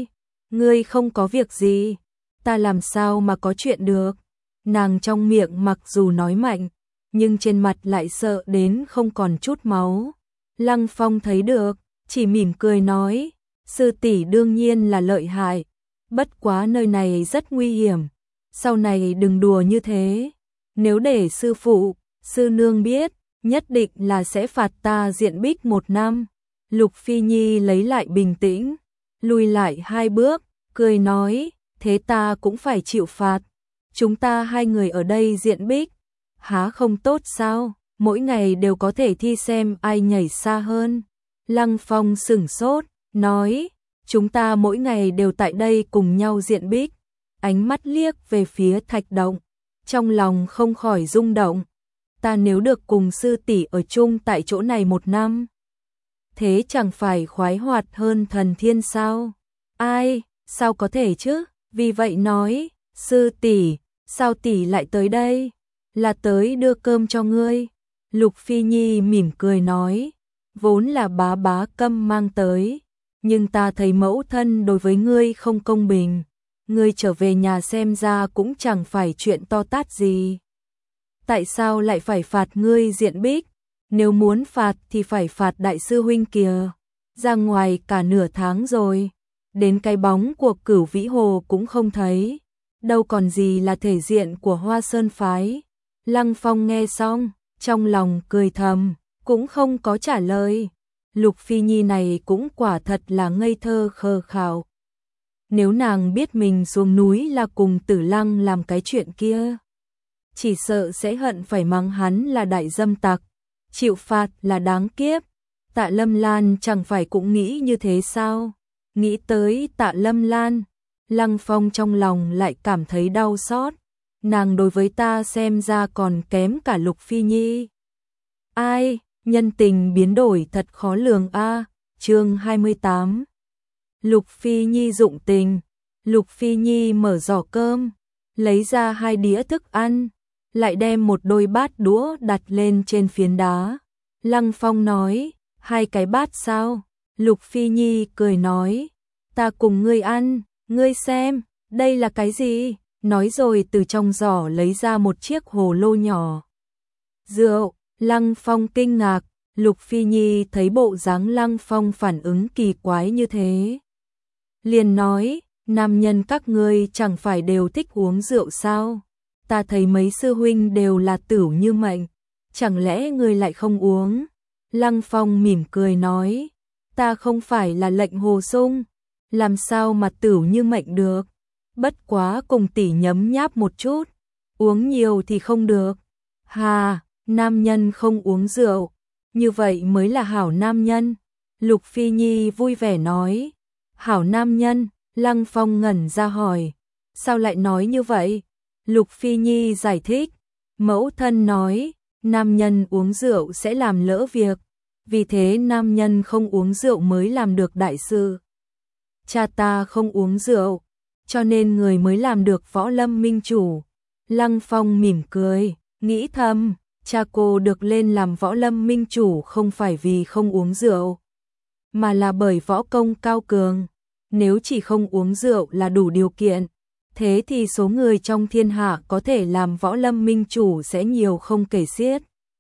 ngươi không có việc gì, ta làm sao mà có chuyện được. Nàng trong miệng mặc dù nói mạnh, nhưng trên mặt lại sợ đến không còn chút máu. Lăng Phong thấy được, chỉ mỉm cười nói, sư tỷ đương nhiên là lợi hại, bất quá nơi này rất nguy hiểm, sau này đừng đùa như thế, nếu để sư phụ, sư nương biết, nhất định là sẽ phạt ta diện bích 1 năm. Lục Phi Nhi lấy lại bình tĩnh, lùi lại 2 bước, cười nói, thế ta cũng phải chịu phạt, chúng ta hai người ở đây diện bích, há không tốt sao, mỗi ngày đều có thể thi xem ai nhảy xa hơn. Lăng Phong sửng sốt, nói, chúng ta mỗi ngày đều tại đây cùng nhau diện bích. Ánh mắt liếc về phía thạch động, trong lòng không khỏi rung động. Ta nếu được cùng sư tỷ ở chung tại chỗ này 1 năm, thế chẳng phải khoái hoạt hơn thần thiên sao? Ai, sao có thể chứ? Vì vậy nói, sư tỷ, sao tỷ lại tới đây? Là tới đưa cơm cho ngươi. Lục Phi Nhi mỉm cười nói, vốn là bá bá Câm mang tới, nhưng ta thấy mẫu thân đối với ngươi không công bình. Ngươi trở về nhà xem ra cũng chẳng phải chuyện to tát gì. Tại sao lại phải phạt ngươi diện bích? Nếu muốn phạt thì phải phạt đại sư huynh kìa. Ra ngoài cả nửa tháng rồi, đến cái bóng của Cửu Vĩ Hồ cũng không thấy, đâu còn gì là thể diện của Hoa Sơn phái. Lăng Phong nghe xong, trong lòng cười thầm, cũng không có trả lời. Lục Phi Nhi này cũng quả thật là ngây thơ khờ khạo. Nếu nàng biết mình xuống núi là cùng Tử Lăng làm cái chuyện kia, chỉ sợ sẽ hận phải mắng hắn là đại dâm tặc, chịu phạt là đáng kiếp. Tạ Lâm Lan chẳng phải cũng nghĩ như thế sao? Nghĩ tới Tạ Lâm Lan, Lăng Phong trong lòng lại cảm thấy đau xót. Nàng đối với ta xem ra còn kém cả Lục Phi Nhi. Ai, nhân tình biến đổi thật khó lường a. Chương 28. Lục Phi Nhi dụng tình. Lục Phi Nhi mở giỏ cơm, lấy ra 2 đĩa thức ăn, lại đem một đôi bát đũa đặt lên trên phiến đá. Lăng Phong nói, 2 cái bát sao? Lục Phi Nhi cười nói, ta cùng ngươi ăn, ngươi xem, đây là cái gì? Nói rồi từ trong giỏ lấy ra một chiếc hồ lô nhỏ. Rượu. Lăng Phong kinh ngạc, Lục Phi Nhi thấy bộ dáng Lăng Phong phản ứng kỳ quái như thế, liền nói, nam nhân các ngươi chẳng phải đều thích uống rượu sao? Ta thấy mấy sư huynh đều là tửu như mệnh, chẳng lẽ ngươi lại không uống? Lăng Phong mỉm cười nói, ta không phải là lệnh hồ sung, làm sao mà tửu như mệnh được? Bất quá cùng tỷ nhấm nháp một chút, uống nhiều thì không được. Hà, nam nhân không uống rượu, như vậy mới là hảo nam nhân. Lục Phi Nhi vui vẻ nói, Hảo nam nhân, Lăng Phong ngẩn ra hỏi, sao lại nói như vậy? Lục Phi Nhi giải thích, mẫu thân nói, nam nhân uống rượu sẽ làm lỡ việc, vì thế nam nhân không uống rượu mới làm được đại sự. Cha ta không uống rượu, cho nên người mới làm được võ lâm minh chủ. Lăng Phong mỉm cười, nghĩ thầm, cha cô được lên làm võ lâm minh chủ không phải vì không uống rượu, mà là bởi võ công cao cường. Nếu chỉ không uống rượu là đủ điều kiện, thế thì số người trong thiên hạ có thể làm võ lâm minh chủ sẽ nhiều không kể xiết.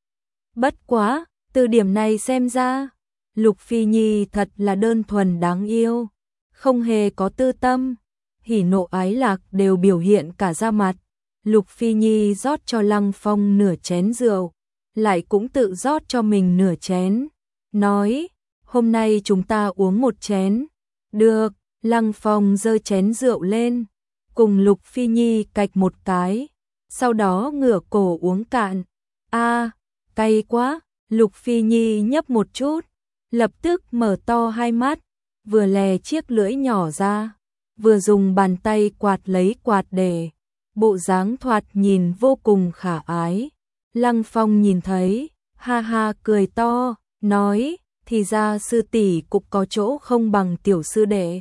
Bất quá, từ điểm này xem ra, Lục Phi Nhi thật là đơn thuần đáng yêu, không hề có tư tâm, hỉ nộ ái lạc đều biểu hiện cả ra mặt. Lục Phi Nhi rót cho Lăng Phong nửa chén rượu, lại cũng tự rót cho mình nửa chén, nói, hôm nay chúng ta uống một chén. Được, Lăng Phong giơ chén rượu lên, cùng Lục Phi Nhi cạch một cái, sau đó ngửa cổ uống cạn. A, cay quá, Lục Phi Nhi nhấp một chút, lập tức mở to hai mắt, vừa lè chiếc lưỡi nhỏ ra, vừa dùng bàn tay quạt lấy quạt để, bộ dáng thoạt nhìn vô cùng khả ái. Lăng Phong nhìn thấy, ha ha cười to, nói, thì ra sư tỷ cũng có chỗ không bằng tiểu sư đệ.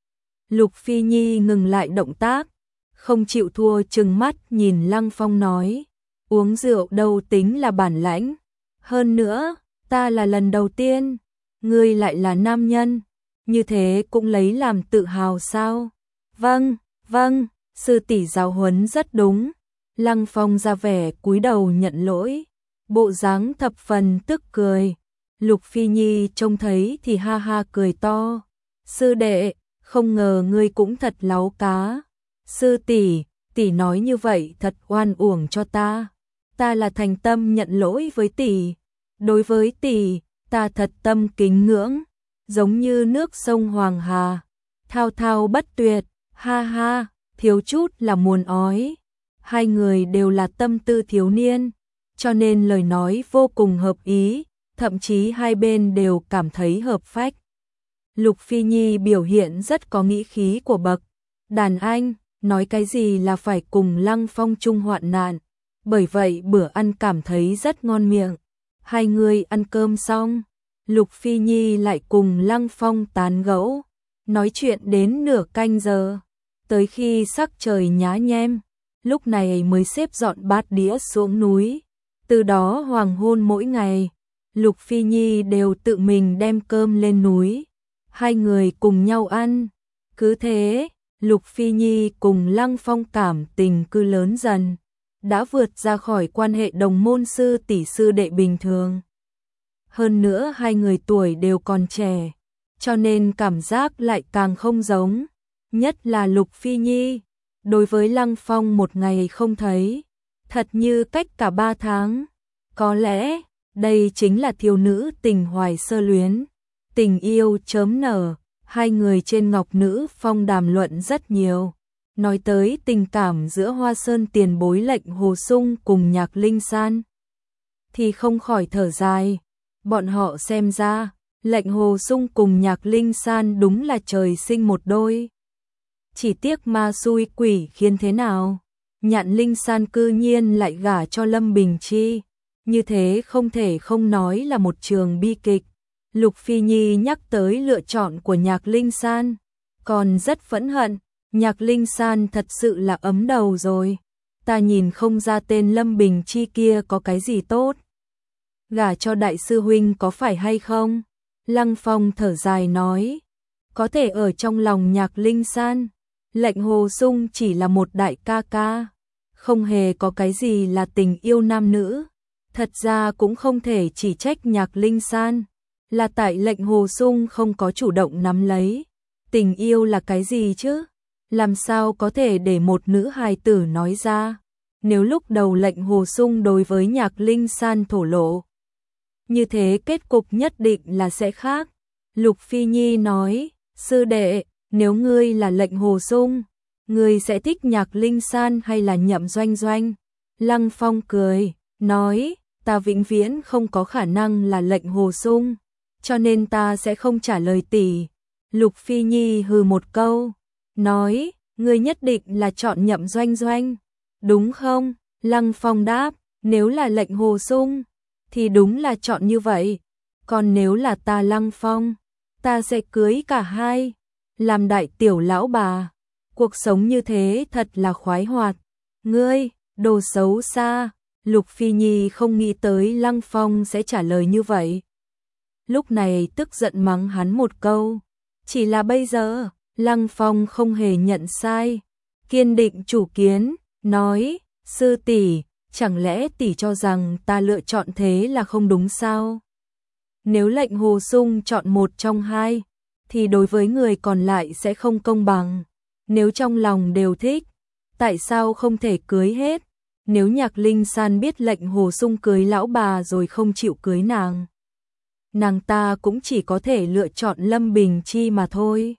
Lục Phi Nhi ngừng lại động tác, không chịu thua trừng mắt nhìn Lăng Phong nói, uống rượu đâu tính là bản lãnh, hơn nữa, ta là lần đầu tiên, ngươi lại là nam nhân, như thế cũng lấy làm tự hào sao? Vâng, vâng, sư tỷ giáo huấn rất đúng. Lăng Phong ra vẻ cúi đầu nhận lỗi, bộ dáng thập phần tức cười. Lục Phi Nhi trông thấy thì ha ha cười to, sư đệ, không ngờ ngươi cũng thật láu cá. Sư tỷ, tỷ nói như vậy thật oan uổng cho ta. Ta là thành tâm nhận lỗi với tỷ. Đối với tỷ, ta thật tâm kính ngưỡng, giống như nước sông Hoàng Hà, thao thao bất tuyệt, ha ha, thiếu chút là muốn ói. Hai người đều là tâm tư thiếu niên, cho nên lời nói vô cùng hợp ý, thậm chí hai bên đều cảm thấy hợp phách. Lục Phi Nhi biểu hiện rất có nghĩa khí của bậc đàn anh, nói cái gì là phải cùng Lăng Phong chung hoạn nạn, bởi vậy bữa ăn cảm thấy rất ngon miệng. Hai người ăn cơm xong, Lục Phi Nhi lại cùng Lăng Phong tán gẫu, nói chuyện đến nửa canh giờ, tới khi sắc trời nhá nhem, lúc này mới xếp dọn bát đĩa xuống núi. Từ đó hoàng hôn mỗi ngày, Lục Phi Nhi đều tự mình đem cơm lên núi, hai người cùng nhau ăn. Cứ thế, Lục Phi Nhi cùng Lăng Phong cảm tình cứ lớn dần, đã vượt ra khỏi quan hệ đồng môn sư tỷ sư đệ bình thường. Hơn nữa hai người tuổi đều còn trẻ, cho nên cảm giác lại càng không giống, nhất là Lục Phi Nhi. Đối với Lăng Phong một ngày không thấy, thật như cách cả 3 tháng. Có lẽ, đây chính là thiếu nữ tình hoài sơ luyến. Tình yêu chớm nở, hai người trên Ngọc Nữ Phong đàm luận rất nhiều. Nói tới tình cảm giữa Hoa Sơn tiền bối Lệnh Hồ Sung cùng Nhạc Linh San, thì không khỏi thở dài. Bọn họ xem ra, Lệnh Hồ Sung cùng Nhạc Linh San đúng là trời sinh một đôi. Chỉ tiếc ma xui quỷ khiến thế nào, Nhạn Linh San cư nhiên lại gả cho Lâm Bình Chi, như thế không thể không nói là một trường bi kịch. Lục Phi Nhi nhắc tới lựa chọn của Nhạc Linh San, còn rất phẫn hận, Nhạc Linh San thật sự là ấm đầu rồi, ta nhìn không ra tên Lâm Bình Chi kia có cái gì tốt. Gả cho đại sư huynh có phải hay không? Lăng Phong thở dài nói, có thể ở trong lòng Nhạc Linh San, Lệnh Hồ Sung chỉ là một đại ca ca, không hề có cái gì là tình yêu nam nữ. Thật ra cũng không thể chỉ trách Nhạc Linh San, là tại Lệnh Hồ Sung không có chủ động nắm lấy. Tình yêu là cái gì chứ? Làm sao có thể để một nữ hài tử nói ra? Nếu lúc đầu Lệnh Hồ Sung đối với Nhạc Linh San thổ lộ, như thế kết cục nhất định là sẽ khác. Lục Phi Nhi nói, sư đệ, nếu ngươi là Lệnh Hồ Sung, ngươi sẽ thích Nhạc Linh San hay là Nhậm Doanh Doanh? Lăng Phong cười, nói, ta vĩnh viễn không có khả năng là Lệnh Hồ Sung, cho nên ta sẽ không trả lời tỷ. Lục Phi Nhi hừ một câu, nói, ngươi nhất định là chọn Nhậm Doanh Doanh, đúng không? Lăng Phong đáp, nếu là lệnh Hồ Sung, thì đúng là chọn như vậy, còn nếu là ta Lăng Phong, ta sẽ cưới cả hai, làm đại tiểu lão bà, cuộc sống như thế thật là khoái hoạt. Ngươi, đồ xấu xa. Lục Phi Nhi không nghĩ tới Lăng Phong sẽ trả lời như vậy. Lúc này tức giận mắng hắn một câu. Chỉ là bây giờ, Lăng Phong không hề nhận sai. Kiên định chủ kiến, nói, sư tỷ, chẳng lẽ tỷ cho rằng ta lựa chọn thế là không đúng sao? Nếu lệnh Hồ Sung chọn một trong hai, thì đối với người còn lại sẽ không công bằng. Nếu trong lòng đều thích, tại sao không thể cưới hết? Nếu Nhạc Linh San biết lệnh Hồ Sung cưới lão bà rồi không chịu cưới nàng ta cũng chỉ có thể lựa chọn Lâm Bình Chi mà thôi.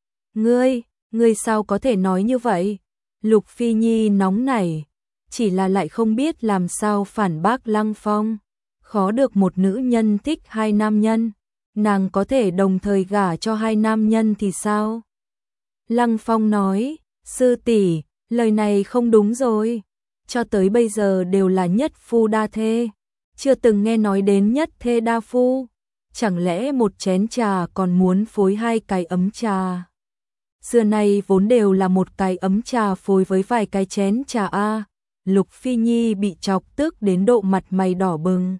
Ngươi sao có thể nói như vậy? Lục Phi Nhi nóng nảy, chỉ là lại không biết làm sao phản bác Lăng Phong. Khó được một nữ nhân thích hai nam nhân, nàng có thể đồng thời gả cho hai nam nhân thì sao? Lăng Phong nói, sư tỷ, lời này không đúng rồi. Cho tới bây giờ đều là nhất phu đa thê, chưa từng nghe nói đến nhất thê đa phu. Chẳng lẽ một chén trà còn muốn phối hai cái ấm trà? Xưa nay vốn đều là một cái ấm trà phối với vài cái chén trà a. Lục Phi Nhi bị chọc tức đến độ mặt mày đỏ bừng.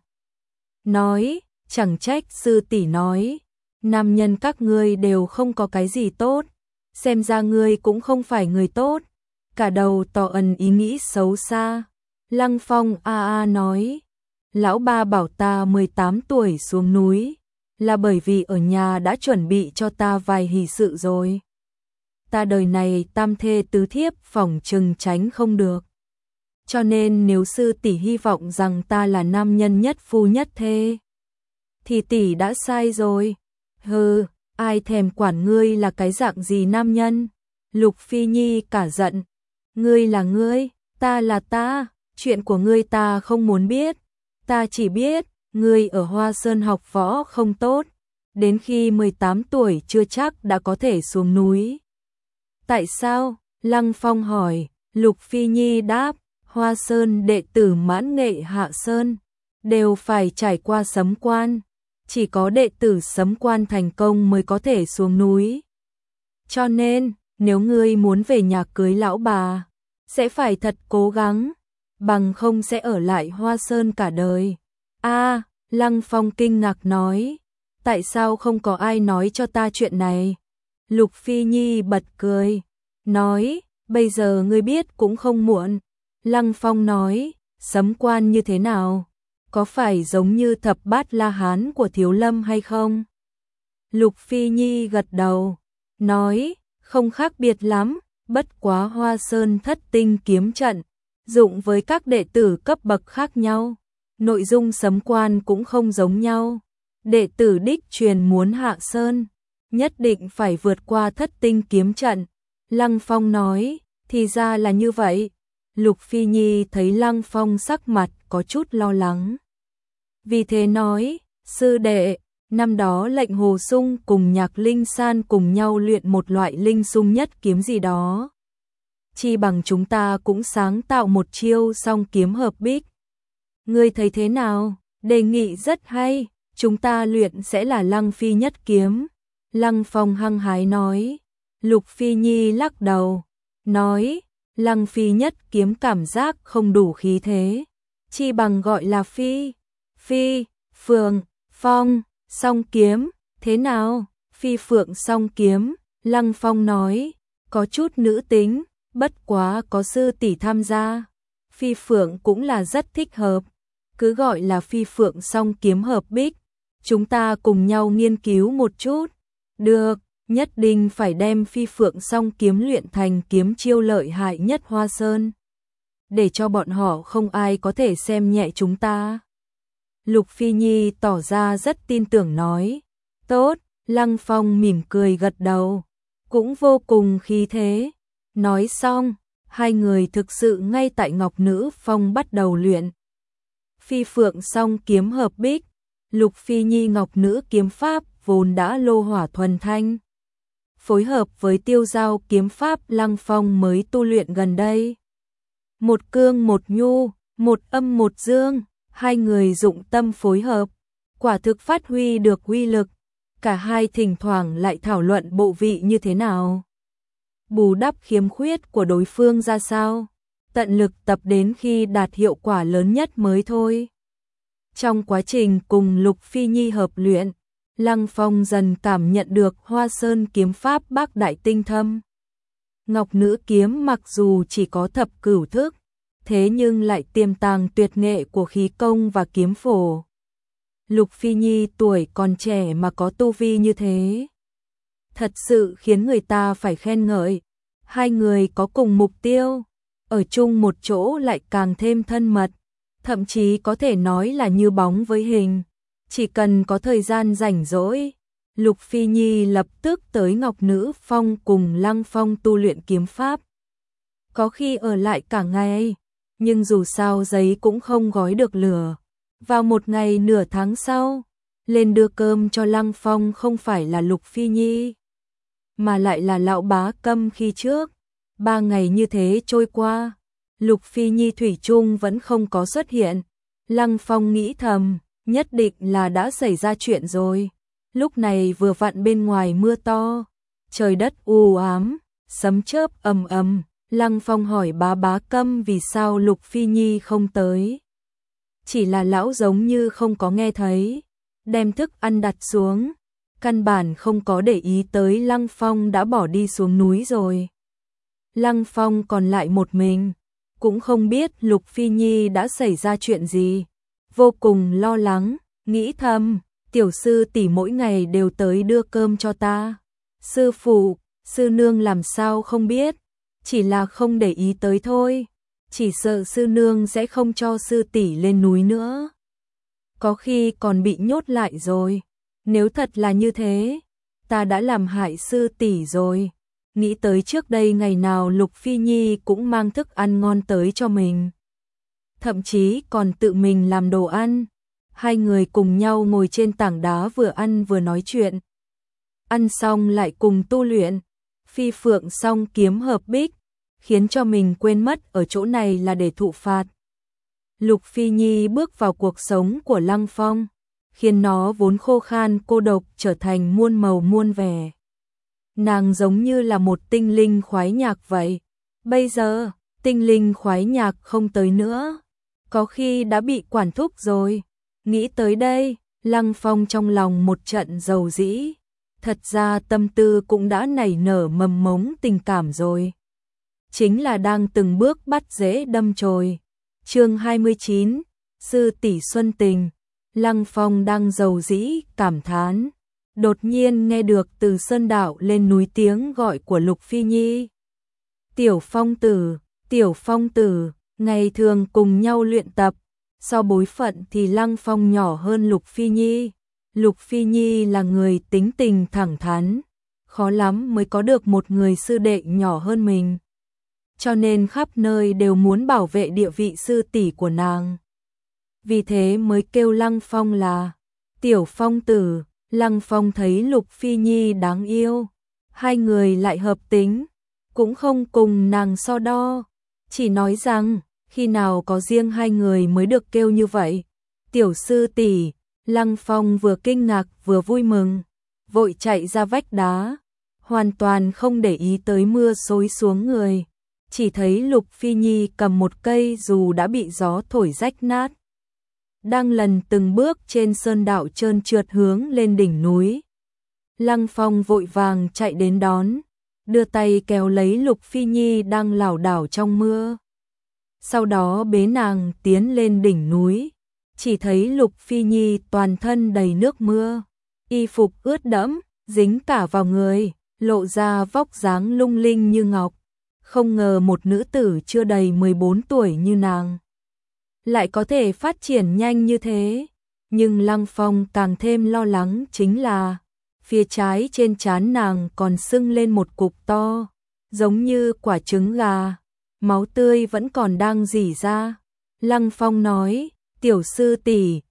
Nói, chẳng trách sư tỷ nói, nam nhân các ngươi đều không có cái gì tốt, xem ra ngươi cũng không phải người tốt. Cả đầu tỏ ẩn ý nghĩ xấu xa. Lăng Phong nói, lão ba bảo ta 18 tuổi xuống núi, là bởi vì ở nhà đã chuẩn bị cho ta vài hỷ sự rồi. Ta đời này tam thê tứ thiếp phỏng chừng tránh không được. Cho nên nếu sư tỷ hy vọng rằng ta là nam nhân nhất phu nhất thê, thì tỷ đã sai rồi. Hừ, ai thèm quản ngươi là cái dạng gì nam nhân? Lục Phi Nhi cả giận. Ngươi là ngươi, ta là ta, chuyện của ngươi ta không muốn biết. Ta chỉ biết, ngươi ở Hoa Sơn học võ không tốt, đến khi 18 tuổi chưa chắc đã có thể xuống núi. Tại sao? Lăng Phong hỏi. Lục Phi Nhi đáp, Hoa Sơn đệ tử mãn nghệ hạ sơn, đều phải trải qua sấm quan. Chỉ có đệ tử sấm quan thành công mới có thể xuống núi. Cho nên, nếu ngươi muốn về nhà cưới lão bà, sẽ phải thật cố gắng, bằng không sẽ ở lại Hoa Sơn cả đời. Lăng Phong kinh ngạc nói, tại sao không có ai nói cho ta chuyện này? Lục Phi Nhi bật cười, nói, bây giờ ngươi biết cũng không muộn. Lăng Phong nói, sấm quan như thế nào? Có phải giống như thập bát La Hán của Thiếu Lâm hay không? Lục Phi Nhi gật đầu, nói, không khác biệt lắm, bất quá Hoa Sơn thất tinh kiếm trận, dụng với các đệ tử cấp bậc khác nhau. Nội dung sấm quan cũng không giống nhau. Đệ tử đích truyền muốn hạ sơn, nhất định phải vượt qua thất tinh kiếm trận. Lăng Phong nói, thì ra là như vậy. Lục Phi Nhi thấy Lăng Phong sắc mặt có chút lo lắng. Vì thế nói, sư đệ, năm đó lệnh Hồ Sung cùng Nhạc Linh San cùng nhau luyện một loại linh sung nhất kiếm gì đó. Chi bằng chúng ta cũng sáng tạo một chiêu song kiếm hợp bích. Ngươi thấy thế nào? Đề nghị rất hay, chúng ta luyện sẽ là Lăng Phi nhất kiếm. Lăng Phong hăng hái nói. Lục Phi Nhi lắc đầu, nói, Lăng Phi nhất kiếm cảm giác không đủ khí thế. Chi bằng gọi là Phi, Phượng, Phong, song kiếm, thế nào? Phi Phượng song kiếm, Lăng Phong nói, có chút nữ tính, bất quá có sư tỷ tham gia. Phi Phượng cũng là rất thích hợp, cứ gọi là Phi Phượng song kiếm hợp bích. Chúng ta cùng nhau nghiên cứu một chút. Được, nhất định phải đem Phi Phượng song kiếm luyện thành kiếm chiêu lợi hại nhất Hoa Sơn, để cho bọn họ không ai có thể xem nhẹ chúng ta. Lục Phi Nhi tỏ ra rất tin tưởng nói, tốt. Lăng Phong mỉm cười gật đầu, cũng vô cùng khí thế. Nói xong, hai người thực sự ngay tại Ngọc Nữ Phong bắt đầu luyện. Phi Phượng song kiếm hợp bích. Lục Phi Nhi Ngọc Nữ kiếm pháp vốn đã lô hỏa thuần thanh, phối hợp với tiêu giao kiếm pháp Lăng Phong mới tu luyện gần đây. Một cương một nhu, một âm một dương, hai người dụng tâm phối hợp, quả thực phát huy được uy lực. Cả hai thỉnh thoảng lại thảo luận bộ vị như thế nào, bù đắp khiếm khuyết của đối phương ra sao, tận lực tập đến khi đạt hiệu quả lớn nhất mới thôi. Trong quá trình cùng Lục Phi Nhi hợp luyện, Lăng Phong dần cảm nhận được Hoa Sơn kiếm pháp bác đại tinh thâm. Ngọc nữ kiếm mặc dù chỉ có thập cửu thức, thế nhưng lại tiềm tàng tuyệt nghệ của khí công và kiếm phổ. Lục Phi Nhi tuổi còn trẻ mà có tu vi như thế, thật sự khiến người ta phải khen ngợi. Hai người có cùng mục tiêu, ở chung một chỗ lại càng thêm thân mật, thậm chí có thể nói là như bóng với hình. Chỉ cần có thời gian rảnh rỗi, Lục Phi Nhi lập tức tới Ngọc Nữ Phong cùng Lăng Phong tu luyện kiếm pháp. Có khi ở lại cả ngày, nhưng dù sao giấy cũng không gói được lửa. Vào một ngày nửa tháng sau, lên đưa cơm cho Lăng Phong không phải là Lục Phi Nhi, mà lại là lão bá Câm khi trước. 3 ngày như thế trôi qua, Lục Phi Nhi thủy chung vẫn không có xuất hiện. Lăng Phong nghĩ thầm, nhất định là đã xảy ra chuyện rồi. Lúc này vừa vặn bên ngoài mưa to, trời đất u ám, sấm chớp ầm ầm. Lăng Phong hỏi bá Câm vì sao Lục Phi Nhi không tới. Chỉ là lão giống như không có nghe thấy, đem thức ăn đặt xuống, căn bản không có để ý tới Lăng Phong đã bỏ đi xuống núi rồi. Lăng Phong còn lại một mình, cũng không biết Lục Phi Nhi đã xảy ra chuyện gì, vô cùng lo lắng, nghĩ thầm, tiểu sư tỷ mỗi ngày đều tới đưa cơm cho ta. Sư phụ, sư nương làm sao không biết, chỉ là không để ý tới thôi, chỉ sợ sư nương sẽ không cho sư tỷ lên núi nữa. Có khi còn bị nhốt lại rồi, nếu thật là như thế, ta đã làm hại sư tỷ rồi. Nghĩ tới trước đây ngày nào Lục Phi Nhi cũng mang thức ăn ngon tới cho mình, thậm chí còn tự mình làm đồ ăn. Hai người cùng nhau ngồi trên tảng đá vừa ăn vừa nói chuyện. Ăn xong lại cùng tu luyện, phi phượng song kiếm hợp bích, khiến cho mình quên mất ở chỗ này là để thụ phạt. Lục Phi Nhi bước vào cuộc sống của Lăng Phong, khiến nó vốn khô khan cô độc trở thành muôn màu muôn vẻ. Nàng giống như là một tinh linh khoái nhạc vậy. Bây giờ, tinh linh khoái nhạc không tới nữa, có khi đã bị quản thúc rồi. Nghĩ tới đây, Lăng Phong trong lòng một trận dầu dĩ. Thật ra tâm tư cũng đã nảy nở mầm mống tình cảm rồi. Chính là đang từng bước bắt dễ đâm chồi. Chương 29, sư tỷ xuân tình. Lăng Phong đang dầu dĩ cảm thán, đột nhiên nghe được từ sơn đạo lên núi tiếng gọi của Lục Phi Nhi. Tiểu Phong tử, ngày thường cùng nhau luyện tập, so bối phận thì Lăng Phong nhỏ hơn Lục Phi Nhi. Lục Phi Nhi là người tính tình thẳng thắn, khó lắm mới có được một người sư đệ nhỏ hơn mình, cho nên khắp nơi đều muốn bảo vệ địa vị sư tỷ của nàng. Vì thế mới kêu Lăng Phong là Tiểu Phong tử. Lăng Phong thấy Lục Phi Nhi đáng yêu, hai người lại hợp tính, cũng không cùng nàng so đo, chỉ nói rằng khi nào có riêng hai người mới được kêu như vậy. Tiểu sư tỷ. Lăng Phong vừa kinh ngạc vừa vui mừng, vội chạy ra vách đá, hoàn toàn không để ý tới mưa xối xuống người, chỉ thấy Lục Phi Nhi cầm một cây dù đã bị gió thổi rách nát, đang lần từng bước trên sơn đạo trơn trượt hướng lên đỉnh núi. Lăng Phong vội vàng chạy đến đón, đưa tay kéo lấy Lục Phi Nhi đang lảo đảo trong mưa. Sau đó bế nàng tiến lên đỉnh núi, chỉ thấy Lục Phi Nhi toàn thân đầy nước mưa, y phục ướt đẫm, dính cả vào người, lộ ra vóc dáng lung linh như ngọc. Không ngờ một nữ tử chưa đầy 14 tuổi như nàng lại có thể phát triển nhanh như thế. Nhưng Lăng Phong càng thêm lo lắng chính là phía trái trên trán nàng còn sưng lên một cục to, giống như quả trứng gà, máu tươi vẫn còn đang rỉ ra. Lăng Phong nói, tiểu sư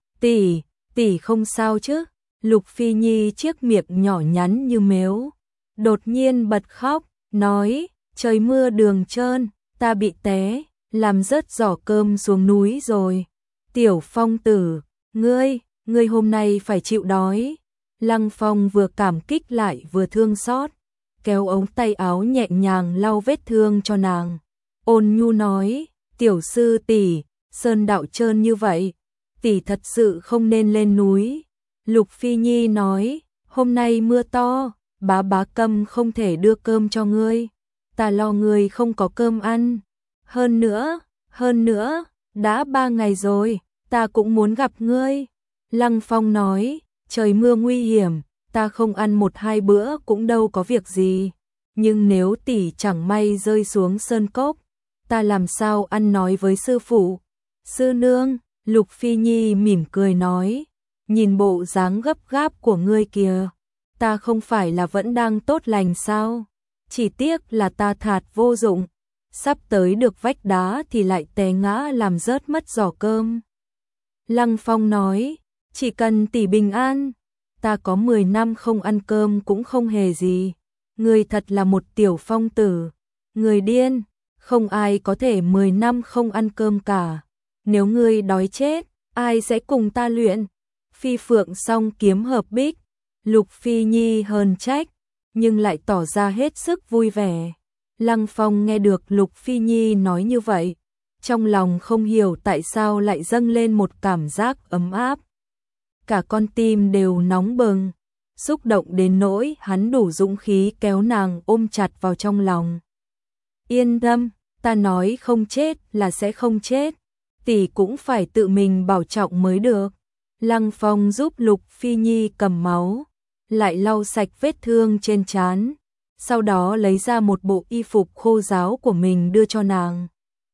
tỷ không sao chứ? Lục Phi Nhi chiếc miệng nhỏ nhắn như mếu, đột nhiên bật khóc, nói, trời mưa đường trơn, ta bị té, làm rớt giỏ cơm xuống núi rồi. Tiểu Phong tử, ngươi hôm nay phải chịu đói. Lăng Phong vừa cảm kích lại vừa thương xót, kéo ống tay áo nhẹ nhàng lau vết thương cho nàng. Ôn nhu nói, tiểu sư tỷ, sơn đạo trơn như vậy, tỷ thật sự không nên lên núi. Lục Phi Nhi nói, hôm nay mưa to, bá Câm không thể đưa cơm cho ngươi, ta lo ngươi không có cơm ăn. Hơn nữa, đã 3 ngày rồi, ta cũng muốn gặp ngươi. Lăng Phong nói, trời mưa nguy hiểm, ta không ăn 1-2 bữa cũng đâu có việc gì. Nhưng nếu tỷ chẳng may rơi xuống sơn cốc, ta làm sao ăn nói với sư phụ? Sư nương, Lục Phi Nhi mỉm cười nói, nhìn bộ dáng gấp gáp của ngươi kìa, ta không phải là vẫn đang tốt lành sao? Chỉ tiếc là ta thạt vô dụng, sắp tới được vách đá thì lại té ngã làm rớt mất giỏ cơm. Lăng Phong nói, chỉ cần tỷ bình an, ta có 10 năm không ăn cơm cũng không hề gì. Ngươi thật là một tiểu phong tử, người điên, không ai có thể 10 năm không ăn cơm cả. Nếu ngươi đói chết, ai sẽ cùng ta luyện? Phi phượng song kiếm hợp bích, Lục Phi Nhi hờn trách, nhưng lại tỏ ra hết sức vui vẻ. Lăng Phong nghe được Lục Phi Nhi nói như vậy, trong lòng không hiểu tại sao lại dâng lên một cảm giác ấm áp. Cả con tim đều nóng bừng, xúc động đến nỗi hắn đủ dũng khí kéo nàng ôm chặt vào trong lòng. Yên tâm, ta nói không chết là sẽ không chết, tỷ cũng phải tự mình bảo trọng mới được. Lăng Phong giúp Lục Phi Nhi cầm máu, lại lau sạch vết thương trên trán, sau đó lấy ra một bộ y phục khô ráo của mình đưa cho nàng.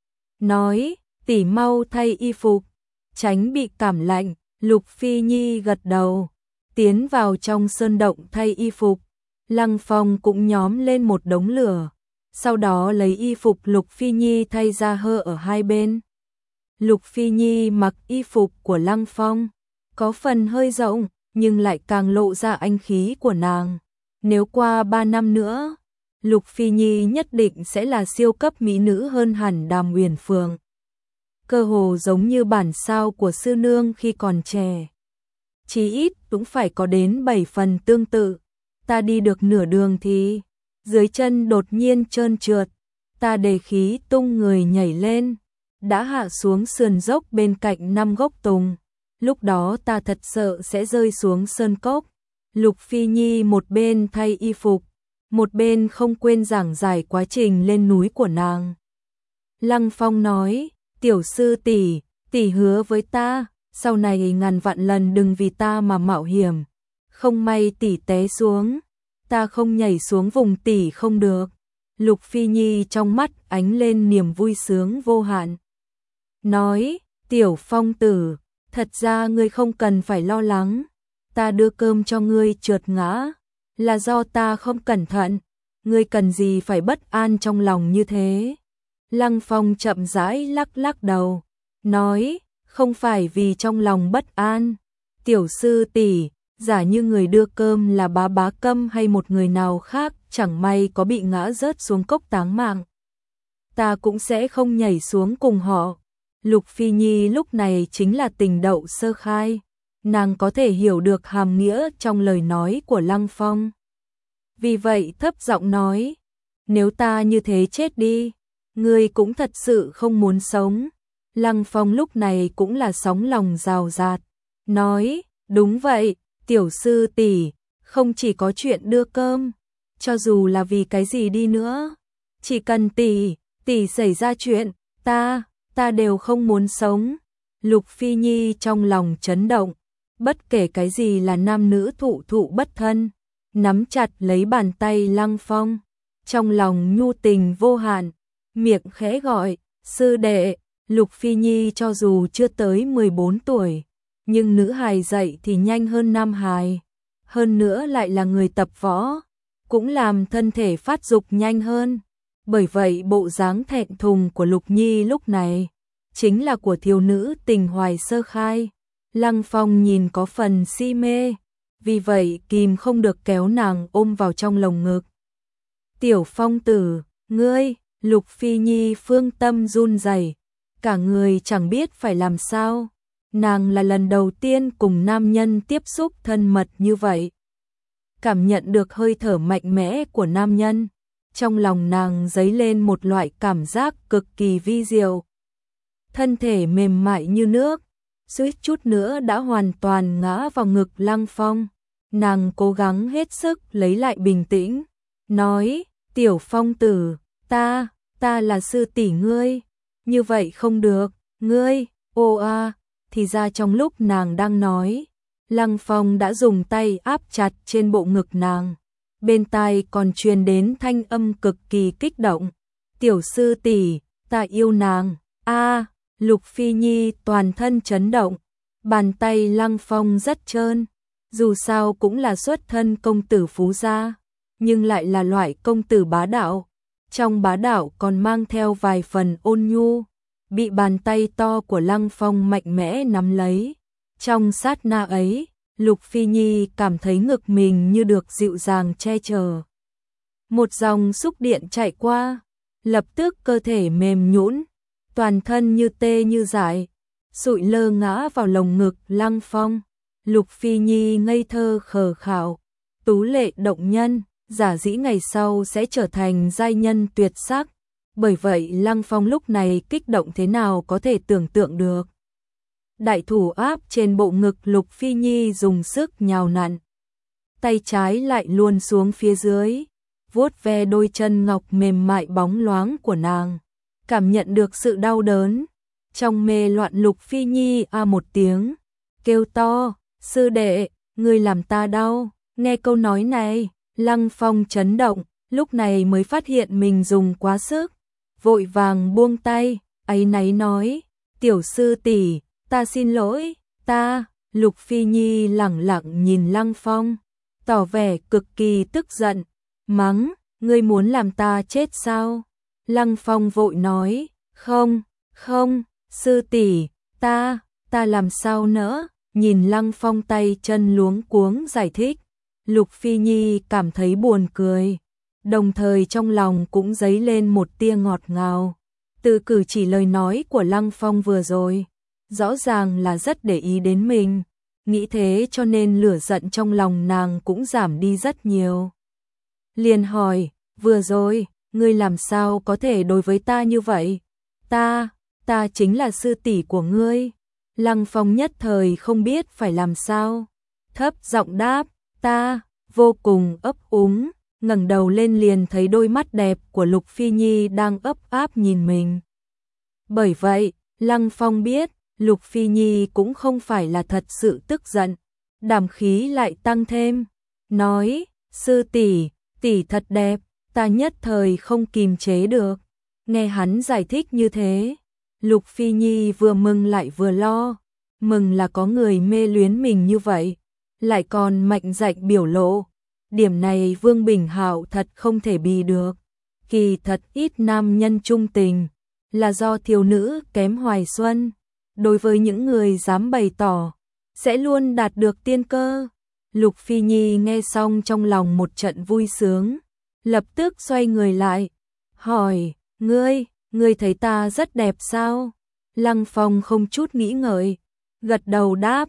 Nói, tỷ mau thay y phục, tránh bị cảm lạnh. Lục Phi Nhi gật đầu, tiến vào trong sơn động thay y phục. Lăng Phong cũng nhóm lên một đống lửa, sau đó lấy y phục Lục Phi Nhi thay ra hơ ở hai bên. Lục Phi Nhi mặc y phục của Lăng Phong, có phần hơi rộng, nhưng lại càng lộ ra anh khí của nàng. Nếu qua 3 năm nữa, Lục Phi Nhi nhất định sẽ là siêu cấp mỹ nữ hơn hẳn Đàm Uyển Phượng. Cơ hồ giống như bản sao của sư nương khi còn trẻ. Chí ít cũng phải có đến 7 phần tương tự. Ta đi được nửa đường thì dưới chân đột nhiên trơn trượt, ta đề khí tung người nhảy lên, đã hạ xuống sườn dốc bên cạnh 5 gốc tùng. Lúc đó ta thật sợ sẽ rơi xuống sơn cốc. Lục Phi Nhi một bên thay y phục, một bên không quên giảng giải quá trình lên núi của nàng. Lăng Phong nói, tiểu sư tỷ, tỷ hứa với ta, sau này ngàn vạn lần đừng vì ta mà mạo hiểm. Không may tỷ té xuống, ta không nhảy xuống vùng tỷ không được. Lục Phi Nhi trong mắt ánh lên niềm vui sướng vô hạn. Nói, tiểu Phong tử, thật ra ngươi không cần phải lo lắng. Ta đưa cơm cho ngươi trượt ngã, là do ta không cẩn thận. Ngươi cần gì phải bất an trong lòng như thế? Lăng Phong chậm rãi lắc lắc đầu, nói, không phải vì trong lòng bất an. Tiểu sư tỷ, giả như người đưa cơm là bá Câm hay một người nào khác, chẳng may có bị ngã rớt xuống cốc táng mạng, ta cũng sẽ không nhảy xuống cùng họ. Lục Phi Nhi lúc này chính là tình đậu sơ khai, nàng có thể hiểu được hàm nghĩa trong lời nói của Lăng Phong. Vì vậy thấp giọng nói, nếu ta như thế chết đi, ngươi cũng thật sự không muốn sống. Lăng Phong lúc này cũng là sóng lòng rào rạt, nói, đúng vậy, tiểu sư tỷ, không chỉ có chuyện đưa cơm, cho dù là vì cái gì đi nữa, chỉ cần tỷ xảy ra chuyện, ta đều không muốn sống. Lục Phi Nhi trong lòng chấn động, bất kể cái gì là nam nữ thụ bất thân, nắm chặt lấy bàn tay Lăng Phong, trong lòng nhu tình vô hạn, miệng khẽ gọi, sư đệ. Lục Phi Nhi cho dù chưa tới 14 tuổi, nhưng nữ hài dậy thì nhanh hơn nam hài, hơn nữa lại là người tập võ, cũng làm thân thể phát dục nhanh hơn. Bởi vậy bộ dáng thẹn thùng của Lục Nhi lúc này chính là của thiếu nữ tình hoài sơ khai. Lăng Phong nhìn có phần si mê, vì vậy kìm không được kéo nàng ôm vào trong lồng ngực. Tiểu Phong tử, ngươi, Lục Phi Nhi phương tâm run rẩy, cả người chẳng biết phải làm sao. Nàng là lần đầu tiên cùng nam nhân tiếp xúc thân mật như vậy. Cảm nhận được hơi thở mạnh mẽ của nam nhân, trong lòng nàng dấy lên một loại cảm giác cực kỳ vi diệu. Thân thể mềm mại như nước, suýt chút nữa đã hoàn toàn ngã vào ngực Lăng Phong. Nàng cố gắng hết sức lấy lại bình tĩnh, nói, Tiểu Phong tử, ta là sư tỷ ngươi, như vậy không được, ngươi, ô a. Thì ra trong lúc nàng đang nói, Lăng Phong đã dùng tay áp chặt trên bộ ngực nàng, bên tai còn truyền đến thanh âm cực kỳ kích động, tiểu sư tỷ, ta yêu nàng, a. Lục Phi Nhi toàn thân chấn động, bàn tay Lăng Phong rất trơn, dù sao cũng là xuất thân công tử phú gia, nhưng lại là loại công tử bá đạo, trong bá đạo còn mang theo vài phần ôn nhu, bị bàn tay to của Lăng Phong mạnh mẽ nắm lấy. Trong sát na ấy, Lục Phi Nhi cảm thấy ngực mình như được dịu dàng che chở. Một dòng xúc điện chạy qua, lập tức cơ thể mềm nhũn, toàn thân như tê như dại, sụi lơ ngã vào lồng ngực Lăng Phong. Lục Phi Nhi ngây thơ khờ khạo, tú lệ động nhân, giả dĩ ngày sau sẽ trở thành giai nhân tuyệt sắc. Bởi vậy Lăng Phong lúc này kích động thế nào có thể tưởng tượng được. Đại thủ áp trên bộ ngực Lục Phi Nhi dùng sức nhào nặn, tay trái lại luồn xuống phía dưới, vuốt ve đôi chân ngọc mềm mại bóng loáng của nàng. Cảm nhận được sự đau đớn, trong mê loạn Lục Phi Nhi một tiếng, kêu to, sư đệ, ngươi làm ta đau. Nghe câu nói này, Lăng Phong chấn động, lúc này mới phát hiện mình dùng quá sức, vội vàng buông tay, áy náy nói, tiểu sư tỷ, ta xin lỗi, ta. Lục Phi Nhi lẳng lặng nhìn Lăng Phong, tỏ vẻ cực kỳ tức giận, mắng, ngươi muốn làm ta chết sao? Lăng Phong vội nói, không, sư tỷ, ta làm sao nữa? Nhìn Lăng Phong tay chân luống cuống giải thích, Lục Phi Nhi cảm thấy buồn cười, đồng thời trong lòng cũng dấy lên một tia ngọt ngào. Từ cử chỉ lời nói của Lăng Phong vừa rồi, rõ ràng là rất để ý đến mình, nghĩ thế cho nên lửa giận trong lòng nàng cũng giảm đi rất nhiều. Liền hỏi, vừa rồi, ngươi làm sao có thể đối với ta như vậy? Ta chính là sư tỷ của ngươi. Lăng Phong nhất thời không biết phải làm sao, thấp giọng đáp, ta, vô cùng ấp úng, ngẩng đầu lên liền thấy đôi mắt đẹp của Lục Phi Nhi đang ấp áp nhìn mình. Bởi vậy, Lăng Phong biết, Lục Phi Nhi cũng không phải là thật sự tức giận, đảm khí lại tăng thêm, nói, sư tỷ, tỷ thật đẹp, ta nhất thời không kìm chế được. Nghe hắn giải thích như thế, Lục Phi Nhi vừa mừng lại vừa lo, mừng là có người mê luyến mình như vậy, lại còn mạnh dạn biểu lộ. Điểm này Vương Bình Hạo thật không thể bì được. Kỳ thật ít nam nhân trung tình, là do thiếu nữ kém hoài xuân. Đối với những người dám bày tỏ, sẽ luôn đạt được tiên cơ. Lục Phi Nhi nghe xong trong lòng một trận vui sướng, lập tức xoay người lại, hỏi, ngươi thấy ta rất đẹp sao? Lăng Phong không chút nghĩ ngợi, gật đầu đáp,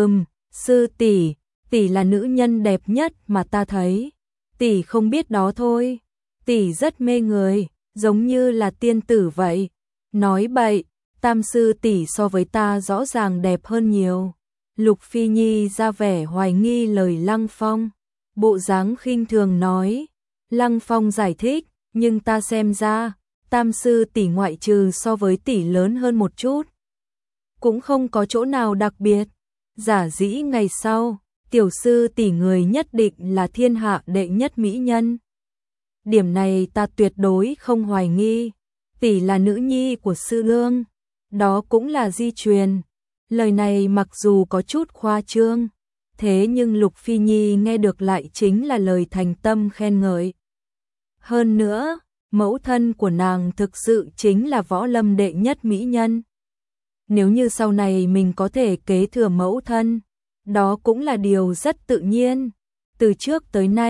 sư tỷ, tỷ là nữ nhân đẹp nhất mà ta thấy. Tỷ không biết đó thôi, tỷ rất mê người, giống như là tiên tử vậy. Nói bậy, tam sư tỷ so với ta rõ ràng đẹp hơn nhiều. Lục Phi Nhi ra vẻ hoài nghi lời Lăng Phong, bộ dáng khinh thường nói. Lăng Phong giải thích, nhưng ta xem ra, tam sư tỷ ngoại trừ so với tỷ lớn hơn một chút, cũng không có chỗ nào đặc biệt. Giả dĩ ngày sau, tiểu sư tỷ người nhất định là thiên hạ đệ nhất mỹ nhân. Điểm này ta tuyệt đối không hoài nghi. Tỷ là nữ nhi của sư nương, đó cũng là di truyền. Lời này mặc dù có chút khoa trương, thế nhưng Lục Phi Nhi nghe được lại chính là lời thành tâm khen ngợi. Hơn nữa, mẫu thân của nàng thực sự chính là võ lâm đệ nhất mỹ nhân. Nếu như sau này mình có thể kế thừa mẫu thân, đó cũng là điều rất tự nhiên. Từ trước tới nay,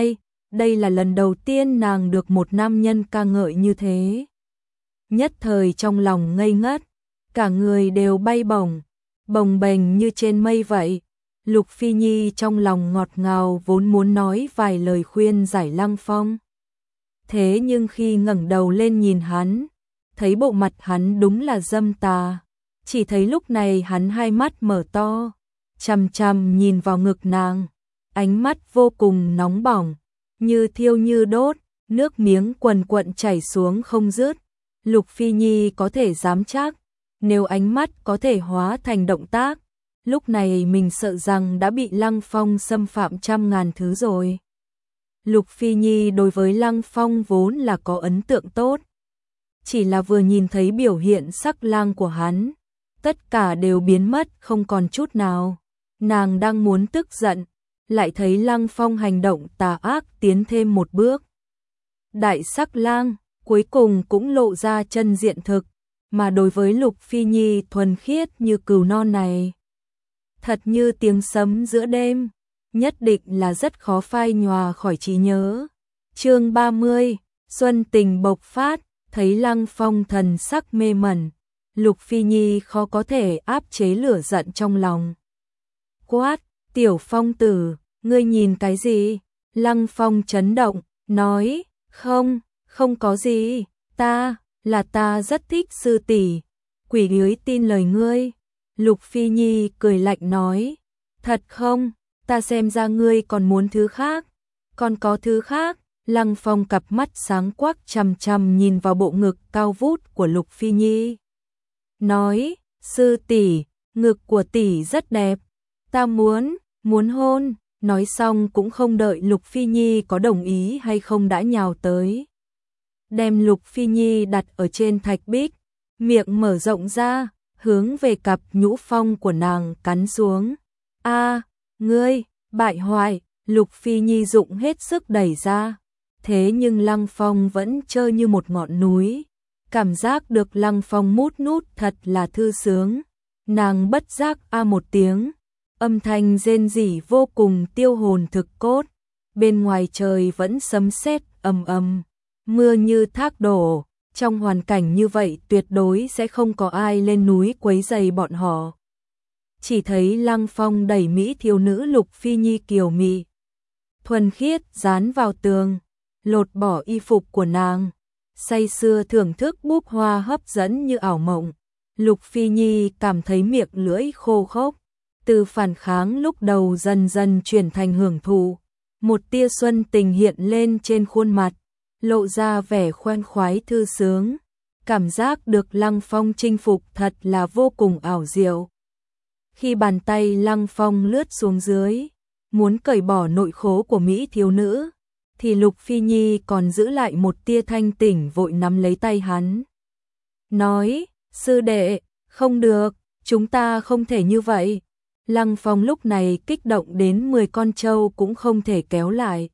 đây là lần đầu tiên nàng được một nam nhân ca ngợi như thế. Nhất thời trong lòng ngây ngất, cả người đều bay bổng, bồng bềnh như trên mây vậy. Lục Phi Nhi trong lòng ngọt ngào vốn muốn nói vài lời khuyên giải Lăng Phong. Thế nhưng khi ngẩng đầu lên nhìn hắn, thấy bộ mặt hắn đúng là dâm tà. Chỉ thấy lúc này hắn hai mắt mở to, chằm chằm nhìn vào ngực nàng, ánh mắt vô cùng nóng bỏng, như thiêu như đốt, nước miếng quần quận chảy xuống không dứt. Lục Phi Nhi có thể dám chắc, nếu ánh mắt có thể hóa thành động tác, lúc này mình sợ rằng đã bị Lăng Phong xâm phạm trăm ngàn thứ rồi. Lục Phi Nhi đối với Lăng Phong vốn là có ấn tượng tốt. Chỉ là vừa nhìn thấy biểu hiện sắc lang của hắn, tất cả đều biến mất không còn chút nào. Nàng đang muốn tức giận, lại thấy Lăng Phong hành động tà ác tiến thêm một bước. Đại sắc lang cuối cùng cũng lộ ra chân diện thực, mà đối với Lục Phi Nhi thuần khiết như cừu non này, thật như tiếng sấm giữa đêm, nhất định là rất khó phai nhòa khỏi trí nhớ. Chương 30, Xuân tình bộc phát, thấy Lăng Phong thần sắc mê mẩn, Lục Phi Nhi khó có thể áp chế lửa giận trong lòng. Quát, Tiểu Phong tử, ngươi nhìn cái gì? Lăng Phong chấn động, nói, không có gì, ta rất thích sư tỷ, quỷ đứa tin lời ngươi. Lục Phi Nhi cười lạnh nói, thật không, ta xem ra ngươi còn muốn thứ khác, còn có thứ khác. Lăng Phong cặp mắt sáng quắc chằm chằm nhìn vào bộ ngực cao vút của Lục Phi Nhi. Nói, sư tỷ, ngực của tỷ rất đẹp, ta muốn hôn. Nói xong cũng không đợi Lục Phi Nhi có đồng ý hay không đã nhào tới. Đem Lục Phi Nhi đặt ở trên thạch bích, miệng mở rộng ra, hướng về cặp nhũ phong của nàng cắn xuống. Ngươi, bại hoại, Lục Phi Nhi dụng hết sức đẩy ra. Thế nhưng Lăng Phong vẫn trơ như một ngọn núi. Cảm giác được Lăng Phong mút nút thật là thư sướng. Nàng bất giác một tiếng, âm thanh rên rỉ vô cùng tiêu hồn thực cốt. Bên ngoài trời vẫn sấm sét ầm ầm, mưa như thác đổ. Trong hoàn cảnh như vậy tuyệt đối sẽ không có ai lên núi quấy rầy bọn họ. Chỉ thấy Lăng Phong đẩy mỹ thiếu nữ Lục Phi Nhi kiều mị, thuần khiết dán vào tường, lột bỏ y phục của nàng, say sưa thưởng thức búp hoa hấp dẫn như ảo mộng. Lục Phi Nhi cảm thấy miệng lưỡi khô khốc, từ phản kháng lúc đầu dần dần chuyển thành hưởng thụ. Một tia xuân tình hiện lên trên khuôn mặt, lộ ra vẻ khoan khoái thư sướng. Cảm giác được Lăng Phong chinh phục thật là vô cùng ảo diệu. Khi bàn tay Lăng Phong lướt xuống dưới, muốn cởi bỏ nội khố của mỹ thiếu nữ, thì Lục Phi Nhi còn giữ lại một tia thanh tỉnh vội nắm lấy tay hắn. Nói, sư đệ, không được, chúng ta không thể như vậy. Lăng Phong lúc này kích động đến 10 con trâu cũng không thể kéo lại.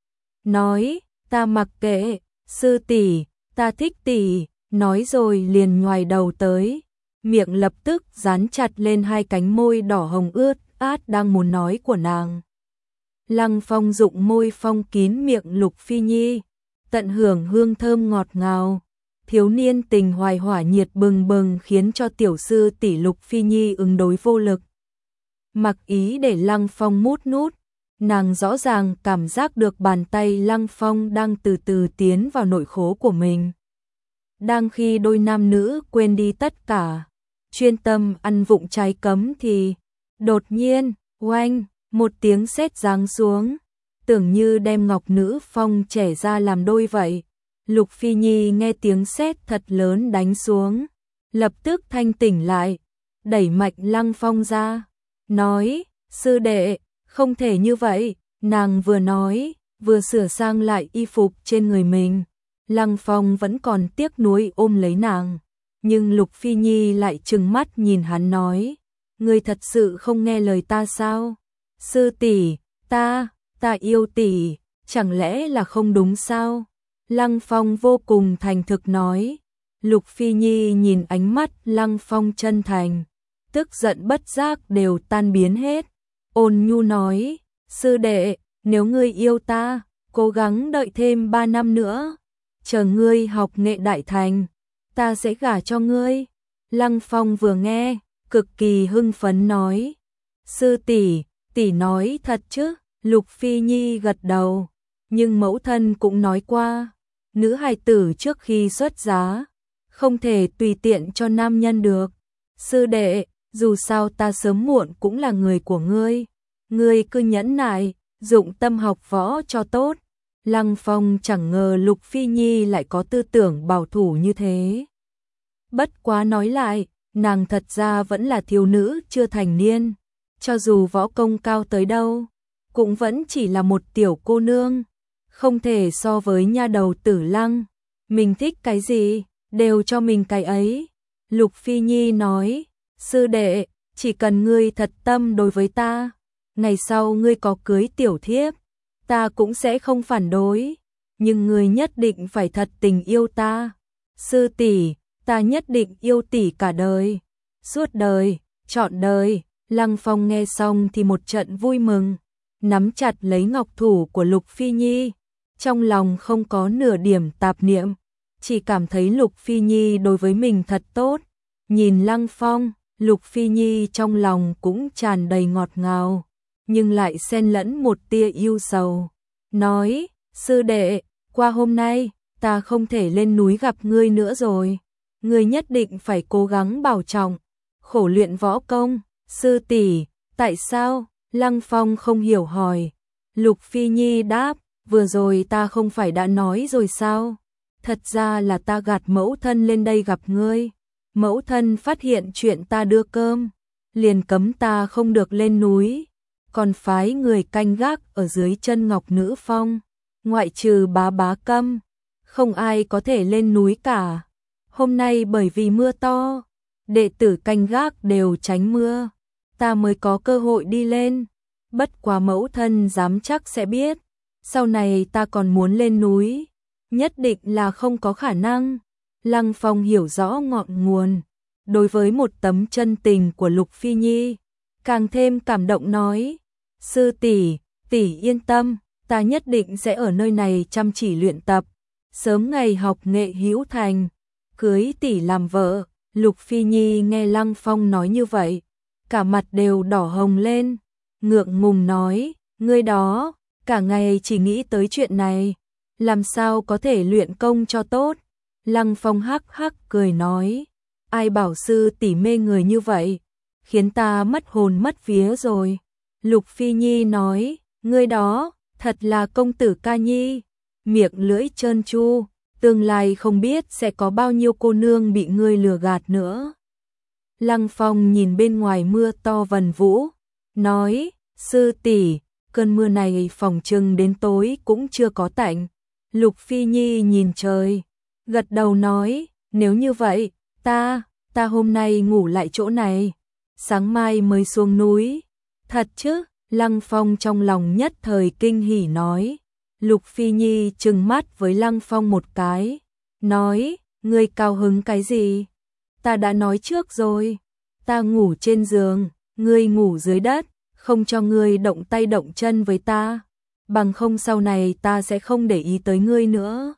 Nói, ta mặc kệ, sư tỷ, ta thích tỷ, nói rồi liền nhoài đầu tới. Miệng lập tức dán chặt lên hai cánh môi đỏ hồng ướt át đang muốn nói của nàng. Lăng Phong dụng môi phong kín miệng Lục Phi Nhi, tận hưởng hương thơm ngọt ngào. Thiếu niên tình hoài hỏa nhiệt bừng bừng khiến cho tiểu sư tỷ Lục Phi Nhi ứng đối vô lực. Mặc ý để Lăng Phong mút nút, nàng rõ ràng cảm giác được bàn tay Lăng Phong đang từ từ tiến vào nội khố của mình. Đang khi đôi nam nữ quên đi tất cả, chuyên tâm ăn vụng trái cấm thì đột nhiên, oanh, một tiếng sét giáng xuống, tưởng như đem ngọc nữ phong trẻ ra làm đôi vậy. Lục Phi Nhi nghe tiếng sét thật lớn đánh xuống, lập tức thanh tỉnh lại, đẩy mạnh Lăng Phong ra, nói, sư đệ, không thể như vậy. Nàng vừa nói, vừa sửa sang lại y phục trên người mình. Lăng Phong vẫn còn tiếc nuối ôm lấy nàng, nhưng Lục Phi Nhi lại trừng mắt nhìn hắn nói, ngươi thật sự không nghe lời ta sao? Sư tỷ, ta yêu tỷ, chẳng lẽ là không đúng sao? Lăng Phong vô cùng thành thực nói. Lục Phi Nhi nhìn ánh mắt Lăng Phong chân thành, tức giận bất giác đều tan biến hết. Ôn nhu nói, sư đệ, nếu ngươi yêu ta, cố gắng đợi thêm 3 năm nữa, chờ ngươi học nghệ đại thành, ta sẽ gả cho ngươi. Lăng Phong vừa nghe, cực kỳ hưng phấn nói, sư tỷ, tỷ nói thật chứ? Lục Phi Nhi gật đầu, nhưng mẫu thân cũng nói qua, nữ hài tử trước khi xuất giá, không thể tùy tiện cho nam nhân được. Sư đệ, dù sao ta sớm muộn cũng là người của ngươi cứ nhẫn nại, dụng tâm học võ cho tốt. Lăng Phong chẳng ngờ Lục Phi Nhi lại có tư tưởng bảo thủ như thế. Bất quá nói lại, nàng thật ra vẫn là thiếu nữ chưa thành niên, cho dù võ công cao tới đâu, cũng vẫn chỉ là một tiểu cô nương, không thể so với nha đầu Tử Lăng. Mình thích cái gì, đều cho mình cái ấy. Lục Phi Nhi nói, sư đệ, chỉ cần ngươi thật tâm đối với ta, ngày sau ngươi có cưới tiểu thiếp, ta cũng sẽ không phản đối, nhưng ngươi nhất định phải thật tình yêu ta. Sư tỷ, ta nhất định yêu tỷ cả đời, suốt đời, trọn đời. Lăng Phong nghe xong thì một trận vui mừng, nắm chặt lấy ngọc thủ của Lục Phi Nhi, trong lòng không có nửa điểm tạp niệm, chỉ cảm thấy Lục Phi Nhi đối với mình thật tốt. Nhìn Lăng Phong, Lục Phi Nhi trong lòng cũng tràn đầy ngọt ngào, nhưng lại xen lẫn một tia yêu sầu. Nói, sư đệ, qua hôm nay, ta không thể lên núi gặp ngươi nữa rồi. Ngươi nhất định phải cố gắng bảo trọng, khổ luyện võ công. Sư tỷ, tại sao? Lăng Phong không hiểu hỏi. Lục Phi Nhi đáp, vừa rồi ta không phải đã nói rồi sao? Thật ra là ta gạt mẫu thân lên đây gặp ngươi. Mẫu thân phát hiện chuyện ta đưa cơm, liền cấm ta không được lên núi, còn phái người canh gác ở dưới chân Ngọc Nữ Phong, ngoại trừ Bá Câm, không ai có thể lên núi cả. Hôm nay bởi vì mưa to, đệ tử canh gác đều tránh mưa, ta mới có cơ hội đi lên. Bất quá mẫu thân dám chắc sẽ biết, sau này ta còn muốn lên núi, nhất định là không có khả năng. Lăng Phong hiểu rõ ngọn nguồn, đối với một tấm chân tình của Lục Phi Nhi, càng thêm cảm động nói, sư tỷ, tỷ yên tâm, ta nhất định sẽ ở nơi này chăm chỉ luyện tập, sớm ngày học nghệ hữu thành, cưới tỷ làm vợ. Lục Phi Nhi nghe Lăng Phong nói như vậy, cả mặt đều đỏ hồng lên, ngượng ngùng nói, ngươi đó, cả ngày chỉ nghĩ tới chuyện này, làm sao có thể luyện công cho tốt. Lăng Phong hắc hắc cười nói, ai bảo sư tỷ mê người như vậy, khiến ta mất hồn mất vía rồi. Lục Phi Nhi nói, ngươi đó, thật là công tử ca nhi, miệng lưỡi trơn tru, tương lai không biết sẽ có bao nhiêu cô nương bị ngươi lừa gạt nữa. Lăng Phong nhìn bên ngoài mưa to vần vũ, nói, sư tỷ, cơn mưa này phòng chừng đến tối cũng chưa có tạnh. Lục Phi Nhi nhìn trời, gật đầu nói, nếu như vậy, ta hôm nay ngủ lại chỗ này, sáng mai mới xuống núi. Thật chứ? Lăng Phong trong lòng nhất thời kinh hỉ nói. Lục Phi Nhi trừng mắt với Lăng Phong một cái, nói, ngươi cao hứng cái gì? Ta đã nói trước rồi, ta ngủ trên giường, ngươi ngủ dưới đất, không cho ngươi động tay động chân với ta, bằng không sau này ta sẽ không để ý tới ngươi nữa,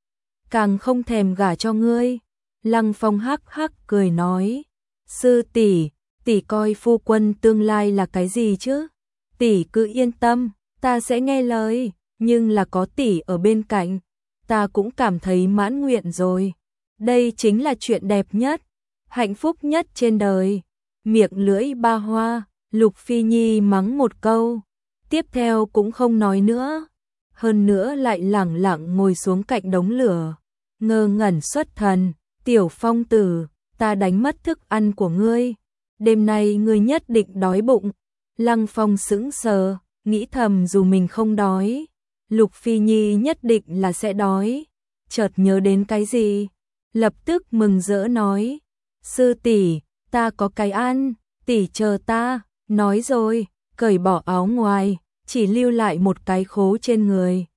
càng không thèm gả cho ngươi. Lăng Phong hắc hắc cười nói, sư tỷ, tỷ coi phu quân tương lai là cái gì chứ? Tỷ cứ yên tâm, ta sẽ nghe lời, nhưng là có tỷ ở bên cạnh, ta cũng cảm thấy mãn nguyện rồi. Đây chính là chuyện đẹp nhất, hạnh phúc nhất trên đời. Miệng lưỡi ba hoa, Lục Phi Nhi mắng một câu, tiếp theo cũng không nói nữa, hơn nữa lại lẳng lặng ngồi xuống cạnh đống lửa, ngơ ngẩn xuất thần. Tiểu Phong tử, ta đánh mất thức ăn của ngươi, đêm nay ngươi nhất định đói bụng. Lăng Phong sững sờ, nghĩ thầm dù mình không đói, Lục Phi Nhi nhất định là sẽ đói. Chợt nhớ đến cái gì, lập tức mừng rỡ nói, sư tỷ, ta có cái ăn, tỷ chờ ta. Nói rồi, cởi bỏ áo ngoài, chỉ lưu lại một cái khố trên người.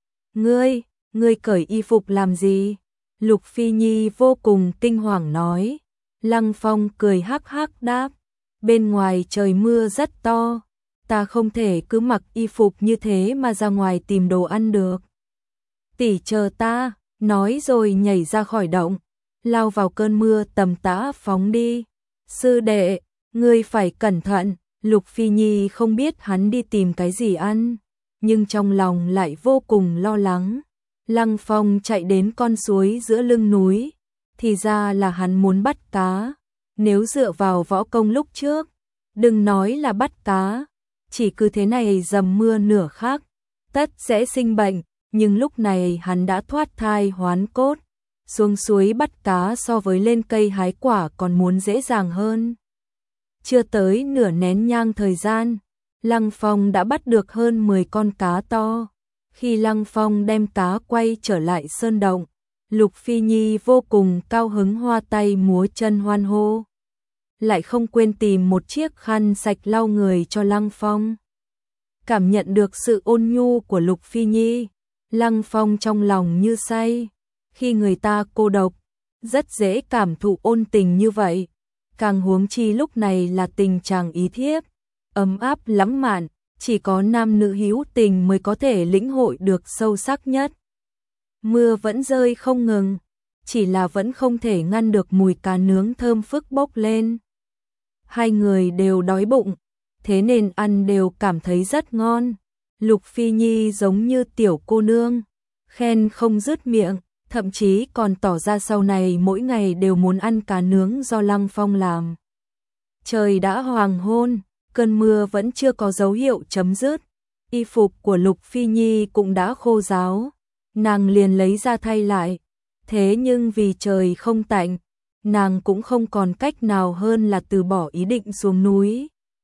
Ngươi cởi y phục làm gì? Lục Phi Nhi vô cùng kinh hoàng nói. Lăng Phong cười hắc hắc đáp, bên ngoài trời mưa rất to, ta không thể cứ mặc y phục như thế mà ra ngoài tìm đồ ăn được. tỷ chờ ta, nói rồi nhảy ra khỏi động, lao vào cơn mưa tầm tã phóng đi. Sư đệ, ngươi phải cẩn thận. Lục Phi Nhi không biết hắn đi tìm cái gì ăn, nhưng trong lòng lại vô cùng lo lắng. Lăng Phong chạy đến con suối giữa lưng núi, thì ra là hắn muốn bắt cá. Nếu dựa vào võ công lúc trước, đừng nói là bắt cá, chỉ cứ thế này dầm mưa nửa khắc, tất sẽ sinh bệnh, nhưng lúc này hắn đã thoát thai hoán cốt. Xuống suối bắt cá so với lên cây hái quả còn muốn dễ dàng hơn. Chưa tới nửa nén nhang thời gian, Lăng Phong đã bắt được hơn 10 con cá to. Khi Lăng Phong đem cá quay trở lại sơn động, Lục Phi Nhi vô cùng cao hứng hoa tay múa chân hoan hô. Lại không quên tìm một chiếc khăn sạch lau người cho Lăng Phong. Cảm nhận được sự ôn nhu của Lục Phi Nhi, Lăng Phong trong lòng như say. Khi người ta cô độc, rất dễ cảm thụ ôn tình như vậy. Càng huống chi lúc này là tình chàng ý thiếp, ấm áp lãng mạn, chỉ có nam nữ hữu tình mới có thể lĩnh hội được sâu sắc nhất. Mưa vẫn rơi không ngừng, chỉ là vẫn không thể ngăn được mùi cá nướng thơm phức bốc lên. Hai người đều đói bụng, thế nên ăn đều cảm thấy rất ngon. Lục Phi Nhi giống như tiểu cô nương, khen không dứt miệng, thậm chí còn tỏ ra sau này mỗi ngày đều muốn ăn cá nướng do Lăng Phong làm. Trời đã hoàng hôn, cơn mưa vẫn chưa có dấu hiệu chấm dứt, y phục của Lục Phi Nhi cũng đã khô ráo, nàng liền lấy ra thay lại. Thế nhưng vì trời không tạnh, nàng cũng không còn cách nào hơn là từ bỏ ý định xuống núi.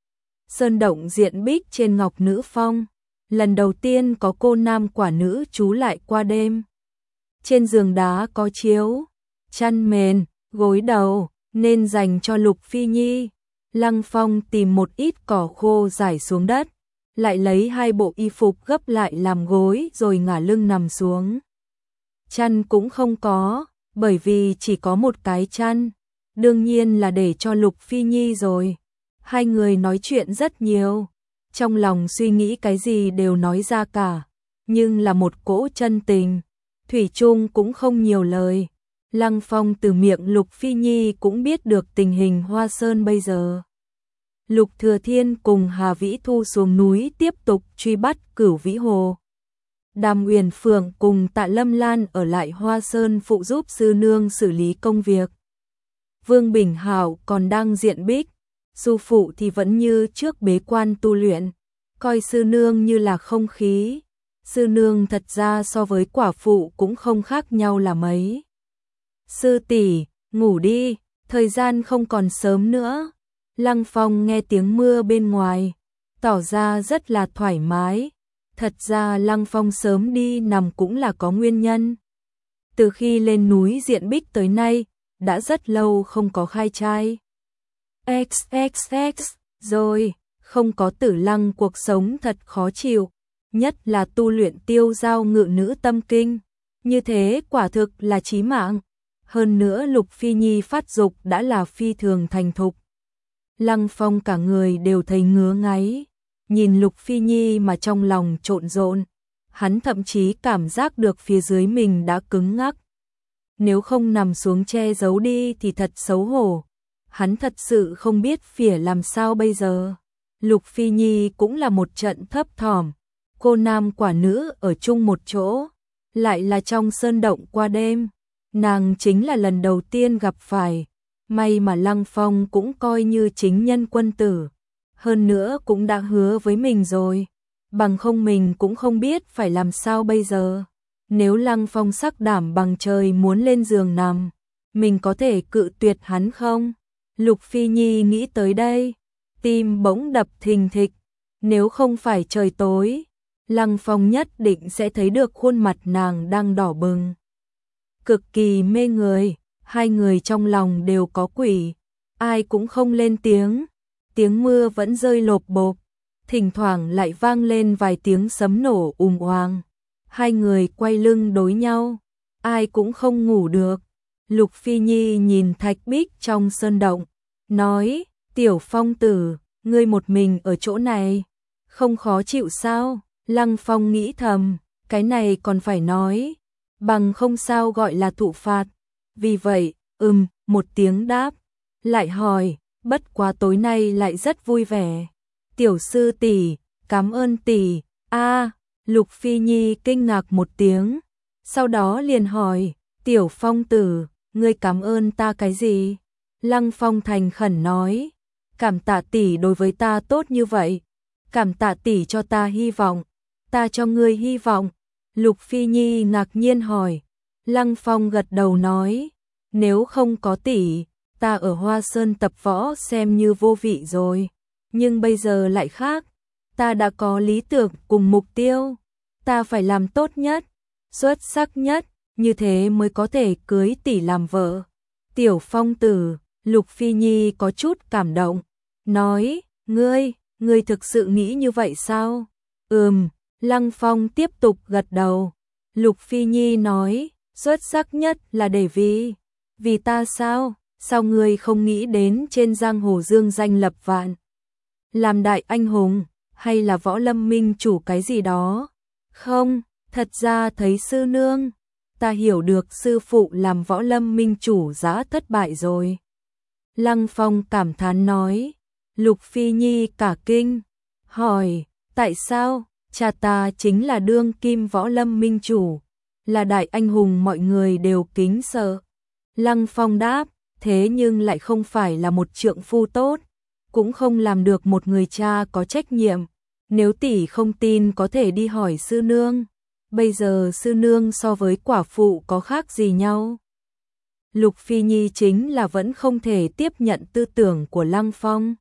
Sơn động diện bích trên Ngọc Nữ Phong, lần đầu tiên có cô nam quả nữ trú lại qua đêm. Trên giường đá có chiếu, chăn mền, gối đầu, nên dành cho Lục Phi Nhi. Lăng Phong tìm một ít cỏ khô rải xuống đất, lại lấy 2 bộ y phục gấp lại làm gối rồi ngả lưng nằm xuống. Chăn cũng không có, bởi vì chỉ có một cái chăn, đương nhiên là để cho Lục Phi Nhi rồi. Hai người nói chuyện rất nhiều, trong lòng suy nghĩ cái gì đều nói ra cả, nhưng là một cỗ chân tình, thủy chung cũng không nhiều lời. Lăng Phong từ miệng Lục Phi Nhi cũng biết được tình hình Hoa Sơn bây giờ. Lục Thừa Thiên cùng Hà Vĩ Thu xuống núi tiếp tục truy bắt Cửu Vĩ Hồ. Đàm Uyển Phượng cùng Tạ Lâm Lan ở lại Hoa Sơn phụ giúp sư nương xử lý công việc. Vương Bình Hảo còn đang diện bích, sư phụ thì vẫn như trước bế quan tu luyện, coi sư nương như là không khí. Sư nương thật ra so với quả phụ cũng không khác nhau là mấy. Sư tỷ, ngủ đi, thời gian không còn sớm nữa. Lăng Phong nghe tiếng mưa bên ngoài, tỏ ra rất là thoải mái. Thật ra Lăng Phong sớm đi nằm cũng là có nguyên nhân. Từ khi lên núi Diện Bích tới nay, đã rất lâu không có khai trai. XXX, rồi, không có Tử Lăng cuộc sống thật khó chịu, nhất là tu luyện Tiêu Giao Ngự Nữ Tâm Kinh, như thế quả thực là chí mạng. Hơn nữa Lục Phi Nhi phát dục đã là phi thường thành thục. Lăng Phong cả người đều thấy ngứa ngáy, nhìn Lục Phi Nhi mà trong lòng trộn rộn, hắn thậm chí cảm giác được phía dưới mình đã cứng ngắc. Nếu không nằm xuống che giấu đi thì thật xấu hổ, hắn thật sự không biết phỉa làm sao bây giờ. Lục Phi Nhi cũng là một trận thấp thỏm, cô nam quả nữ ở chung một chỗ, lại là trong sơn động qua đêm, nàng chính là lần đầu tiên gặp phải. May mà Lăng Phong cũng coi như chính nhân quân tử, hơn nữa cũng đã hứa với mình rồi, bằng không mình cũng không biết phải làm sao bây giờ. Nếu Lăng Phong sắc đảm bằng trời muốn lên giường nằm, mình có thể cự tuyệt hắn không? Lục Phi Nhi nghĩ tới đây, tim bỗng đập thình thịch, nếu không phải trời tối, Lăng Phong nhất định sẽ thấy được khuôn mặt nàng đang đỏ bừng. Cực kỳ mê người, hai người trong lòng đều có quỷ, ai cũng không lên tiếng. Tiếng mưa vẫn rơi lộp bộp, thỉnh thoảng lại vang lên vài tiếng sấm nổ oàng. Hai người quay lưng đối nhau, ai cũng không ngủ được. Lục Phi Nhi nhìn thạch bích trong sơn động, nói, Tiểu Phong tử, ngươi một mình ở chỗ này, không khó chịu sao? Lăng Phong nghĩ thầm, cái này còn phải nói, bằng không sao gọi là thụ phạt. Vì vậy, một tiếng đáp, lại hỏi, bất quá tối nay lại rất vui vẻ. Tiểu sư tỷ, cảm ơn tỷ. Lục Phi Nhi kinh ngạc một tiếng, sau đó liền hỏi, Tiểu Phong tử, ngươi cảm ơn ta cái gì? Lăng Phong thành khẩn nói, cảm tạ tỷ đối với ta tốt như vậy, cảm tạ tỷ cho ta hy vọng, ta cho ngươi hy vọng. Lục Phi Nhi ngạc nhiên hỏi, Lăng Phong gật đầu nói, nếu không có tỷ, ta ở Hoa Sơn tập võ xem như vô vị rồi, nhưng bây giờ lại khác, ta đã có lý tưởng cùng mục tiêu, ta phải làm tốt nhất, xuất sắc nhất, như thế mới có thể cưới tỷ làm vợ. Tiểu Phong tử, Lục Phi Nhi có chút cảm động, nói, ngươi thực sự nghĩ như vậy sao? Lăng Phong tiếp tục gật đầu. Lục Phi Nhi nói, xuất sắc nhất là để vì ta sao? Sao ngươi không nghĩ đến trên giang hồ dương danh lập vạn, làm đại anh hùng, hay là võ lâm minh chủ cái gì đó? Không, thật ra thấy sư nương, ta hiểu được sư phụ làm võ lâm minh chủ đã thất bại rồi. Lăng Phong cảm thán nói. Lục Phi Nhi cả kinh, hỏi, tại sao? Cha ta chính là đương kim võ lâm minh chủ, là đại anh hùng mọi người đều kính sợ. Lăng Phong đáp, thế nhưng lại không phải là một trượng phu tốt, cũng không làm được một người cha có trách nhiệm. Nếu tỷ không tin có thể đi hỏi sư nương, bây giờ sư nương so với quả phụ có khác gì nhau? Lục Phi Nhi chính là vẫn không thể tiếp nhận tư tưởng của Lăng Phong.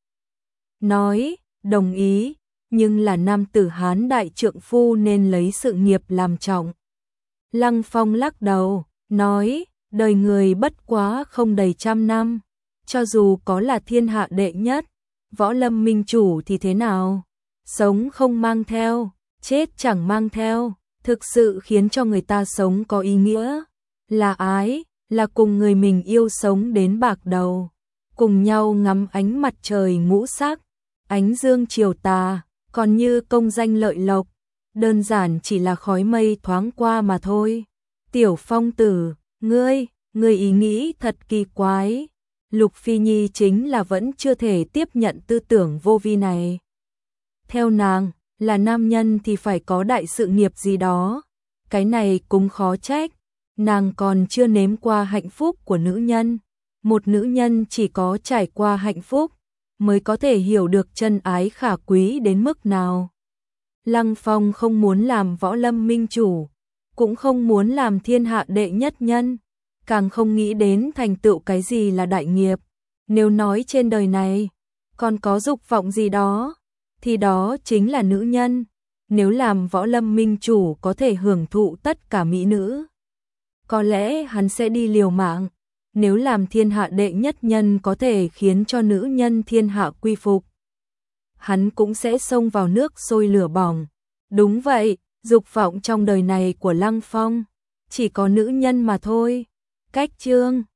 Nói, đồng ý, nhưng là nam tử Hán đại trượng phu nên lấy sự nghiệp làm trọng. Lăng Phong lắc đầu, nói, đời người bất quá không đầy 100 năm, cho dù có là thiên hạ đệ nhất, võ lâm minh chủ thì thế nào? Sống không mang theo, chết chẳng mang theo, thực sự khiến cho người ta sống có ý nghĩa, là ái, là cùng người mình yêu sống đến bạc đầu, cùng nhau ngắm ánh mặt trời ngũ sắc, ánh dương chiều tà, còn như công danh lợi lộc, đơn giản chỉ là khói mây thoáng qua mà thôi. Tiểu Phong tử, ngươi ý nghĩ thật kỳ quái. Lục Phi Nhi chính là vẫn chưa thể tiếp nhận tư tưởng vô vi này. Theo nàng, là nam nhân thì phải có đại sự nghiệp gì đó, cái này cũng khó trách, nàng còn chưa nếm qua hạnh phúc của nữ nhân. Một nữ nhân chỉ có trải qua hạnh phúc mới có thể hiểu được chân ái khả quý đến mức nào. Lăng Phong không muốn làm võ lâm minh chủ, cũng không muốn làm thiên hạ đệ nhất nhân, càng không nghĩ đến thành tựu cái gì là đại nghiệp. Nếu nói trên đời này còn có dục vọng gì đó, thì đó chính là nữ nhân. Nếu làm võ lâm minh chủ có thể hưởng thụ tất cả mỹ nữ, có lẽ hắn sẽ đi liều mạng. Nếu làm thiên hạ đệ nhất nhân có thể khiến cho nữ nhân thiên hạ quy phục, hắn cũng sẽ xông vào nước sôi lửa bỏng. Đúng vậy, dục vọng trong đời này của Lăng Phong chỉ có nữ nhân mà thôi. Cách chương